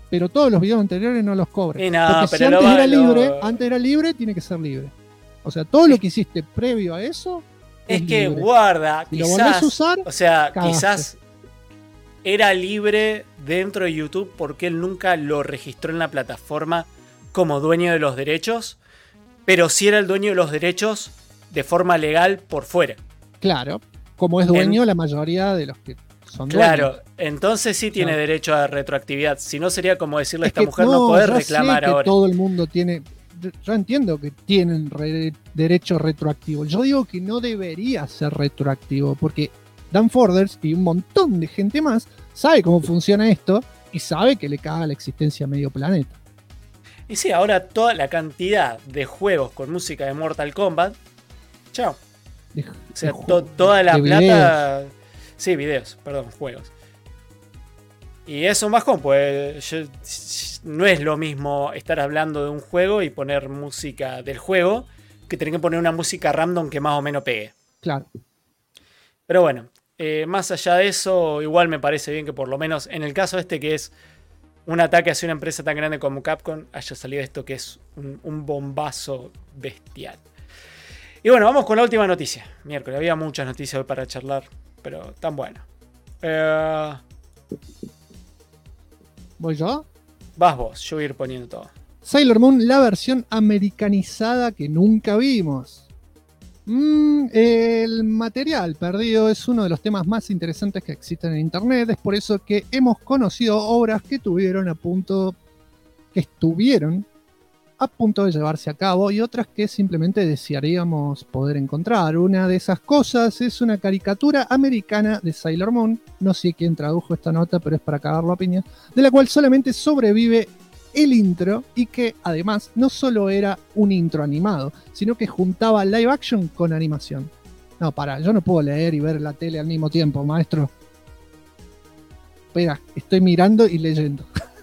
pero todos los videos anteriores no los cobres. Y no, porque pero si lo antes va- era lo- libre, antes era libre, tiene que ser libre. O sea, todo lo que hiciste previo a eso Es que libre. guarda, Si lo volvés quizás, a usar, o sea, cagaste. quizás era libre dentro de YouTube porque él nunca lo registró en la plataforma como dueño de los derechos, pero sí era el dueño de los derechos de forma legal por fuera. Claro, como es dueño la mayoría de los que son Claro, dueños. entonces sí tiene Claro. derecho a retroactividad. Si no, sería como decirle a Es esta que mujer no podés ya sé reclamar que ahora. todo el mundo tiene. Yo entiendo que tienen derecho retroactivo. Yo digo que no debería ser retroactivo porque Dan Forders y un montón de gente más sabe cómo funciona esto y sabe que le caga la existencia a medio planeta. Y sí, ahora toda la cantidad de juegos con música de Mortal Kombat. Chao. De- O sea, de toda la de plata. Sí, videos, perdón, juegos. Y es un bajón, pues no es lo mismo estar hablando de un juego y poner música del juego que tener que poner una música random que más o menos pegue. Claro. Pero bueno, más allá de eso, igual me parece bien que por lo menos en el caso este que es un ataque hacia una empresa tan grande como Capcom, haya salido esto que es un bombazo bestial. Y bueno, vamos con la última noticia. Miércoles, había muchas noticias hoy para charlar, pero tan bueno. ¿Voy yo? Vas vos, yo voy a ir poniendo todo. Sailor Moon, la versión americanizada que nunca vimos. El material perdido es uno de los temas más interesantes que existen en internet. Es por eso que hemos conocido obras que estuvieron a punto de llevarse a cabo y otras que simplemente desearíamos poder encontrar. Una de esas cosas es una caricatura americana de Sailor Moon. No sé quién tradujo esta nota, pero es para cagarlo a piña. De la cual solamente sobrevive el intro y que además no solo era un intro animado, sino que juntaba live action con animación. No, yo no puedo leer y ver la tele al mismo tiempo, maestro. Espera, estoy mirando y leyendo.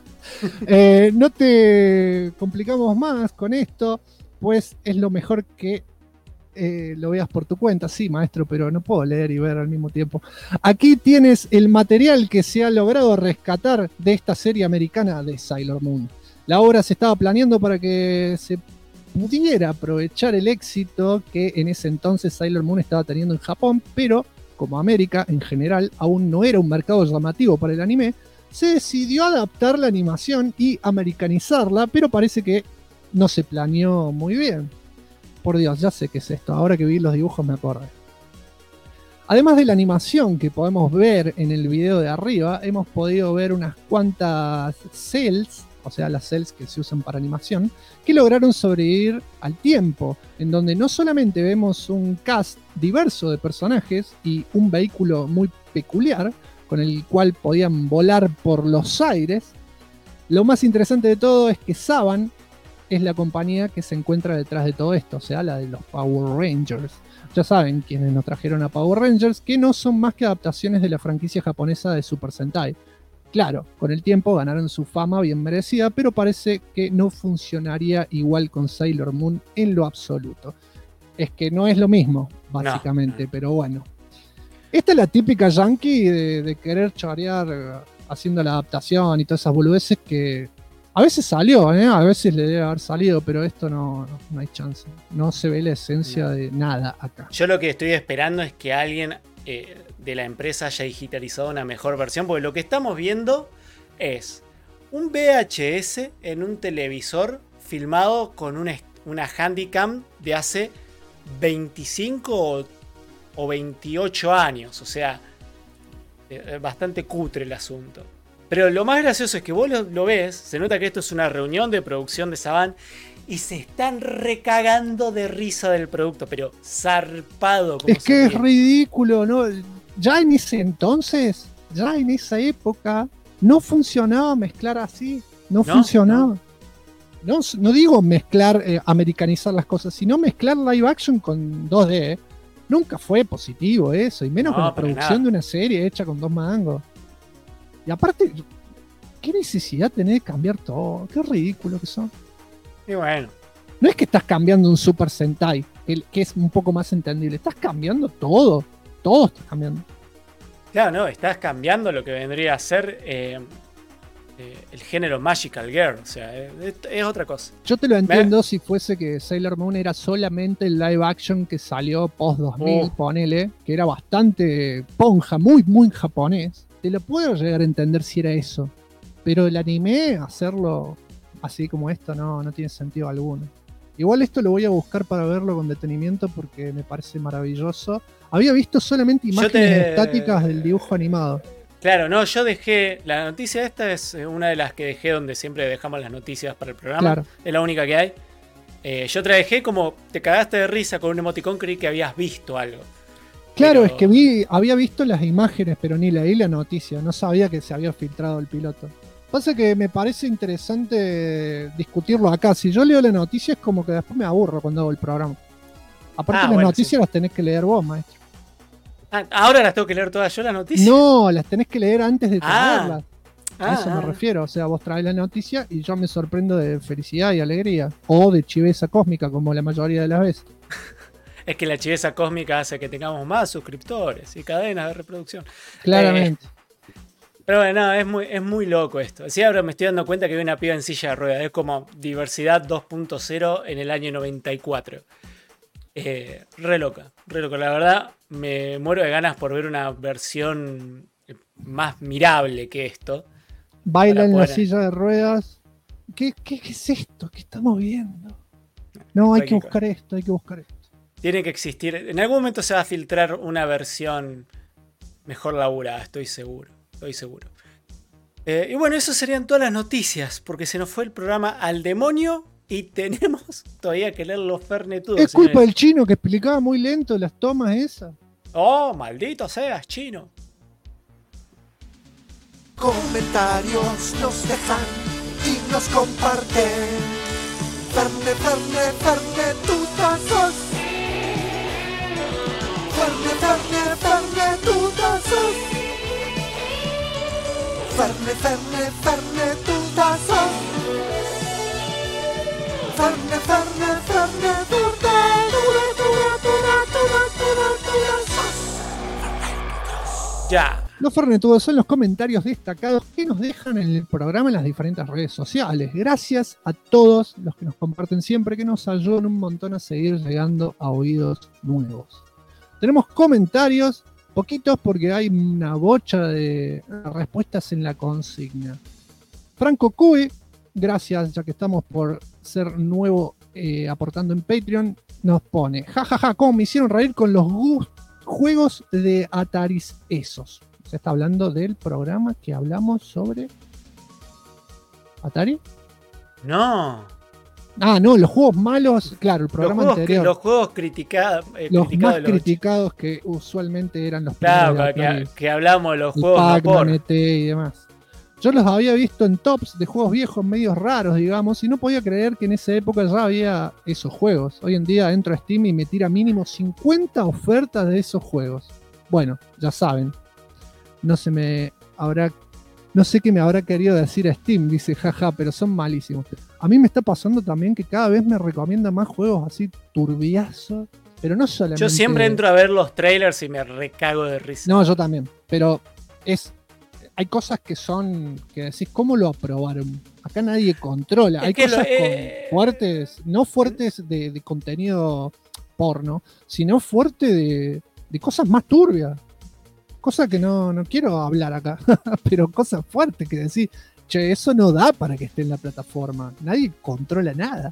No te complicamos más con esto, pues es lo mejor que lo veas por tu cuenta. Sí, maestro, pero no puedo leer y ver al mismo tiempo. Aquí tienes el material que se ha logrado rescatar de esta serie americana de Sailor Moon. La obra se estaba planeando para que se pudiera aprovechar el éxito que en ese entonces Sailor Moon estaba teniendo en Japón, pero como América en general aún no era un mercado llamativo para el anime, se decidió adaptar la animación y americanizarla, pero parece que no se planeó muy bien. Por Dios, ya sé qué es esto, ahora que vi los dibujos me acordé. Además de la animación que podemos ver en el video de arriba, hemos podido ver unas cuantas cells, o sea, las cells que se usan para animación, que lograron sobrevivir al tiempo, en donde no solamente vemos un cast diverso de personajes y un vehículo muy peculiar, con el cual podían volar por los aires. Lo más interesante de todo es que Saban es la compañía que se encuentra detrás de todo esto, o sea, la de los Power Rangers. Ya saben quienes nos trajeron a Power Rangers, que no son más que adaptaciones de la franquicia japonesa de Super Sentai. Claro, con el tiempo ganaron su fama bien merecida, pero parece que no funcionaría igual con Sailor Moon en lo absoluto. Es que no es lo mismo, básicamente, No. pero bueno. Esta es la típica yankee de querer chorear haciendo la adaptación y todas esas boludeces que a veces salió, a veces le debe haber salido, pero esto no hay chance. No se ve la esencia de nada acá. Yo lo que estoy esperando es que alguien de la empresa haya digitalizado una mejor versión, porque lo que estamos viendo es un VHS en un televisor filmado con una Handycam de hace 25 o 28 años, o sea, bastante cutre el asunto. Pero lo más gracioso es que vos lo ves, se nota que esto es una reunión de producción de Saban y se están recagando de risa del producto, pero zarpado. Como Es que es ríen. ridículo, ¿no? Ya en ese entonces, ya en esa época, no funcionaba mezclar así, no funcionaba. No digo mezclar, americanizar las cosas, sino mezclar live action con 2D. Nunca fue positivo eso, y menos No, con la para producción nada. de una serie hecha con 2 mangos. Y aparte, ¿qué necesidad tenés de cambiar todo? Qué ridículo que son. Y bueno, No es que estás cambiando un Super Sentai, que es un poco más entendible. Estás cambiando todo. Todo estás cambiando. claro, no, estás cambiando lo que vendría a ser el género Magical Girl, o sea, es otra cosa. Yo te lo entiendo si fuese que Sailor Moon era solamente el live action que salió post 2000, ponele, que era bastante ponja, muy, muy japonés. Te lo puedo llegar a entender si era eso. Pero el anime, hacerlo así como esto, no tiene sentido alguno. Igual esto lo voy a buscar para verlo con detenimiento porque me parece maravilloso. Había visto solamente imágenes estáticas del dibujo animado. Claro, no, yo dejé. La noticia esta es una de las que dejé donde siempre dejamos las noticias para el programa. Claro. Es la única que hay. Yo te la dejé como te cagaste de risa con un emoticón, creí que habías visto algo. Claro, Pero... es que había visto las imágenes, pero ni leí la noticia. No sabía que se había filtrado el piloto. Pasa que me parece interesante discutirlo acá. Si yo leo la noticia es como que después me aburro cuando hago el programa. Aparte las noticias sí las tenés que leer vos, maestro. ¿Ahora las tengo que leer todas yo las noticias? No, las tenés que leer antes de traerlas. A eso me Ah. refiero. O sea, vos traes la noticia y yo me sorprendo de felicidad y alegría. O de chiveza cósmica, como la mayoría de las veces. Es que la chiveza cósmica hace que tengamos más suscriptores y cadenas de reproducción. Claramente. Pero bueno, no, es muy loco esto. Sí, ahora me estoy dando cuenta que hay una piba en silla de ruedas. Es como diversidad 2.0 en el año 94. Re loca. La verdad, me muero de ganas por ver una versión más mirable que esto. Baila en la silla de ruedas. ¿Qué es esto? ¿Qué estamos viendo? No, hay que buscar esto. Tiene que existir. En algún momento se va a filtrar una versión mejor laburada, estoy seguro. Y bueno, eso serían todas las noticias, porque se nos fue el programa al demonio y tenemos todavía que leer los fernetudos. Es culpa del chino que explicaba muy lento las tomas esas. Oh, maldito seas, chino. Comentarios nos dejan y nos comparten. Fernetutazos. Fernetutazos. Ya. Los fernetudos son los comentarios destacados que nos dejan en el programa en las diferentes redes sociales. Gracias a todos los que nos comparten siempre, que nos ayudan un montón a seguir llegando a oídos nuevos. Tenemos comentarios, poquitos porque hay una bocha de respuestas en la consigna. Franco Cue, gracias, ya que estamos por ser nuevo aportando en Patreon, nos pone: jajaja, ¿cómo me hicieron reír con los juegos de Atari esos? Se está hablando del programa que hablamos sobre ¿Atari? No. Ah, no, los juegos malos, claro, el programa anterior. Los juegos criticados. Los más criticados que usualmente eran los primeros. Claro, que hablamos de los juegos Pac-Man, ET y demás. Yo los había visto en tops de juegos viejos, medios raros, digamos, y no podía creer que en esa época ya había esos juegos. Hoy en día entro a Steam y me tira mínimo 50 ofertas de esos juegos. Bueno, ya saben. No sé qué me habrá querido decir a Steam, dice jaja, pero son malísimos. A mí me está pasando también que cada vez me recomienda más juegos así turbiazos, pero no solamente... Yo siempre entro a ver los trailers y me recago de risa. No, yo también, pero hay cosas que decís, ¿cómo lo aprobaron? Acá nadie controla. Hay cosas fuertes, no fuertes de contenido porno, sino fuerte de cosas más turbias. Cosa que no quiero hablar acá, pero cosas fuertes que decís, che, eso no da para que esté en la plataforma. Nadie controla nada.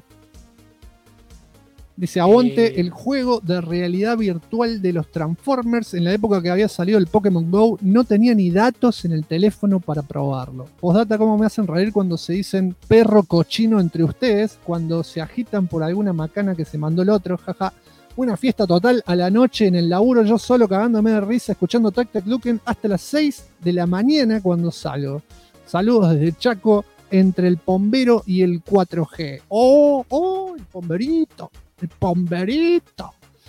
Dice, aguante el juego de realidad virtual de los Transformers. En la época que había salido el Pokémon GO, no tenía ni datos en el teléfono para probarlo. Postdata, cómo me hacen reír cuando se dicen perro cochino entre ustedes, cuando se agitan por alguna macana que se mandó el otro, jaja. Una fiesta total a la noche en el laburo, yo solo cagándome de risa, escuchando Tac Tac Luken hasta las 6 de la mañana cuando salgo. Saludos desde Chaco, entre el Pombero y el 4G. ¡Oh, el Pomberito! ¡El Pomberito!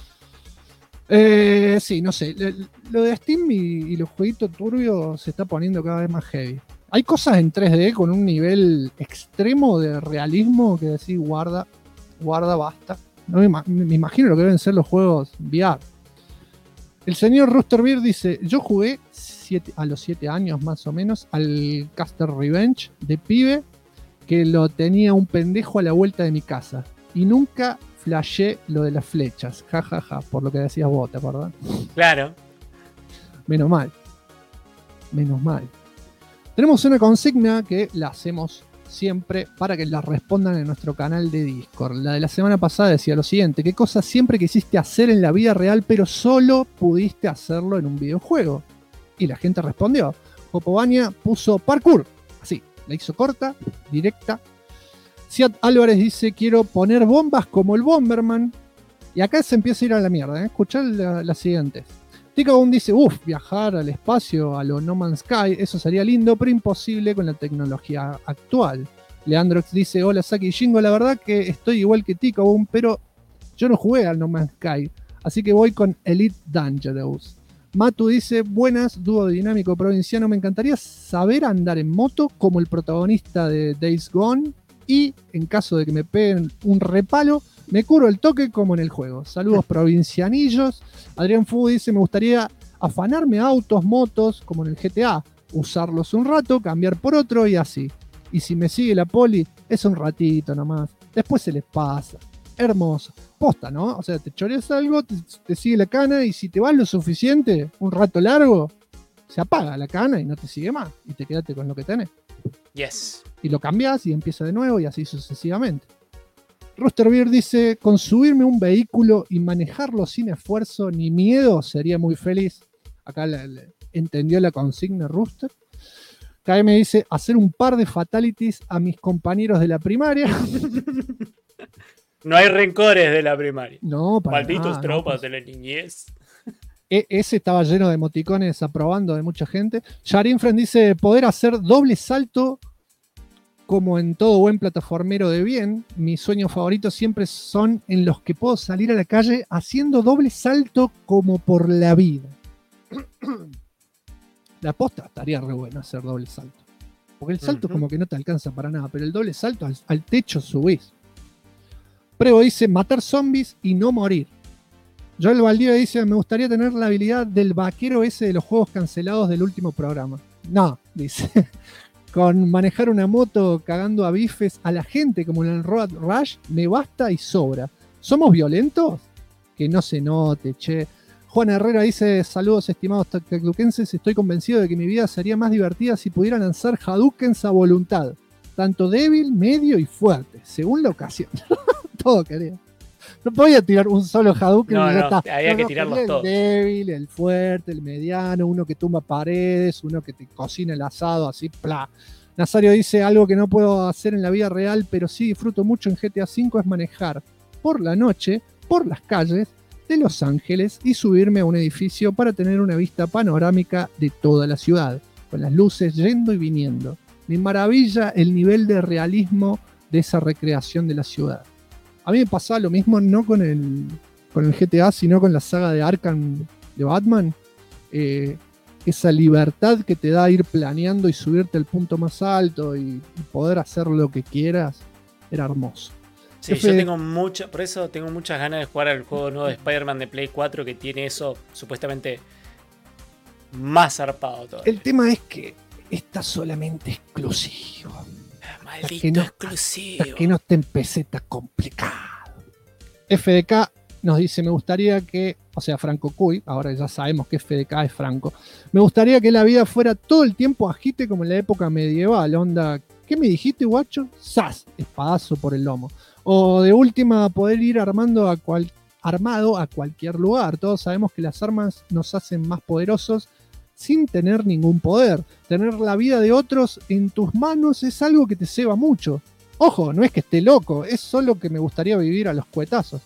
Sí, no sé. Lo de Steam y los jueguitos turbios se está poniendo cada vez más heavy. Hay cosas en 3D con un nivel extremo de realismo que decís, guarda, basta. No me imagino lo que deben ser los juegos VR. El señor Rooster Beer dice, yo jugué a los 7 años más o menos al Caster Revenge de pibe, que lo tenía un pendejo a la vuelta de mi casa. Y nunca flashé lo de las flechas. Ja, ja, ja, por lo que decías vos, ¿te acordás? Claro. Menos mal. Menos mal. Tenemos una consigna que la hacemos siempre para que la respondan en nuestro canal de Discord. La de la semana pasada decía lo siguiente: ¿qué cosa siempre quisiste hacer en la vida real pero solo pudiste hacerlo en un videojuego? Y la gente respondió. Popovania puso parkour. Así, la hizo corta, directa. Ciat Álvarez dice, quiero poner bombas como el Bomberman. Y acá se empieza a ir a la mierda, ¿eh? Escuchá las siguientes. Ticabun dice, viajar al espacio, a lo No Man's Sky, eso sería lindo, pero imposible con la tecnología actual. Leandrox dice, hola Saki y Shingo, la verdad que estoy igual que Ticabun, pero yo no jugué al No Man's Sky, así que voy con Elite Dangerous. Matu dice, buenas, dúo dinámico provinciano, me encantaría saber andar en moto como el protagonista de Days Gone, y en caso de que me peguen un repalo, me curo el toque como en el juego. Saludos provincianillos. Adrián Fu dice, me gustaría afanarme autos, motos, como en el GTA. Usarlos un rato, cambiar por otro y así. Y si me sigue la poli, es un ratito nomás. Después se les pasa. Hermoso. Posta, ¿no? O sea, te choreas algo, te sigue la cana y si te vas lo suficiente, un rato largo, se apaga la cana y no te sigue más. Y te quedaste con lo que tenés. Yes. Y lo cambias y empieza de nuevo y así sucesivamente. Rooster Beer dice, con subirme a un vehículo y manejarlo sin esfuerzo ni miedo sería muy feliz. Acá entendió la consigna Rooster. KM dice, hacer un par de fatalities a mis compañeros de la primaria. No hay rencores de la primaria. No, para Malditos nada, tropas no. de la niñez. Ese estaba lleno de emoticones aprobando de mucha gente. Sharin Friend dice, poder hacer doble salto como en todo buen plataformero de bien. Mis sueños favoritos siempre son en los que puedo salir a la calle haciendo doble salto como por la vida. La posta estaría re bueno hacer doble salto. Porque el salto como que no te alcanza para nada, pero el doble salto al techo subís. Prevo dice, matar zombies y no morir. Joel Valdivia dice, me gustaría tener la habilidad del vaquero ese de los juegos cancelados del último programa. No, dice. Con manejar una moto cagando a bifes a la gente como en el Road Rush, me basta y sobra. ¿Somos violentos? Que no se note, che. Juan Herrera dice, saludos estimados tecluquenses, estoy convencido de que mi vida sería más divertida si pudiera lanzar Hadoukens a voluntad. Tanto débil, medio y fuerte, según la ocasión. Todo quería. No podía tirar un solo Hadouken y ya está. Había que tirarlos todos. El débil, el fuerte, el mediano, uno que tumba paredes, uno que te cocina el asado, así, ¡plá! Nazario dice, algo que no puedo hacer en la vida real, pero sí disfruto mucho en GTA V es manejar por la noche, por las calles de Los Ángeles y subirme a un edificio para tener una vista panorámica de toda la ciudad, con las luces yendo y viniendo. Me maravilla el nivel de realismo de esa recreación de la ciudad. A mí me pasaba lo mismo, no con el GTA, sino con la saga de Arkham de Batman. Esa libertad que te da ir planeando y subirte al punto más alto y poder hacer lo que quieras, era hermoso. Sí, yo por eso tengo muchas ganas de jugar al juego nuevo de Spider-Man de Play 4 que tiene eso supuestamente más zarpado todavía. El tema es que está solamente exclusivo. Maldito exclusivo. Hasta que no te empecé tan complicado. FDK nos dice, me gustaría que, o sea, Franco Cuy, ahora ya sabemos que FDK es Franco, me gustaría que la vida fuera todo el tiempo agite como en la época medieval, onda, ¿qué me dijiste, guacho? ¡Zas! Espadazo por el lomo. O de última, poder ir armado a cualquier lugar. Todos sabemos que las armas nos hacen más poderosos sin tener ningún poder. Tener la vida de otros en tus manos es algo que te ceba mucho. Ojo, no es que esté loco, es solo que me gustaría vivir a los cuetazos.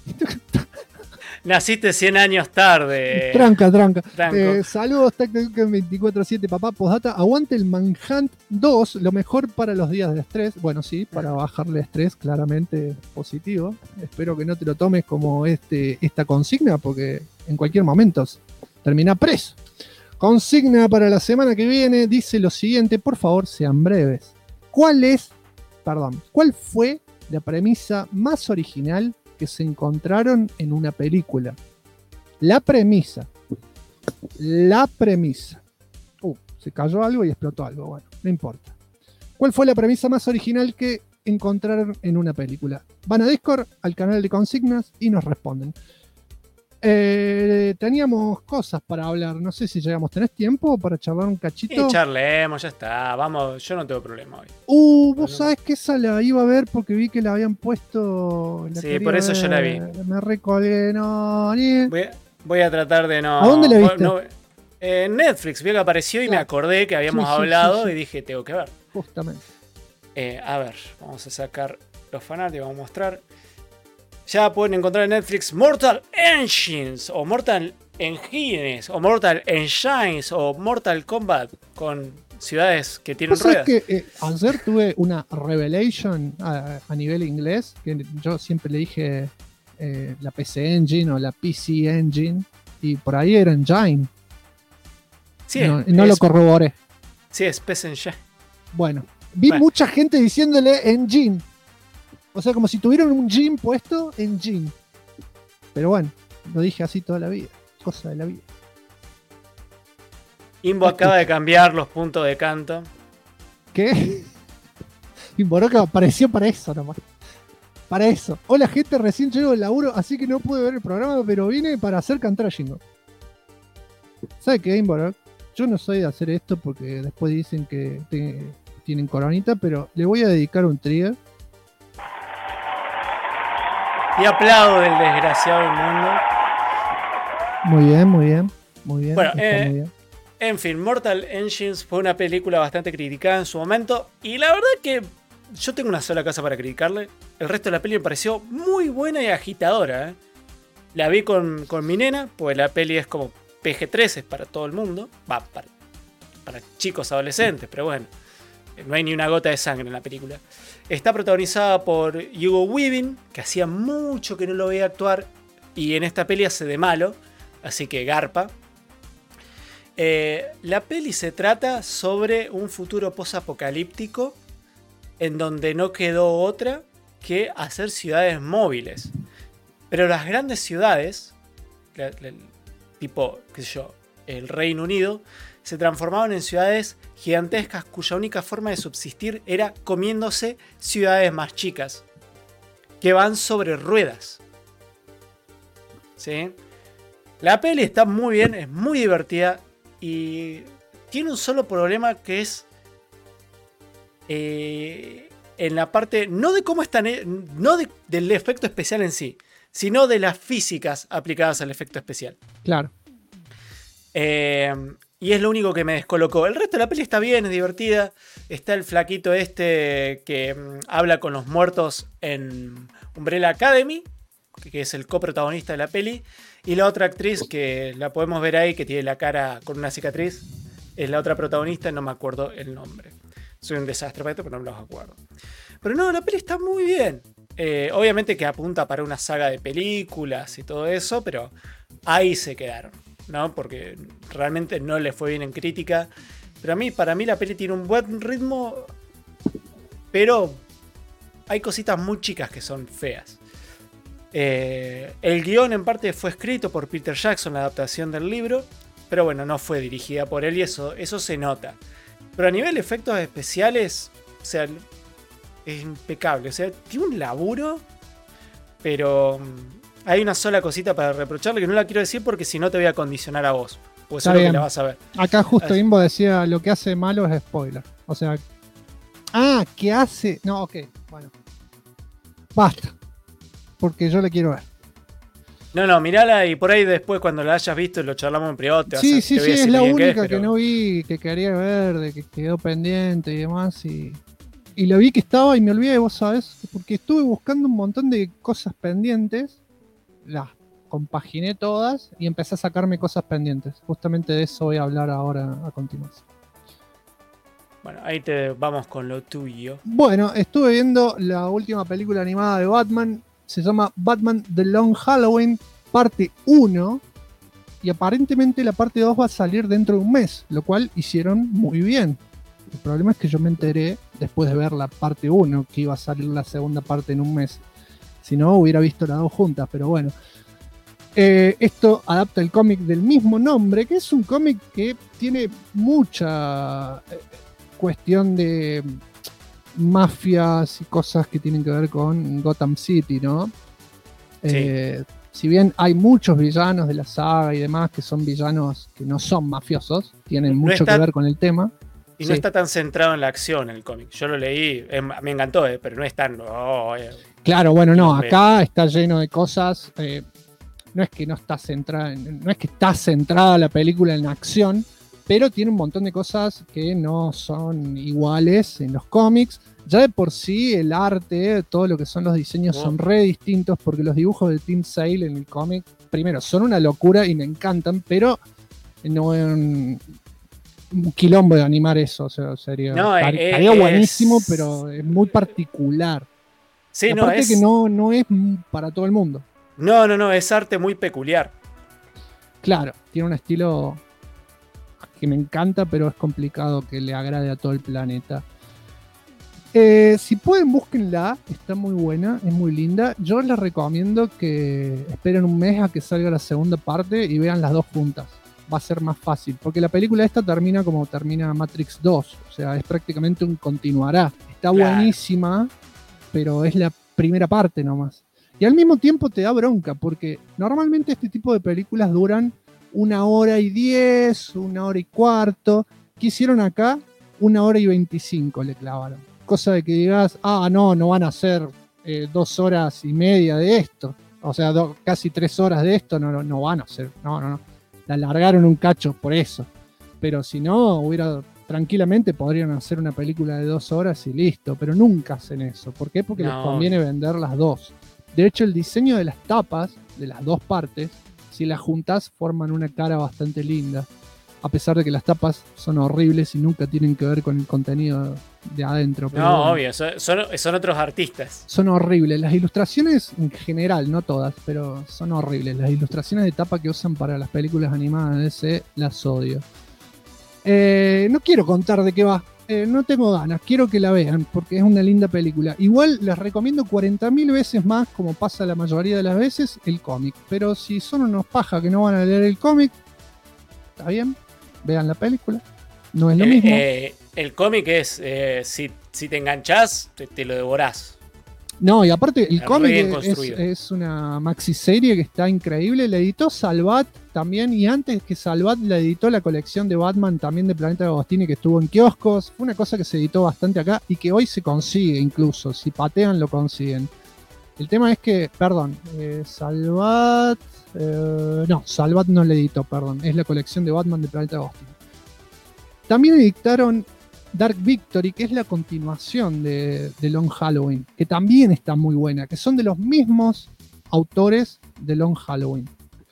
Naciste 100 años tarde. Tranca. Saludos, Tactical 24/7, papá. Postdata, aguante el Manhunt 2, lo mejor para los días de estrés. Bueno, sí, para bajarle estrés, claramente positivo. Espero que no te lo tomes como esta consigna, porque en cualquier momento termina preso. Consigna para la semana que viene dice lo siguiente, por favor sean breves. ¿Cuál fue la premisa más original que se encontraron en una película? La premisa La premisa. Se cayó algo y explotó algo. Bueno, no importa. ¿Cuál fue la premisa más original que encontraron en una película? Van a Discord, al canal de consignas y nos responden. Teníamos cosas para hablar. No sé si llegamos. ¿Tenés tiempo para charlar un cachito? Y charlemos, ya está. Vamos, yo no tengo problema hoy. Vos sabés que esa la iba a ver porque vi que la habían puesto. Sí, por eso yo la vi. Me recolgué, no. Voy a tratar de no. ¿A dónde la viste? En Netflix, vi que apareció y me acordé que habíamos hablado y dije, tengo que ver. Justamente. A ver, vamos a sacar los fanáticos, vamos a mostrar. Ya pueden encontrar en Netflix Mortal Engines, o Mortal Engines, o Mortal Engines, o Mortal Kombat, con ciudades que tienen ruedas. Que ayer tuve una revelation a nivel inglés, que yo siempre le dije la PC Engine o la PC Engine, y por ahí era Engine. Sí, no lo corroboré. Sí, es PC Engine. Bueno, vi mucha gente diciéndole Engine. O sea, como si tuvieran un gym puesto en gym. Pero bueno, lo dije así toda la vida. Cosa de la vida. Imbo acaba de cambiar los puntos de canto. ¿Qué? Imboroca apareció para eso nomás. Para eso. Hola gente, recién llego del laburo, así que no pude ver el programa, pero vine para hacer cantrashing. ¿Sabe qué, Imboroca? Yo no soy de hacer esto porque después dicen que tienen coronita, pero le voy a dedicar un trigger. Y aplaudo del desgraciado del mundo. Muy bien, muy bien. Muy bien. Bueno, muy bien. En fin, Mortal Engines fue una película bastante criticada en su momento. Y la verdad que yo tengo una sola cosa para criticarle. El resto de la peli me pareció muy buena y agitadora. La vi con mi nena, pues la peli es como PG-13, es para todo el mundo. Va, para chicos adolescentes, pero bueno. No hay ni una gota de sangre en la película. Está protagonizada por Hugo Weaving, que hacía mucho que no lo veía actuar. Y en esta peli hace de malo, así que garpa. La peli se trata sobre un futuro post-apocalíptico en donde no quedó otra que hacer ciudades móviles. Pero las grandes ciudades, tipo, qué sé yo, el Reino Unido, se transformaron en ciudades gigantescas cuya única forma de subsistir era comiéndose ciudades más chicas que van sobre ruedas. ¿Sí? La peli está muy bien, es muy divertida y tiene un solo problema que es en la parte no de cómo están, no del efecto especial en sí, sino de las físicas aplicadas al efecto especial. Claro. Y es lo único que me descolocó. El resto de la peli está bien, es divertida. Está el flaquito este que habla con los muertos en Umbrella Academy, que es el coprotagonista de la peli. Y la otra actriz que la podemos ver ahí, que tiene la cara con una cicatriz, es la otra protagonista, no me acuerdo el nombre. Soy un desastre para esto, pero no me los acuerdo. Pero no, la peli está muy bien. Obviamente que apunta para una saga de películas y todo eso, pero ahí se quedaron, ¿no? Porque realmente no le fue bien en crítica. Pero para mí la peli tiene un buen ritmo, pero hay cositas muy chicas que son feas. El guión en parte fue escrito por Peter Jackson, la adaptación del libro, pero bueno, no fue dirigida por él y eso se nota. Pero a nivel de efectos especiales, o sea, es impecable. O sea, tiene un laburo, pero hay una sola cosita para reprocharle que no la quiero decir porque si no te voy a condicionar a vos. Pues seguro que la vas a ver. Acá justo Imbo decía, lo que hace malo es spoiler. O sea, ¿qué hace? No, ok, bueno. Basta. Porque yo la quiero ver. No, mirala y por ahí después cuando la hayas visto lo charlamos en privado. Sí, es la única que no vi, que quería ver, de que quedó pendiente y demás. Y lo vi que estaba y me olvidé, vos sabés, porque estuve buscando un montón de cosas pendientes, las compaginé todas y empecé a sacarme cosas pendientes. Justamente de eso voy a hablar ahora a continuación. Bueno, ahí vamos con lo tuyo. Bueno, estuve viendo la última película animada de Batman. Se llama Batman The Long Halloween, parte 1. Y aparentemente la parte 2 va a salir dentro de un mes, lo cual hicieron muy bien. El problema es que yo me enteré después de ver la parte 1 que iba a salir la segunda parte en un mes. Si no, hubiera visto las dos juntas, pero bueno. Esto adapta el cómic del mismo nombre, que es un cómic que tiene mucha cuestión de mafias y cosas que tienen que ver con Gotham City, ¿no? Sí. Si bien hay muchos villanos de la saga y demás que son villanos que no son mafiosos, tienen No mucho está- que ver con el tema. Y Sí. no está tan centrado en la acción el cómic. Yo lo leí, me encantó, pero no es tan... Claro, bueno, no, Hombre. acá está lleno de cosas. No es que no está centrada, no es que está centrada la película en acción, pero tiene un montón de cosas que no son iguales en los cómics. Ya de por sí el arte, todo lo que son los diseños son re distintos, porque los dibujos de Tim Sale en el cómic, primero, son una locura y me encantan, pero no es un quilombo de animar eso, o sea, sería, No, estaría es- buenísimo, pero es muy particular. Sí, Y no, aparte es... que no es para todo el mundo. No, es arte muy peculiar. Claro, tiene un estilo que me encanta, pero es complicado que le agrade a todo el planeta. Si pueden, búsquenla, está muy buena, es muy linda. Yo les recomiendo que esperen un mes a que salga la segunda parte y vean las dos juntas. Va a ser más fácil, porque la película esta termina como termina Matrix 2, o sea, es prácticamente un continuará. Está Claro. buenísima, pero es la primera parte nomás. Y al mismo tiempo te da bronca, porque normalmente este tipo de películas duran 1 hora y 10, 1 hora y cuarto. ¿Qué hicieron acá? 1 hora y 25 le clavaron. Cosa de que digas, no van a ser 2 horas y media de esto. O sea, casi 3 horas de esto no van a ser. No. La alargaron un cacho por eso. Pero si no, tranquilamente podrían hacer una película de 2 horas y listo. Pero nunca hacen eso. ¿Por qué? Porque les conviene vender las dos. De hecho, el diseño de las tapas, de las dos partes, si las juntas forman una cara bastante linda. A pesar de que las tapas son horribles y nunca tienen que ver con el contenido de adentro. Pero No, bueno, obvio, son otros artistas. son horribles. Las ilustraciones en general, no todas, pero son horribles. Las ilustraciones de tapa que usan para las películas animadas de DC, las odio. No quiero contar de qué va. No tengo ganas, quiero que la vean porque es una linda película. Igual les recomiendo 40.000 veces más, como pasa la mayoría de las veces, el cómic. Pero si son unos paja que no van a leer el cómic, está bien, vean la película. No es lo mismo. El cómic es, si te enganchás, te lo devorás. No, y aparte el Re cómic bien construido. es una maxiserie que está increíble. La editó Salvat también, y antes que Salvat la editó la colección de Batman también de Planeta Agostini, que estuvo en kioscos. Fue una cosa que se editó bastante acá y que hoy se consigue incluso. Si patean lo consiguen. El tema es que, perdón, Salvat... no, Salvat no la editó, perdón. Es la colección de Batman de Planeta Agostini. También editaron Dark Victory, que es la continuación de Long Halloween, que también está muy buena, que son de los mismos autores de Long Halloween.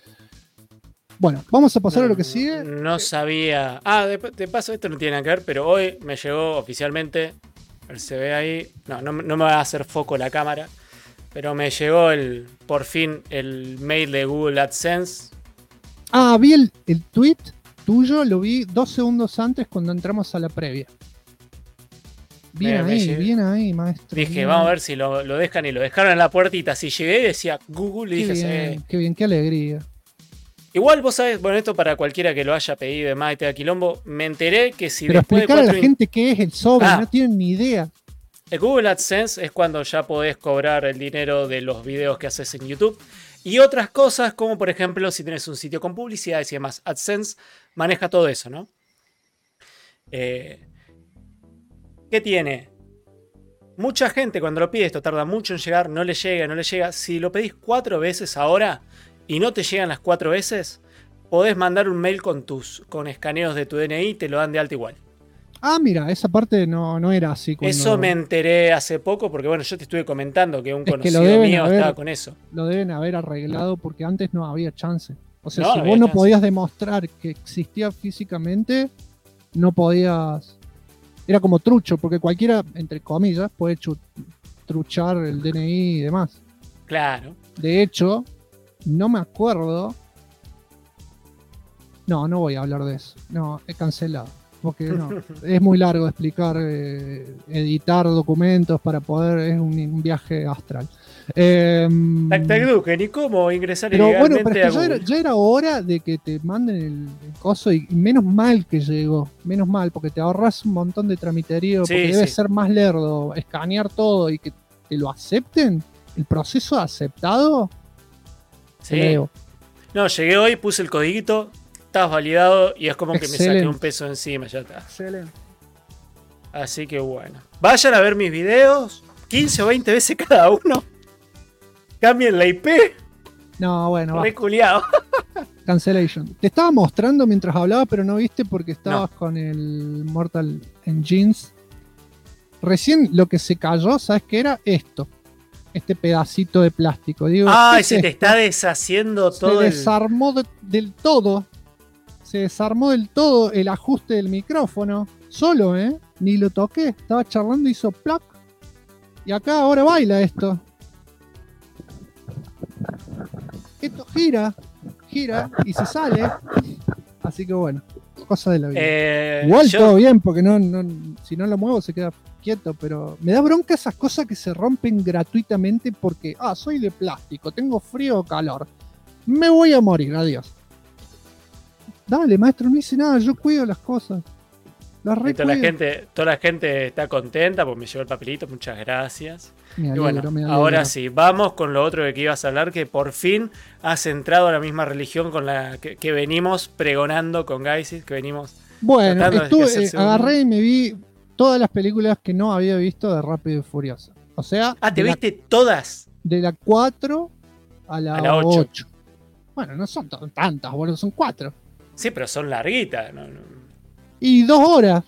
Bueno, vamos a pasar a lo que sigue. No sabía. De paso, esto no tiene nada que ver, pero hoy me llegó oficialmente. A ver, se ve ahí. No me va a hacer foco la cámara. Pero me llegó por fin el mail de Google AdSense. Vi el tweet tuyo, lo vi 2 segundos antes cuando entramos a la previa. Bien ahí, maestro. Dije, bien. vamos a ver si lo dejan, y lo dejaron en la puertita. Si llegué y decía Google, y dije, Qué bien, qué alegría. Igual vos sabés, bueno, esto para cualquiera que lo haya pedido y demás y te da quilombo, me enteré que si Pero después de explicar a la 4 gente qué es el sobre, Ah. no tienen ni idea. El Google AdSense es cuando ya podés cobrar el dinero de los videos que haces en YouTube y otras cosas, como por ejemplo si tienes un sitio con publicidades y demás. AdSense maneja todo eso, ¿no? ¿Qué tiene? Mucha gente cuando lo pide, esto tarda mucho en llegar, no le llega. Si lo pedís 4 veces ahora y no te llegan las 4 veces, podés mandar un mail con escaneos de tu DNI y te lo dan de alta igual. Mira, esa parte no era así. Eso me enteré hace poco porque, bueno, yo te estuve comentando que un Es que lo conocido deben mío haber- estaba con eso. Lo deben haber arreglado porque antes no había chance. O sea, No, si no vos había no chance. podías demostrar que existía físicamente, no podías... Era como trucho, porque cualquiera, entre comillas, puede truchar el DNI y demás. Claro. De hecho, no me acuerdo... No voy a hablar de eso. No, he cancelado. porque no, es muy largo explicar, editar documentos para poder, es un viaje astral. Duken, ¿y cómo ingresar Pero bueno, ilegalmente pero es a que Google? ya era hora de que te manden el coso y menos mal que llegó, menos mal, porque te ahorras un montón de tramiterío, Sí, porque debe sí. ser más lerdo escanear todo y que te lo acepten. El proceso aceptado, Sí. leo. No, llegué hoy, puse el codiguito, estás validado y es como que me saqué Excelente. un peso encima, ya está. Excelente. Así que bueno. Vayan a ver mis videos, 15 o 20 veces cada uno. Cambien la IP, No, bueno, va. re culiao. Cancellation. Te estaba mostrando mientras hablaba, pero no viste porque estabas con el Mortal Engines. Recién lo que se cayó, ¿sabes qué era? Esto. Este pedacito de plástico. Digo, ¿qué Ay, es se te esto? está deshaciendo Se todo el... desarmó del todo. Se desarmó del todo el ajuste del micrófono. Solo, ¿eh? Ni lo toqué. Estaba charlando y hizo plac. Y acá ahora baila esto. Esto gira y se sale. Así que bueno, cosa de la vida. Igual yo- todo bien, porque si no lo muevo se queda quieto, pero me da bronca esas cosas que se rompen gratuitamente porque, soy de plástico, tengo frío o calor. Me voy a morir, adiós. Dale, maestro, no hice nada, yo cuido las cosas. Las y toda recuido. la gente está contenta porque me llegó el papelito, muchas gracias. Me Y alegro, bueno, me alegro. ahora sí, vamos con lo otro de que ibas a hablar, que por fin has entrado a la misma religión con la que venimos pregonando con Gaisis, que venimos... Bueno, tratando de hacerse un- agarré y me vi todas las películas que no había visto de Rápido y Furioso. O sea, Ah, ¿te de viste todas? de la 4 a A la la 8. 8. Bueno, no son tantas, boludo, son 4. Sí, pero son larguitas. No. Y 2 horas.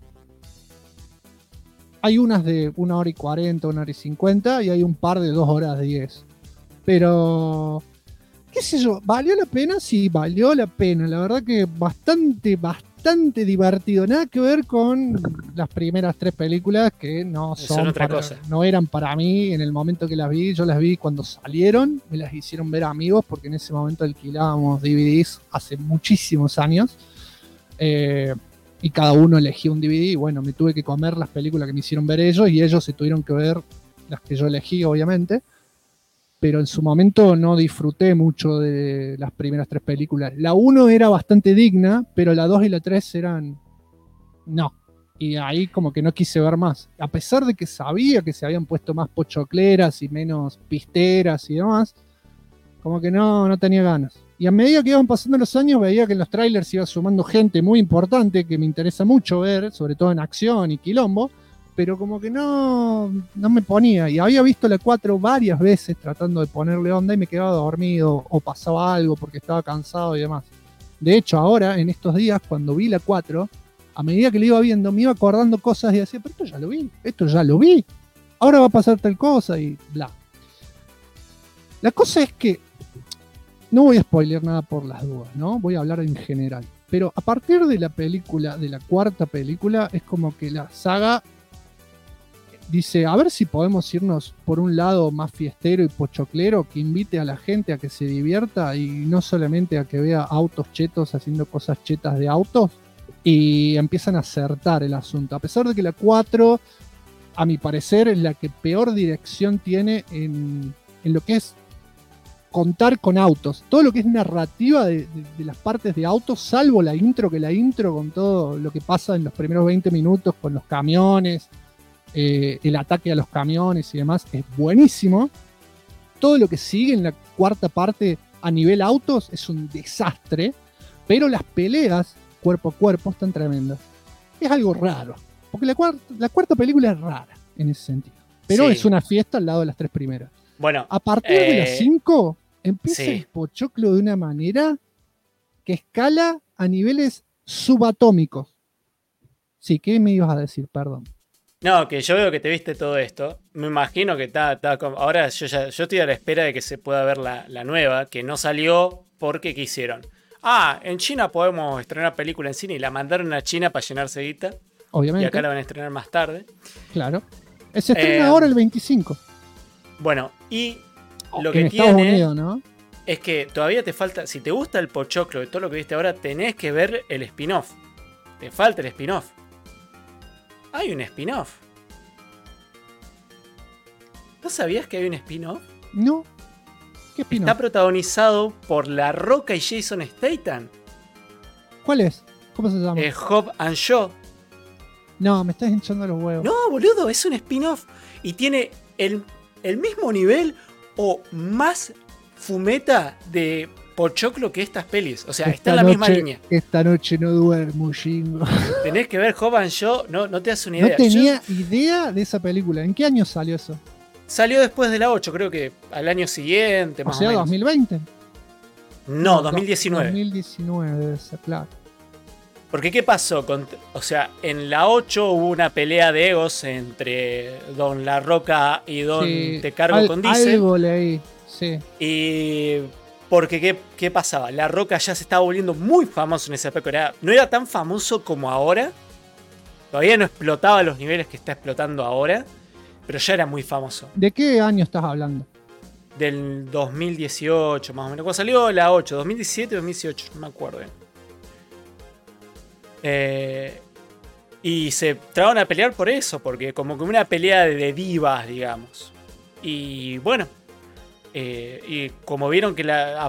Hay unas de 1 hora y 40, 1 hora y 50 y hay un par de 2 horas 10. Pero, qué sé yo, ¿valió la pena? Sí, valió la pena. La verdad que bastante divertido. Nada que ver con las primeras 3 películas que no Son otra cosa. no eran para mí en el momento que las vi. Yo las vi cuando salieron, me las hicieron ver amigos porque en ese momento alquilábamos DVDs hace muchísimos años. Y cada uno elegía un DVD y bueno, me tuve que comer las películas que me hicieron ver ellos y ellos se tuvieron que ver las que yo elegí, obviamente. Pero en su momento no disfruté mucho de las primeras 3 películas. La 1 era bastante digna, pero la 2 y la 3 eran... No. Y ahí como que no quise ver más. A pesar de que sabía que se habían puesto más pochocleras y menos pisteras y demás, como que no tenía ganas. Y a medida que iban pasando los años veía que en los trailers iba sumando gente muy importante que me interesa mucho ver, sobre todo en acción y quilombo, pero como que no me ponía. Y había visto la 4 varias veces tratando de ponerle onda y me quedaba dormido o pasaba algo porque estaba cansado y demás. De hecho, ahora, en estos días, cuando vi la 4, a medida que la iba viendo, me iba acordando cosas y decía, pero esto ya lo vi, ahora va a pasar tal cosa y bla. La cosa es que no voy a spoiler nada por las dudas, ¿no? Voy a hablar en general. Pero a partir de la película, de la 4ª película, es como que la saga dice, a ver si podemos irnos por un lado más fiestero y pochoclero, que invite a la gente a que se divierta y no solamente a que vea autos chetos haciendo cosas chetas de autos, y empiezan a acertar el asunto. A pesar de que la 4, a mi parecer, es la que peor dirección tiene en lo que es contar con autos. Todo lo que es narrativa de las partes de autos, salvo la intro, que la intro con todo lo que pasa en los primeros 20 minutos con los camiones, el ataque a los camiones y demás, es buenísimo. Todo lo que sigue en la 4ª parte a nivel autos es un desastre, pero las peleas cuerpo a cuerpo están tremendas. Es algo raro, porque la 4ª película es rara en ese sentido, pero Sí. es una fiesta al lado de las 3 primeras. Bueno, A partir de las 5 empieza sí. el pochoclo de una manera que escala a niveles subatómicos. Sí, ¿qué me ibas a decir? Perdón. no, que yo veo que te viste todo esto. Me imagino que está ahora yo estoy a la espera de que se pueda ver la nueva, que no salió porque quisieron. En China podemos estrenar película en cine y la mandaron a China para llenarse de guita. Y Obviamente, acá la van a estrenar más tarde. claro. Se estrena ahora el 25. Bueno, y lo en que Estados tiene Unidos, ¿no? es que todavía te falta, si te gusta el pochoclo de todo lo que viste ahora, tenés que ver el spin-off. te falta el spin-off. Hay un spin-off. ¿No sabías que hay un spin-off? No. ¿Qué spin-off? Está protagonizado por La Roca y Jason Statham. ¿Cuál es? ¿Cómo se llama? Hobbs and Shaw. No, me estás hinchando los huevos. No, boludo, es un spin-off. Y tiene el mismo nivel o más fumeta de pochoclo que estas pelis. O sea, está en la misma línea. Esta noche no duermo, Jingo. Tenés que ver Hobbs and Shaw, no te das una idea. No tenía idea de esa película. ¿En qué año salió eso? Salió después de la 8, creo que al año siguiente, más o menos. 2020. No, 2019. 2019 debe ser, claro. Porque ¿qué pasó? O sea, en la 8 hubo una pelea de egos entre Don La Roca y Don Te Cargo con Diesel. Algo leí, sí. Y porque ¿qué pasaba? La Roca ya se estaba volviendo muy famoso en ese época. No era tan famoso como ahora. Todavía no explotaba los niveles que está explotando ahora. Pero ya era muy famoso. ¿De qué año estás hablando? Del 2018, más o menos. Cuando salió la 8, 2017 o 2018, no me acuerdo bien. Y se trataron a pelear por eso, porque como que una pelea de divas, digamos. Y bueno, y como vieron que la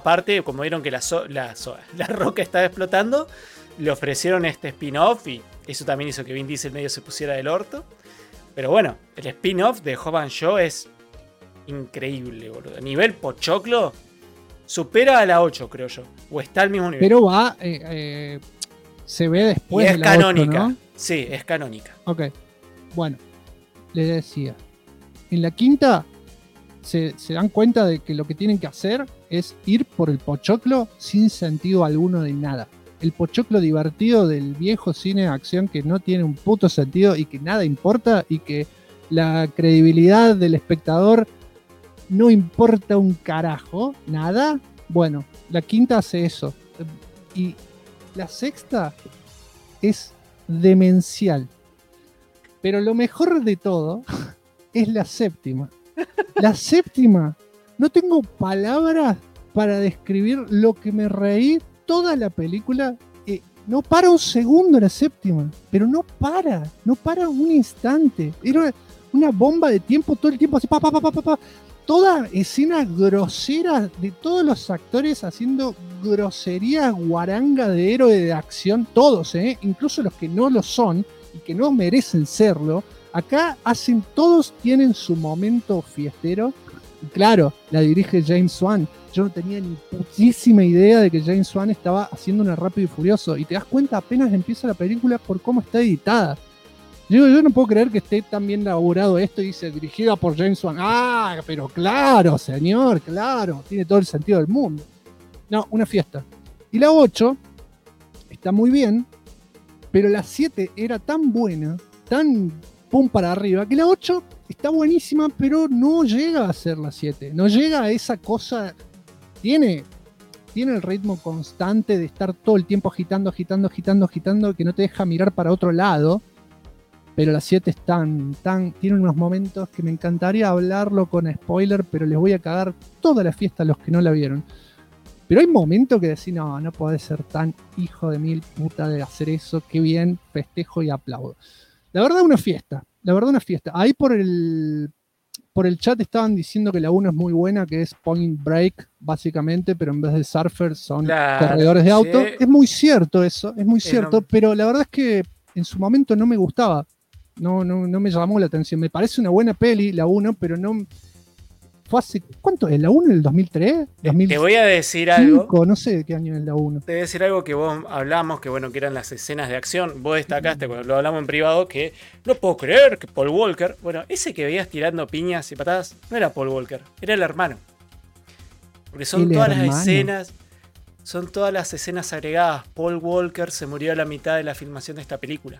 Roca estaba explotando, le ofrecieron este spin-off y eso también hizo que Vin Diesel medio se pusiera del orto. Pero bueno, el spin-off de Hobbs and Shaw es increíble, boludo. A nivel pochoclo, supera a la 8, creo yo. O está al mismo nivel. Pero va, se ve después y es de la canónica. 8, ¿no? Sí, es canónica. Ok. Bueno, les decía. En la quinta se dan cuenta de que lo que tienen que hacer es ir por el pochoclo sin sentido alguno de nada. El pochoclo divertido del viejo cine de acción que no tiene un puto sentido y que nada importa y que la credibilidad del espectador no importa un carajo, nada. Bueno, la quinta hace eso. Y la sexta es demencial. Pero lo mejor de todo es la séptima. La séptima, no tengo palabras para describir lo que me reí toda la película. No para un segundo la séptima, pero no para un instante. Era una bomba de tiempo todo el tiempo, así, pa. Toda escena grosera de todos los actores haciendo groserías guaranga de héroe de acción, todos, incluso los que no lo son y que no merecen serlo. Acá todos tienen su momento fiestero. Y claro, la dirige James Wan. Yo no tenía ni putísima idea de que James Wan estaba haciendo una Rápido y Furioso. Y te das cuenta apenas empieza la película por cómo está editada. Yo no puedo creer que esté tan bien elaborado esto y dice dirigida por James Wan. Ah, pero claro, señor, claro. Tiene todo el sentido del mundo. No, una fiesta. Y la 8 está muy bien, pero la 7 era tan buena, tan pum para arriba, que la 8 está buenísima, pero no llega a ser la 7. No llega a esa cosa. Tiene el ritmo constante de estar todo el tiempo agitando, que no te deja mirar para otro lado. Pero la 7 es tiene unos momentos que me encantaría hablarlo con spoiler, pero les voy a cagar toda la fiesta a los que no la vieron. Pero hay momentos que decís, no podés ser tan hijo de mil puta de hacer eso, qué bien, festejo y aplaudo. La verdad una fiesta. Ahí por el chat estaban diciendo que la 1 es muy buena, que es Point Break, básicamente, pero en vez de surfers son corredores de auto. Sí. Es muy cierto eso, pero la verdad es que en su momento no me gustaba. No me llamó la atención. Me parece una buena peli, la 1, pero no. ¿Fue hace cuánto es? ¿La 1 en el 2003? Te voy a decir algo. No sé de qué año es la 1. Te voy a decir algo que vos hablamos, que bueno, que eran las escenas de acción. Vos destacaste cuando lo hablamos en privado que no puedo creer que Paul Walker. Bueno, ese que veías tirando piñas y patadas no era Paul Walker, era el hermano. Porque son todas las escenas. Son todas las escenas agregadas. Paul Walker se murió a la mitad de la filmación de esta película.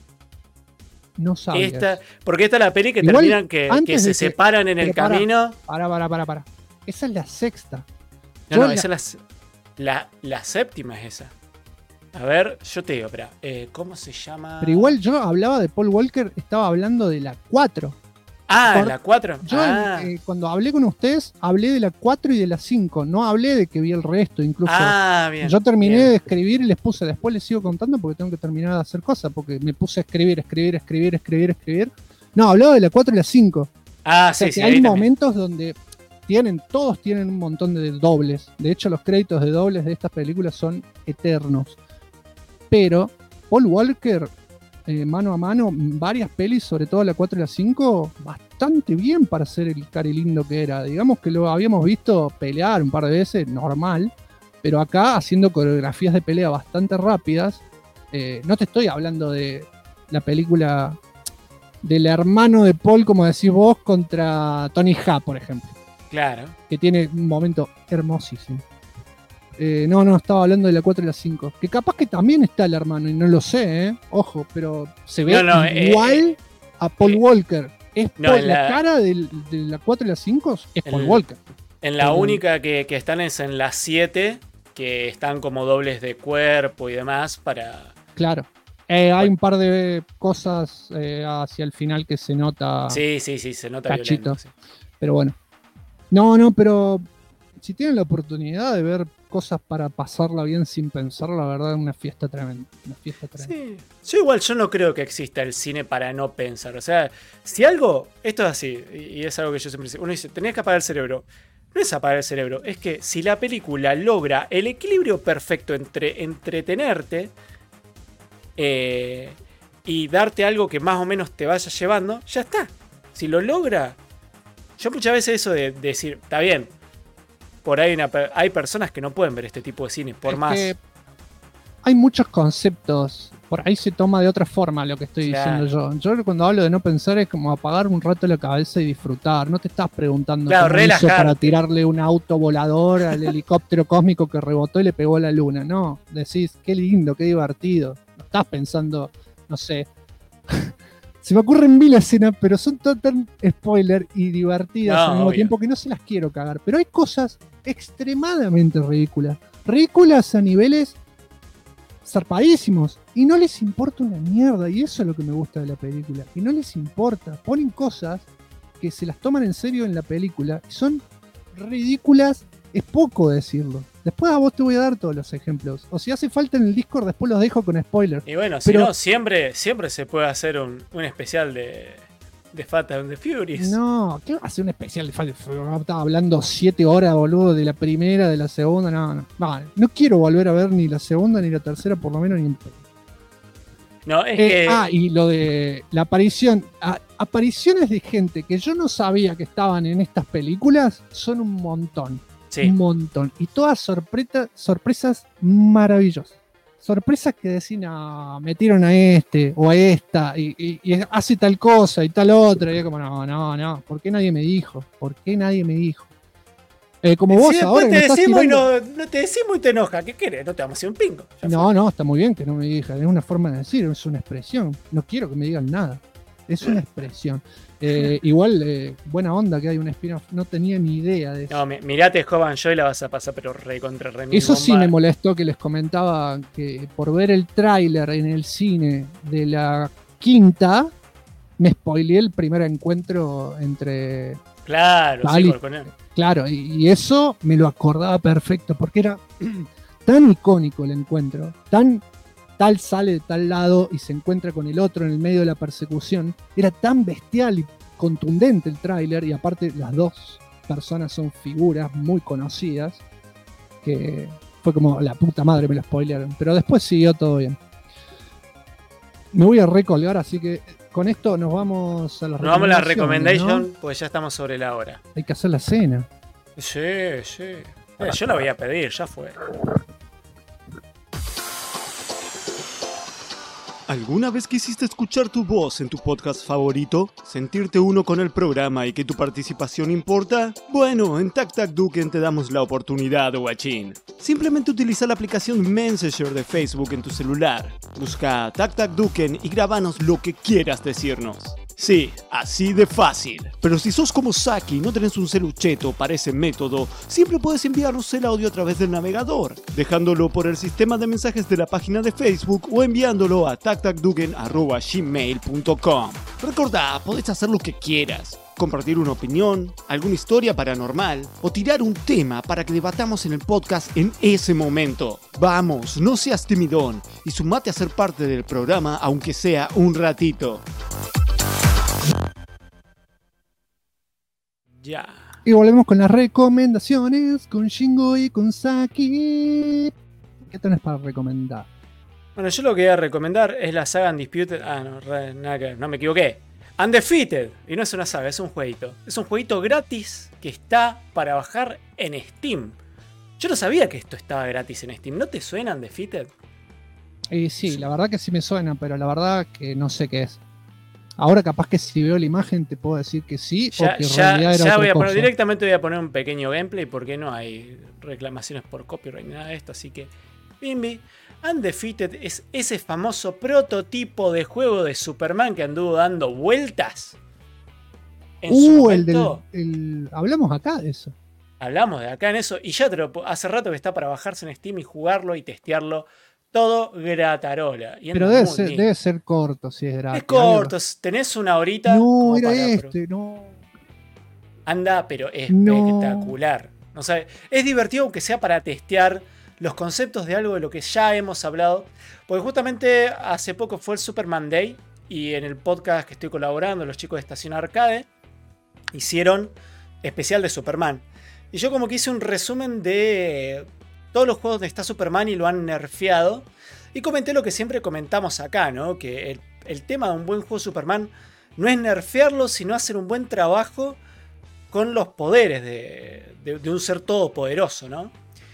No sabía. Porque esta es la peli que igual, terminan que se separan en el camino. Para. Esa es la sexta. Esa es la séptima es esa. A ver, yo te digo, espera. ¿Cómo se llama? Pero igual yo hablaba de Paul Walker, estaba hablando de la 4. La 4. Yo cuando hablé con ustedes, hablé de la 4 y de la 5. No hablé de que vi el resto, incluso. Bien. Yo terminé bien. de escribir y les puse, después les sigo contando porque tengo que terminar de hacer cosas, porque me puse a escribir. No, hablaba de la 4 y la 5. O sea, Sí, que sí. hay ahí también. momentos donde todos tienen un montón de dobles. De hecho, los créditos de dobles de estas películas son eternos. Pero Paul Walker, mano a mano, varias pelis, sobre todo la 4 y la 5, bastante bien para ser el cari lindo que era. Digamos que lo habíamos visto pelear un par de veces, normal, pero acá haciendo coreografías de pelea bastante rápidas. No te estoy hablando de la película del hermano de Paul, como decís vos, contra Tony Jaa, por ejemplo. Claro. Que tiene un momento hermosísimo. No, estaba hablando de la 4 y la 5. Que capaz que también está el hermano, y no lo sé, ojo, pero se ve igual a Paul Walker. Es la cara de la 4 y la 5 es Paul Walker. En la única que están es en la 7, que están como dobles de cuerpo y demás para... Claro. Hay un par de cosas hacia el final que se nota... Sí, se nota cachito. violento. Sí. Pero bueno. No, pero si tienen la oportunidad de ver cosas para pasarla bien sin pensar, la verdad es una fiesta tremenda. Sí. Yo no creo que exista el cine para no pensar. O sea, si algo, esto es así, y es algo que yo siempre digo, uno dice, tenías que apagar el cerebro. No es apagar el cerebro, es que si la película logra el equilibrio perfecto entre entretenerte y darte algo que más o menos te vaya llevando, ya está. Si lo logra, yo muchas veces eso de decir, está bien, por ahí hay personas que no pueden ver este tipo de cine, por más... Hay muchos conceptos, por ahí se toma de otra forma lo que estoy diciendo yo. Yo cuando hablo de no pensar es como apagar un rato la cabeza y disfrutar. No te estás preguntando cómo hizo para tirarle un auto volador al helicóptero cósmico que rebotó y le pegó a la luna. No, decís, qué lindo, qué divertido. No estás pensando, no sé... Se me ocurren mil escenas, pero son tan spoiler y divertidas al mismo tiempo que no se las quiero cagar. Pero hay cosas extremadamente ridículas. Ridículas a niveles zarpadísimos. Y no les importa una mierda. Y eso es lo que me gusta de la película. Y no les importa. Ponen cosas que se las toman en serio en la película. Y son ridículas. Es poco decirlo. Después a vos te voy a dar todos los ejemplos. O si hace falta en el Discord, después los dejo con spoilers. Y bueno, si no, siempre se puede hacer un especial de Fast and the Furious. No, ¿qué va a hacer un especial de Fast and the Furious? Estaba hablando 7 horas, boludo, de la primera, de la segunda. No quiero volver a ver ni la segunda ni la tercera, por lo menos ni en... No, es que... y lo de la aparición. Apariciones de gente que yo no sabía que estaban en estas películas son un montón. Sí. Un montón. Y todas sorpresas maravillosas. Sorpresas que decían, metieron a este o a esta y hace tal cosa y tal otra. Y es como, no. ¿Por qué nadie me dijo? Como vos si ahora. Te decimos tirando... no te decimos y te enoja. ¿Qué querés? No te vamos a hacer un pingo. No, está muy bien que no me digan. Es una forma de decir, es una expresión. No quiero que me digan nada. Es una expresión. Igual, buena onda que hay un spin-off. No tenía ni idea de eso. No, mirate Jovan Joy, la vas a pasar, pero recontra remil. Eso sí me molestó, que les comentaba que por ver el tráiler en el cine de la quinta, me spoileé el primer encuentro entre... Claro, sí, con él. Claro, y eso me lo acordaba perfecto, porque era tan icónico el encuentro, tal sale de tal lado y se encuentra con el otro en el medio de la persecución. Era tan bestial y contundente el tráiler, y aparte las dos personas son figuras muy conocidas, que fue como, la puta madre, me lo spoilearon. Pero después siguió todo bien. Me voy a recolgar, así que con esto nos vamos a la recommendation, ¿no? Pues ya estamos sobre la hora. Hay que hacer la cena. Sí. Yo la voy a pedir, ya fue. ¿Alguna vez quisiste escuchar tu voz en tu podcast favorito? ¿Sentirte uno con el programa y que tu participación importa? Bueno, en TacTacDuken te damos la oportunidad, guachín. Simplemente utiliza la aplicación Messenger de Facebook en tu celular. Busca TacTacDuken y grábanos lo que quieras decirnos. Sí, así de fácil. Pero si sos como Saki y no tenés un celucheto para ese método, siempre puedes enviarnos el audio a través del navegador, dejándolo por el sistema de mensajes de la página de Facebook o enviándolo a tactacduken@gmail.com. Recordá, podés hacer lo que quieras. Compartir una opinión, alguna historia paranormal o tirar un tema para que debatamos en el podcast en ese momento. Vamos, no seas timidón y sumate a ser parte del programa aunque sea un ratito. Ya. Y volvemos con las recomendaciones, con Shingo y con Saki. ¿Qué tenés para recomendar? Bueno, yo lo que voy a recomendar es la saga Undisputed. Nada que ver, no me equivoqué. Undefeated. Y no es una saga, es un jueguito. Es un jueguito gratis que está para bajar en Steam. Yo no sabía que esto estaba gratis en Steam. ¿No te suena Undefeated? Sí, la verdad que sí me suena, pero la verdad que no sé qué es. Ahora capaz que si veo la imagen te puedo decir que sí o que en realidad era otra cosa. Directamente voy a poner un pequeño gameplay porque no hay reclamaciones por copyright ni nada de esto. Así que, bimbi. Undefeated es ese famoso prototipo de juego de Superman que anduvo dando vueltas. En su momento. Hablamos acá de eso. Hablamos de acá en eso y ya hace rato que está para bajarse en Steam y jugarlo y testearlo. Todo gratarola. Pero debe ser corto si es gratis. Es corto, tenés una horita. No, era no. Anda, pero espectacular. No sabe, es divertido aunque sea para testear los conceptos de algo de lo que ya hemos hablado. Porque justamente hace poco fue el Superman Day y en el podcast que estoy colaborando, los chicos de Estación Arcade hicieron especial de Superman. Y yo como que hice un resumen de todos los juegos donde está Superman y lo han nerfeado. Y comenté lo que siempre comentamos acá, ¿no? Que el tema de un buen juego de Superman no es nerfearlo, sino hacer un buen trabajo con los poderes de un ser todopoderoso, ¿no?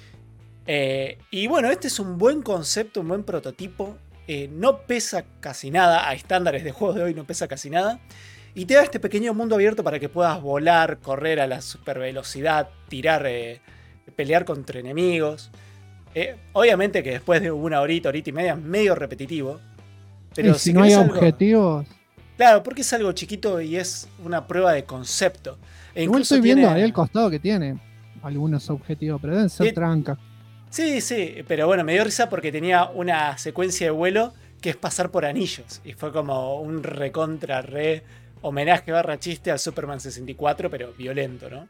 Y bueno, este es un buen concepto, un buen prototipo. No pesa casi nada, a estándares de juegos de hoy no pesa casi nada. Y te da este pequeño mundo abierto para que puedas volar, correr a la super velocidad, tirar, pelear contra enemigos. Obviamente que después de una horita y media es medio repetitivo. Pero si no hay objetivos. Claro, porque es algo chiquito y es una prueba de concepto. Igual estoy viendo ahí al costado que tiene algunos objetivos, pero deben ser tranca. Sí, pero bueno, me dio risa porque tenía una secuencia de vuelo que es pasar por anillos. Y fue como un recontra homenaje / chiste al Superman 64, pero violento, ¿no?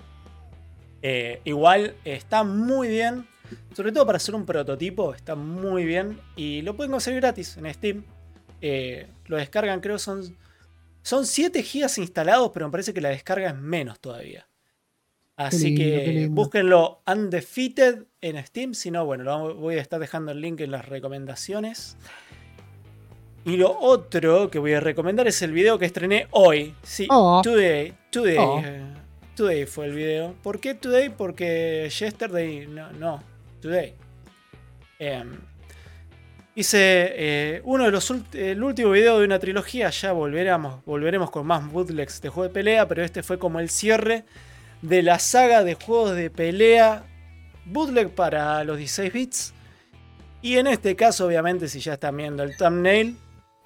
Igual está muy bien, sobre todo para hacer un prototipo, está muy bien. Y lo pueden conseguir gratis en Steam. Lo descargan, creo son 7 GB instalados, pero me parece que la descarga es menos todavía. Así que búsquenlo Undefeated en Steam. Si no, bueno, voy a estar dejando el link en las recomendaciones. Y lo otro que voy a recomendar es el video que estrené hoy. Sí, Today fue el video. ¿Por qué Today? Porque Yesterday, no, Today. Hice el último video de una trilogía. Ya volveremos con más bootlegs de juego de pelea, pero este fue como el cierre de la saga de juegos de pelea bootleg para los 16 bits. Y en este caso, obviamente, si ya están viendo el thumbnail,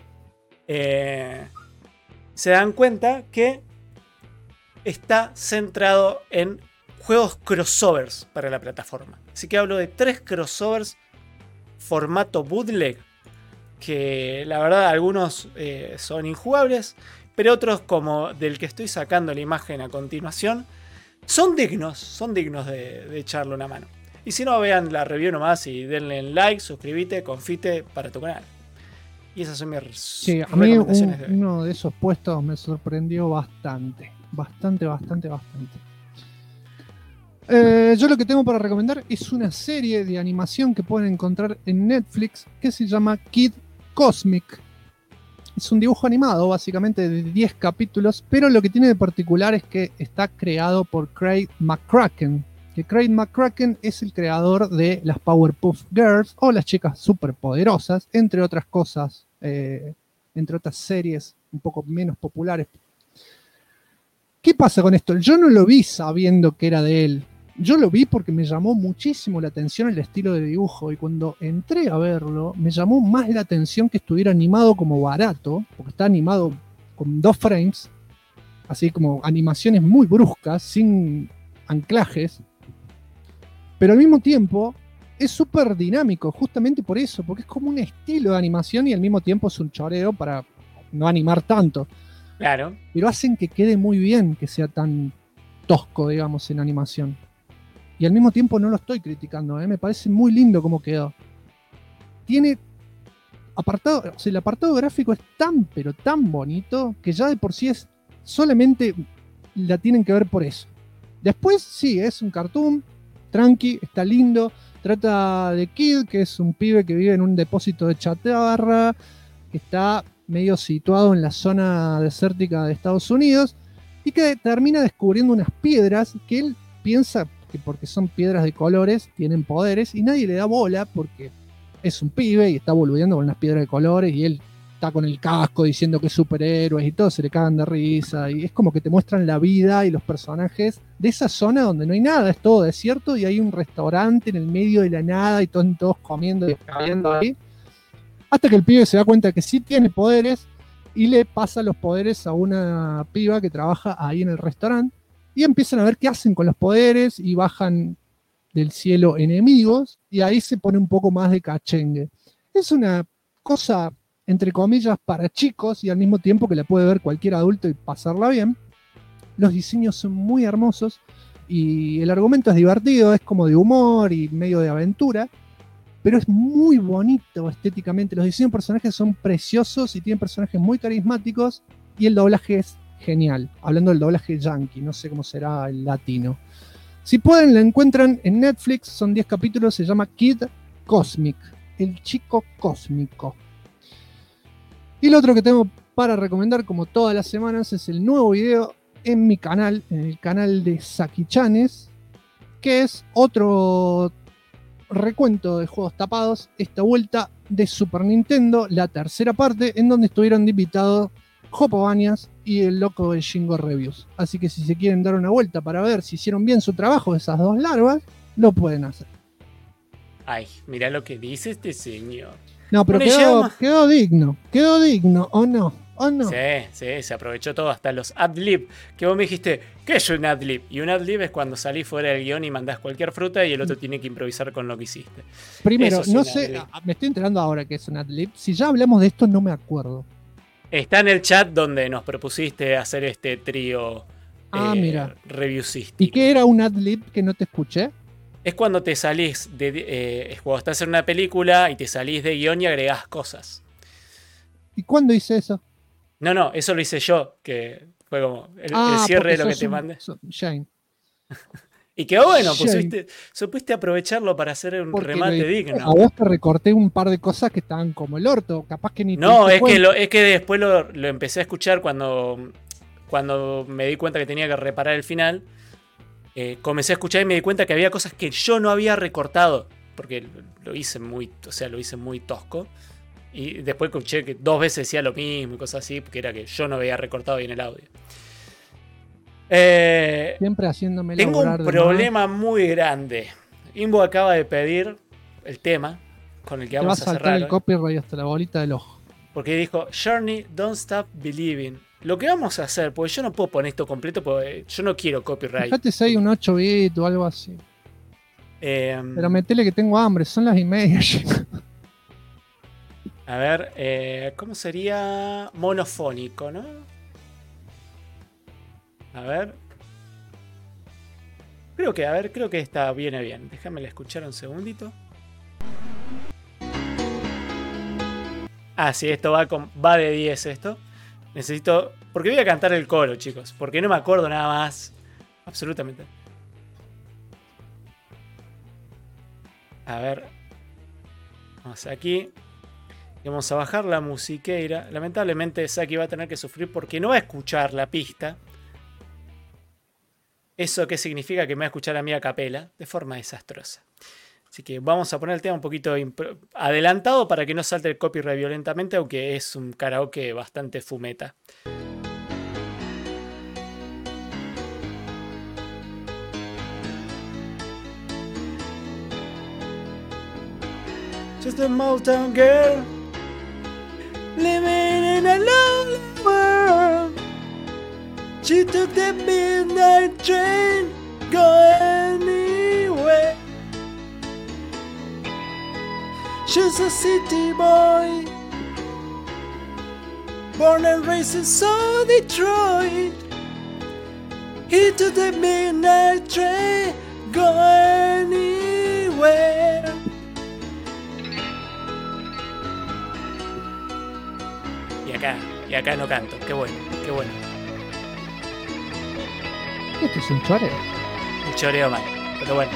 se dan cuenta que está centrado en juegos crossovers para la plataforma. Así que hablo de 3 crossovers formato bootleg, que la verdad algunos son injugables, pero otros, como del que estoy sacando la imagen a continuación, son dignos de echarle una mano. Y si no, vean la review nomás y denle like, suscríbete, confite para tu canal. Y esas son mis recomendaciones de hoy. Uno de esos puestos me sorprendió bastante. Yo lo que tengo para recomendar es una serie de animación que pueden encontrar en Netflix que se llama Kid Cosmic. Es un dibujo animado, básicamente de 10 capítulos, pero lo que tiene de particular es que está creado por Craig McCracken. Que Craig McCracken es el creador de las Powerpuff Girls o las chicas superpoderosas, entre otras cosas, entre otras series un poco menos populares. ¿Qué pasa con esto? Yo no lo vi sabiendo que era de él. Yo lo vi porque me llamó muchísimo la atención el estilo de dibujo, y cuando entré a verlo me llamó más la atención que estuviera animado como barato, porque está animado con 2 frames, así como animaciones muy bruscas, sin anclajes, pero al mismo tiempo es súper dinámico, justamente por eso, porque es como un estilo de animación y al mismo tiempo es un choreo para no animar tanto. Claro. Pero hacen que quede muy bien que sea tan tosco, digamos, en animación. Y al mismo tiempo no lo estoy criticando, me parece muy lindo cómo quedó. Tiene apartado, o sea, el apartado gráfico es tan, pero tan bonito, que ya de por sí es solamente la tienen que ver por eso. Después, sí, es un cartoon, tranqui, está lindo. Trata de Kid, que es un pibe que vive en un depósito de chatarra, que está medio situado en la zona desértica de Estados Unidos, y que termina descubriendo unas piedras que él piensa que porque son piedras de colores tienen poderes, y nadie le da bola porque es un pibe y está boludeando con unas piedras de colores, y él está con el casco diciendo que es superhéroes y todos se le cagan de risa, y es como que te muestran la vida y los personajes de esa zona donde no hay nada, es todo desierto y hay un restaurante en el medio de la nada y todos comiendo y bebiendo ahí, hasta que el pibe se da cuenta que sí tiene poderes y le pasa los poderes a una piba que trabaja ahí en el restaurante, y empiezan a ver qué hacen con los poderes y bajan del cielo enemigos, y ahí se pone un poco más de cachengue. Es una cosa, entre comillas, para chicos, y al mismo tiempo que la puede ver cualquier adulto y pasarla bien. Los diseños son muy hermosos y el argumento es divertido, es como de humor y medio de aventura, pero es muy bonito estéticamente. Los diseños de personajes son preciosos y tienen personajes muy carismáticos, y el doblaje es genial. Hablando del doblaje yankee, no sé cómo será el latino. Si pueden, la encuentran en Netflix, son 10 capítulos, se llama Kid Cosmic, el chico cósmico. Y lo otro que tengo para recomendar, como todas las semanas, es el nuevo video en mi canal, en el canal de Saki Chanes, que es otro recuento de juegos tapados, esta vuelta de Super Nintendo, la tercera parte, en donde estuvieron de invitados Jopo Bañas y el loco de Shingo Reviews. Así que si se quieren dar una vuelta para ver si hicieron bien su trabajo esas dos larvas, lo pueden hacer. Ay, mira lo que dice este señor. No, pero quedó digno, ¿o no? ¿O no? Sí, se aprovechó todo, hasta los adlib. Que vos me dijiste, ¿qué es un adlib? Y un adlib es cuando salís fuera del guión y mandás cualquier fruta y el otro tiene que improvisar con lo que hiciste. Primero, no sé, me estoy enterando ahora que es un adlib. Si ya hablamos de esto, no me acuerdo. Está en el chat donde nos propusiste hacer este trío mira. reviewcístico. ¿Y qué era un adlib que no te escuché? Es cuando te salís cuando estás en una película y te salís de guión y agregás cosas. ¿Y cuándo hice eso? No, eso lo hice yo, que fue como el cierre de lo que te mandé. Shane. Y quedó bueno, pues supiste aprovecharlo para hacer un remate digno. A vos te recorté un par de cosas que estaban como el orto, capaz que ni te No, diste cuenta. es que después lo empecé a escuchar cuando me di cuenta que tenía que reparar el final. Comencé a escuchar y me di cuenta que había cosas que yo no había recortado, porque lo hice muy tosco. Y después escuché que 2 veces decía lo mismo y cosas así, porque era que yo no había recortado bien el audio. Siempre haciéndome Tengo un problema muy grande. Imbo acaba de pedir el tema con el que vamos a cerrar. Te va a saltar el copyright hasta la bolita del ojo. Porque dijo, Journey, don't stop believing. Lo que vamos a hacer, porque yo no puedo poner esto completo, porque yo no quiero copyright. Fíjate si hay un 8 bit o algo así. Pero metele que tengo hambre, son las 1:30. A ver, ¿cómo sería? Monofónico, ¿no? A ver. Creo que esta viene bien. Déjame escuchar un segundito. Ah, sí, esto va de 10 esto. Necesito... Porque voy a cantar el coro, chicos. Porque no me acuerdo nada más. Absolutamente. A ver. Vamos aquí. Y vamos a bajar la musiqueira. Lamentablemente Saki va a tener que sufrir porque no va a escuchar la pista. ¿Eso qué significa? Que me va a escuchar a mí a capela de forma desastrosa. Así que vamos a poner el tema un poquito adelantado para que no salte el copyright violentamente, aunque es un karaoke bastante fumeta. Just a Motown girl living in a lonely world. She took the midnight train, go anywhere. She's a city boy, born and raised in South Detroit. He took the midnight train, go anywhere. Y acá no canto, qué bueno, qué bueno. Esto es un choreo. Un choreo mal, pero bueno.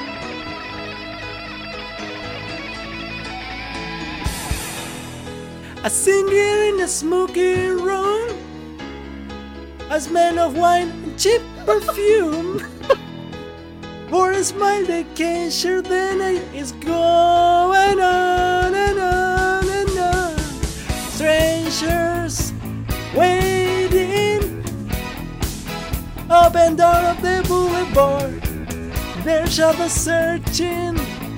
I sing here in a smoky room, a smell of wine and cheap perfume. For a smile they can't share, the night is going on and on and on. Strangers waiting up and down of the boulevard. Their shadows searching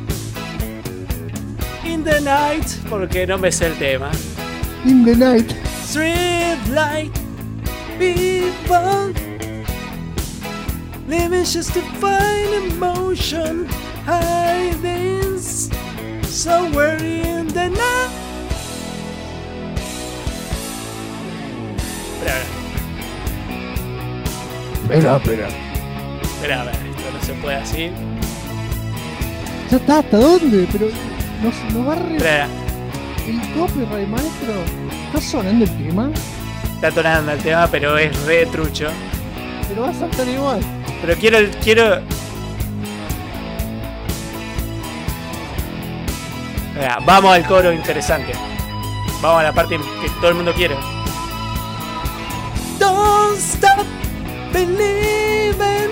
in the night. Porque no me sé el tema. In the night. Street light people living just to find emotion, hiding somewhere in the night. Espera, a ver, esto no se puede así. Ya está, ¿hasta dónde? Pero nos va a Espera, el copyright, maestro. ¿Está sonando el tema? está tonando el tema, pero es re trucho. Pero va a saltar igual. Pero quiero. Espera, vamos al coro interesante. Vamos a la parte que todo el mundo quiere. Don't stop believing,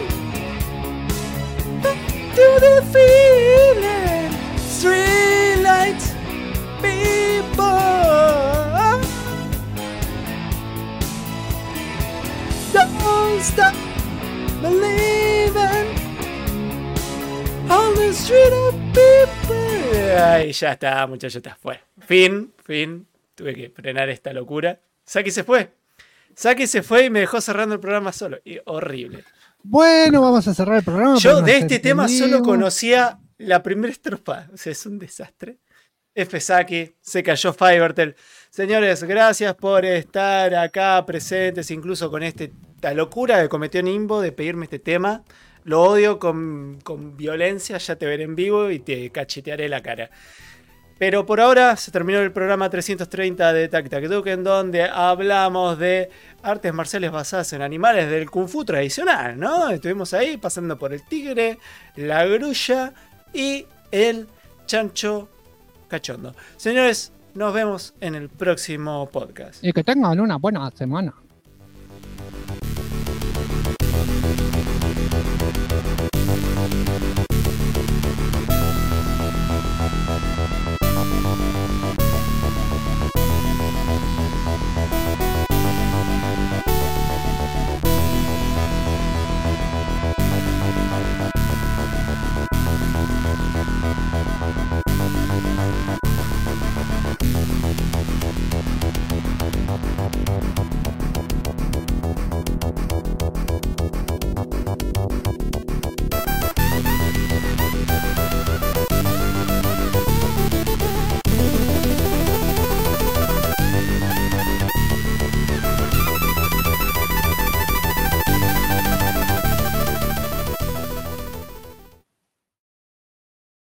to the feeling, street lights, people. Don't stop believing, on the street of people. Ay, ya está, muchachos, ya fue. Fin. Tuve que frenar esta locura. Saki se fue y me dejó cerrando el programa solo. Y horrible. Bueno, vamos a cerrar el programa. Yo pero de nos este tema solo entendimos. conocía la primera estrofa. O sea, es un desastre. F. Saki, se cayó Fivertel. Señores, gracias por estar acá presentes, incluso con esta locura que cometió Nimbo de pedirme este tema. Lo odio con violencia, ya te veré en vivo y te cachetearé la cara. Pero por ahora se terminó el programa 330 de Tac Tac Duke, en donde hablamos de artes marciales basadas en animales del Kung Fu tradicional, ¿no? Estuvimos ahí pasando por el tigre, la grulla y el chancho cachondo. Señores, nos vemos en el próximo podcast. Y que tengan una buena semana.